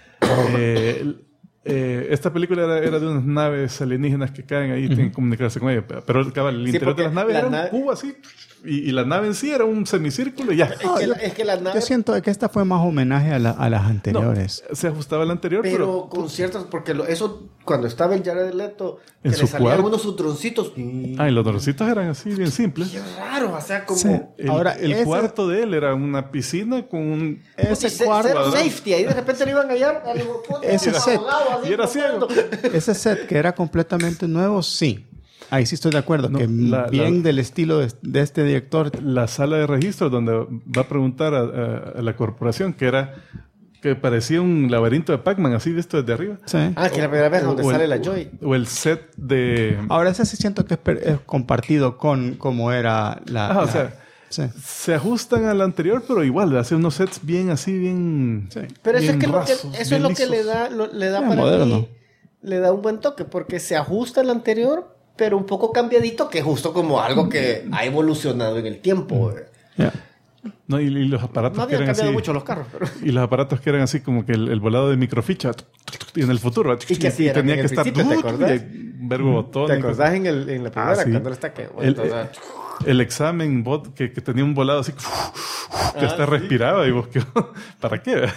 Esta película era de unas naves alienígenas que caen ahí y tienen que comunicarse con ellas. Pero cabal, el interior de las naves era un cubo así. Y la nave en sí era un semicírculo y ya. Es que la nave... Yo siento que esta fue más homenaje a las anteriores. No, se ajustaba a la anterior, Pero con ciertas... Porque eso, cuando estaba el Jared Leto, que En le su salían cuarto. unos sutroncitos. y los dorcitos eran así, bien simples. Qué raro, o sea, como... Sí. Ahora, El ese- cuarto de él era una piscina con un... Ese Cero cuarto, safety, ahí de repente lo iban a hallar. Ese set. Y era ciego. ese set que era completamente nuevo, sí. Ahí sí estoy de acuerdo. No, que bien la- del estilo de este director. La sala de registro donde va a preguntar a la corporación, que parecía un laberinto de Pac-Man, así visto desde arriba. Sí. Ah, que la primera vez donde O sale el- la Joy. O el set de... Ahora ese sí siento que es compartido con cómo era la... o sea, sí. se ajustan al anterior, pero igual, hace unos sets bien así, bien... Sí. Pero eso bien es que, rasos, eso es bien lo que le lisos. da, le da Ah, para moderno. mí, le da un buen toque, porque se ajusta al anterior, pero un poco cambiadito, que es justo como algo que ha evolucionado en el tiempo. Ya. No, y los aparatos No que habían eran cambiado así... mucho los carros, pero... Y los aparatos que eran así como que el volado de microficha y en el futuro Y que así era tenía en que el estar principio, ¿te acordás? un verbo botón. ¿Te acordás en la primera, sí. cuando él está que... bueno, entonces- El examen bot que tenía un volado así que hasta respiraba y vos que ¿para qué?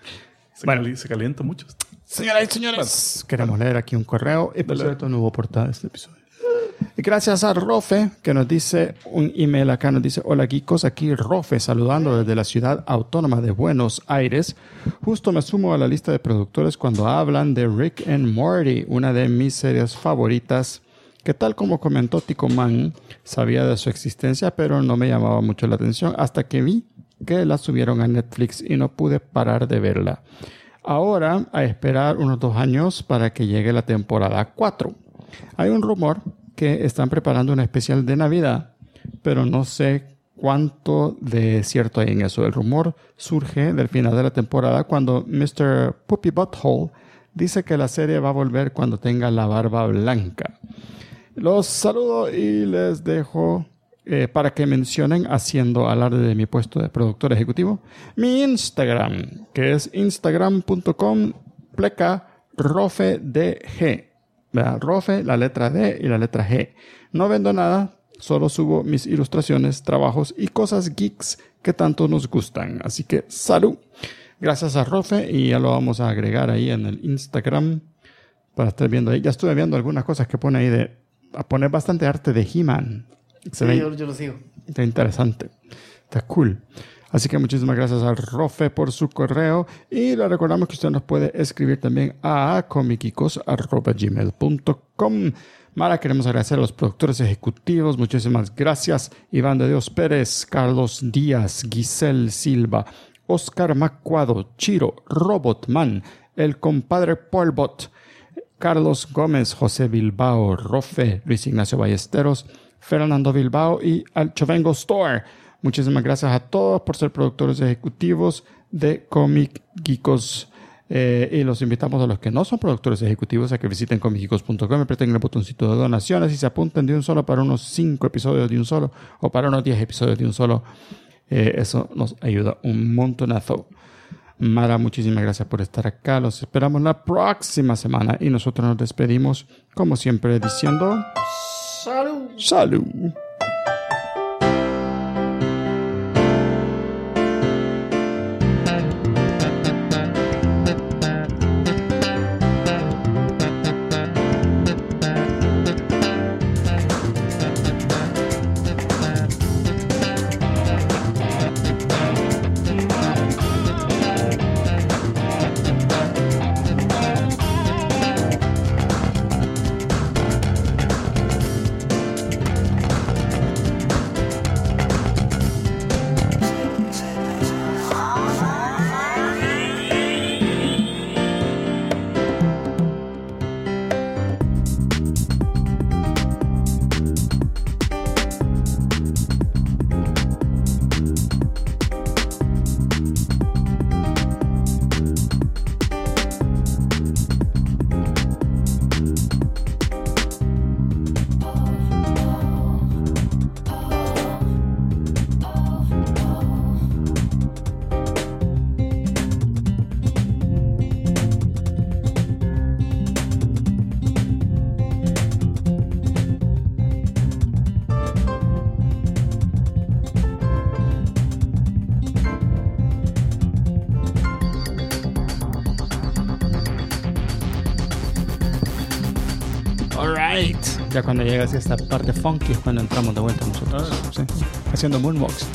Se calienta mucho. Señoras y señores, queremos leer aquí un correo. Y por cierto, no hubo portada de este episodio. Y gracias a Rofe, que nos dice un email acá, nos dice: hola geekos, aquí Rofe saludando desde la ciudad autónoma de Buenos Aires. Justo me sumo a la lista de productores cuando hablan de Rick and Morty, una de mis series favoritas, que tal como comentó Tico Man, sabía de su existencia, pero no me llamaba mucho la atención hasta que vi que la subieron a Netflix y no pude parar de verla. Ahora, a esperar unos 2 años para que llegue la temporada 4. Hay un rumor que están preparando un especial de Navidad, pero no sé cuánto de cierto hay en eso. El rumor surge del final de la temporada cuando Mr. Puppy Butthole dice que la serie va a volver cuando tenga la barba blanca. Los saludo y les dejo para que mencionen, haciendo alarde de mi puesto de productor ejecutivo, mi Instagram, que es instagram.com/rofedg. Rofe, la letra D y la letra G. No vendo nada, solo subo mis ilustraciones, trabajos y cosas geeks que tanto nos gustan. Así que salud. Gracias a Rofe, y ya lo vamos a agregar ahí en el Instagram para estar viendo ahí. Ya estuve viendo algunas cosas que pone ahí a poner bastante arte de He-Man. Se Sí, ve- yo lo sigo. Está interesante. Está cool. Así que muchísimas gracias al Rofe por su correo. Y le recordamos que usted nos puede escribir también a comicicos@gmail.com. Mara, queremos agradecer a los productores ejecutivos. Muchísimas gracias. Iván de Dios Pérez, Carlos Díaz, Giselle Silva, Oscar Macuado, Chiro, Robotman, el compadre Polbot, Carlos Gómez, José Bilbao, Rofe, Luis Ignacio Ballesteros, Fernando Bilbao y al Chovengo Store. Muchísimas gracias a todos por ser productores ejecutivos de Comic Geekos. Y los invitamos a los que no son productores ejecutivos a que visiten comicgeekos.com, aprieten el botoncito de donaciones y se apunten de un solo para unos 5 episodios de un solo o para unos 10 episodios de un solo. Eso nos ayuda un montonazo. Mara, muchísimas gracias por estar acá. Los esperamos la próxima semana y nosotros nos despedimos como siempre diciendo ¡Salud! ¡Salud! Ya cuando llega así esta parte funky es cuando entramos de vuelta nosotros. ¿Sí? Haciendo moonwalks.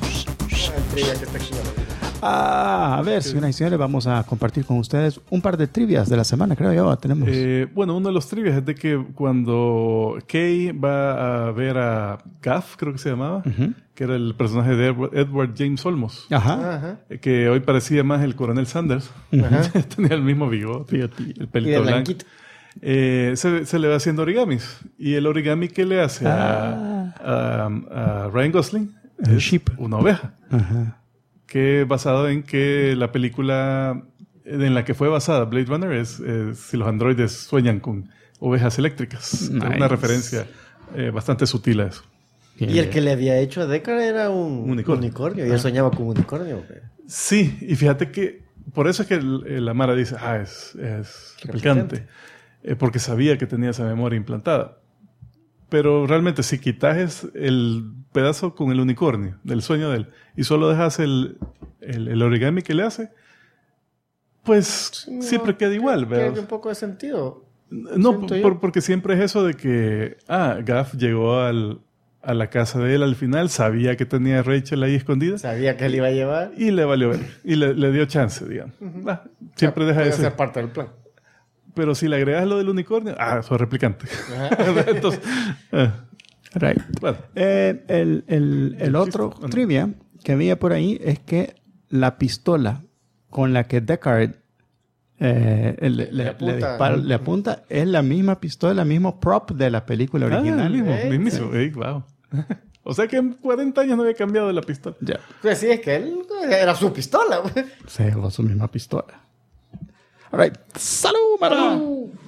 A ver, señoras y señores, vamos a compartir con ustedes un par de trivias de la semana, creo yo. Tenemos. Bueno, uno de los trivias es de que cuando Kay va a ver a Gaff, creo que se llamaba, que era el personaje de Edward James Olmos, que hoy parecía más el coronel Sanders. Tenía el mismo bigote, el pelito blanco. Se le va haciendo origamis. Y el origami que le hace a Ryan Gosling es una oveja. Que basado en que la película en la que fue basada Blade Runner es si los androides sueñan con ovejas eléctricas. Nice. Una referencia bastante sutil a eso. Y el que le había hecho a Deckard era un unicornio. Y él soñaba con un unicornio. Sí, y fíjate que por eso es que la Mara dice, es replicante. Porque sabía que tenía esa memoria implantada. Pero realmente si quitas el pedazo con el unicornio del sueño de él y solo dejas el origami que le hace, pues no, siempre queda igual. Pierde un poco de sentido. No, porque siempre es eso de que Gaff llegó a la casa de él al final, sabía que tenía a Rachel ahí escondida. Sabía que él iba a llevar. Y le valió ver. Y le dio chance, digamos. Siempre deja puede ese. ser parte del plan. Pero si le agregas lo del unicornio, soy replicante. Entonces, right. Bueno. El otro trivia que había por ahí es que la pistola con la que Deckard le apunta es la misma pistola, el mismo prop de la película original. Mismísimo. Wow. O sea que en 40 años no había cambiado la pistola. Ya. Pues sí, es que él era su pistola. Se llevó su misma pistola. All right. ¡Salud, Mara!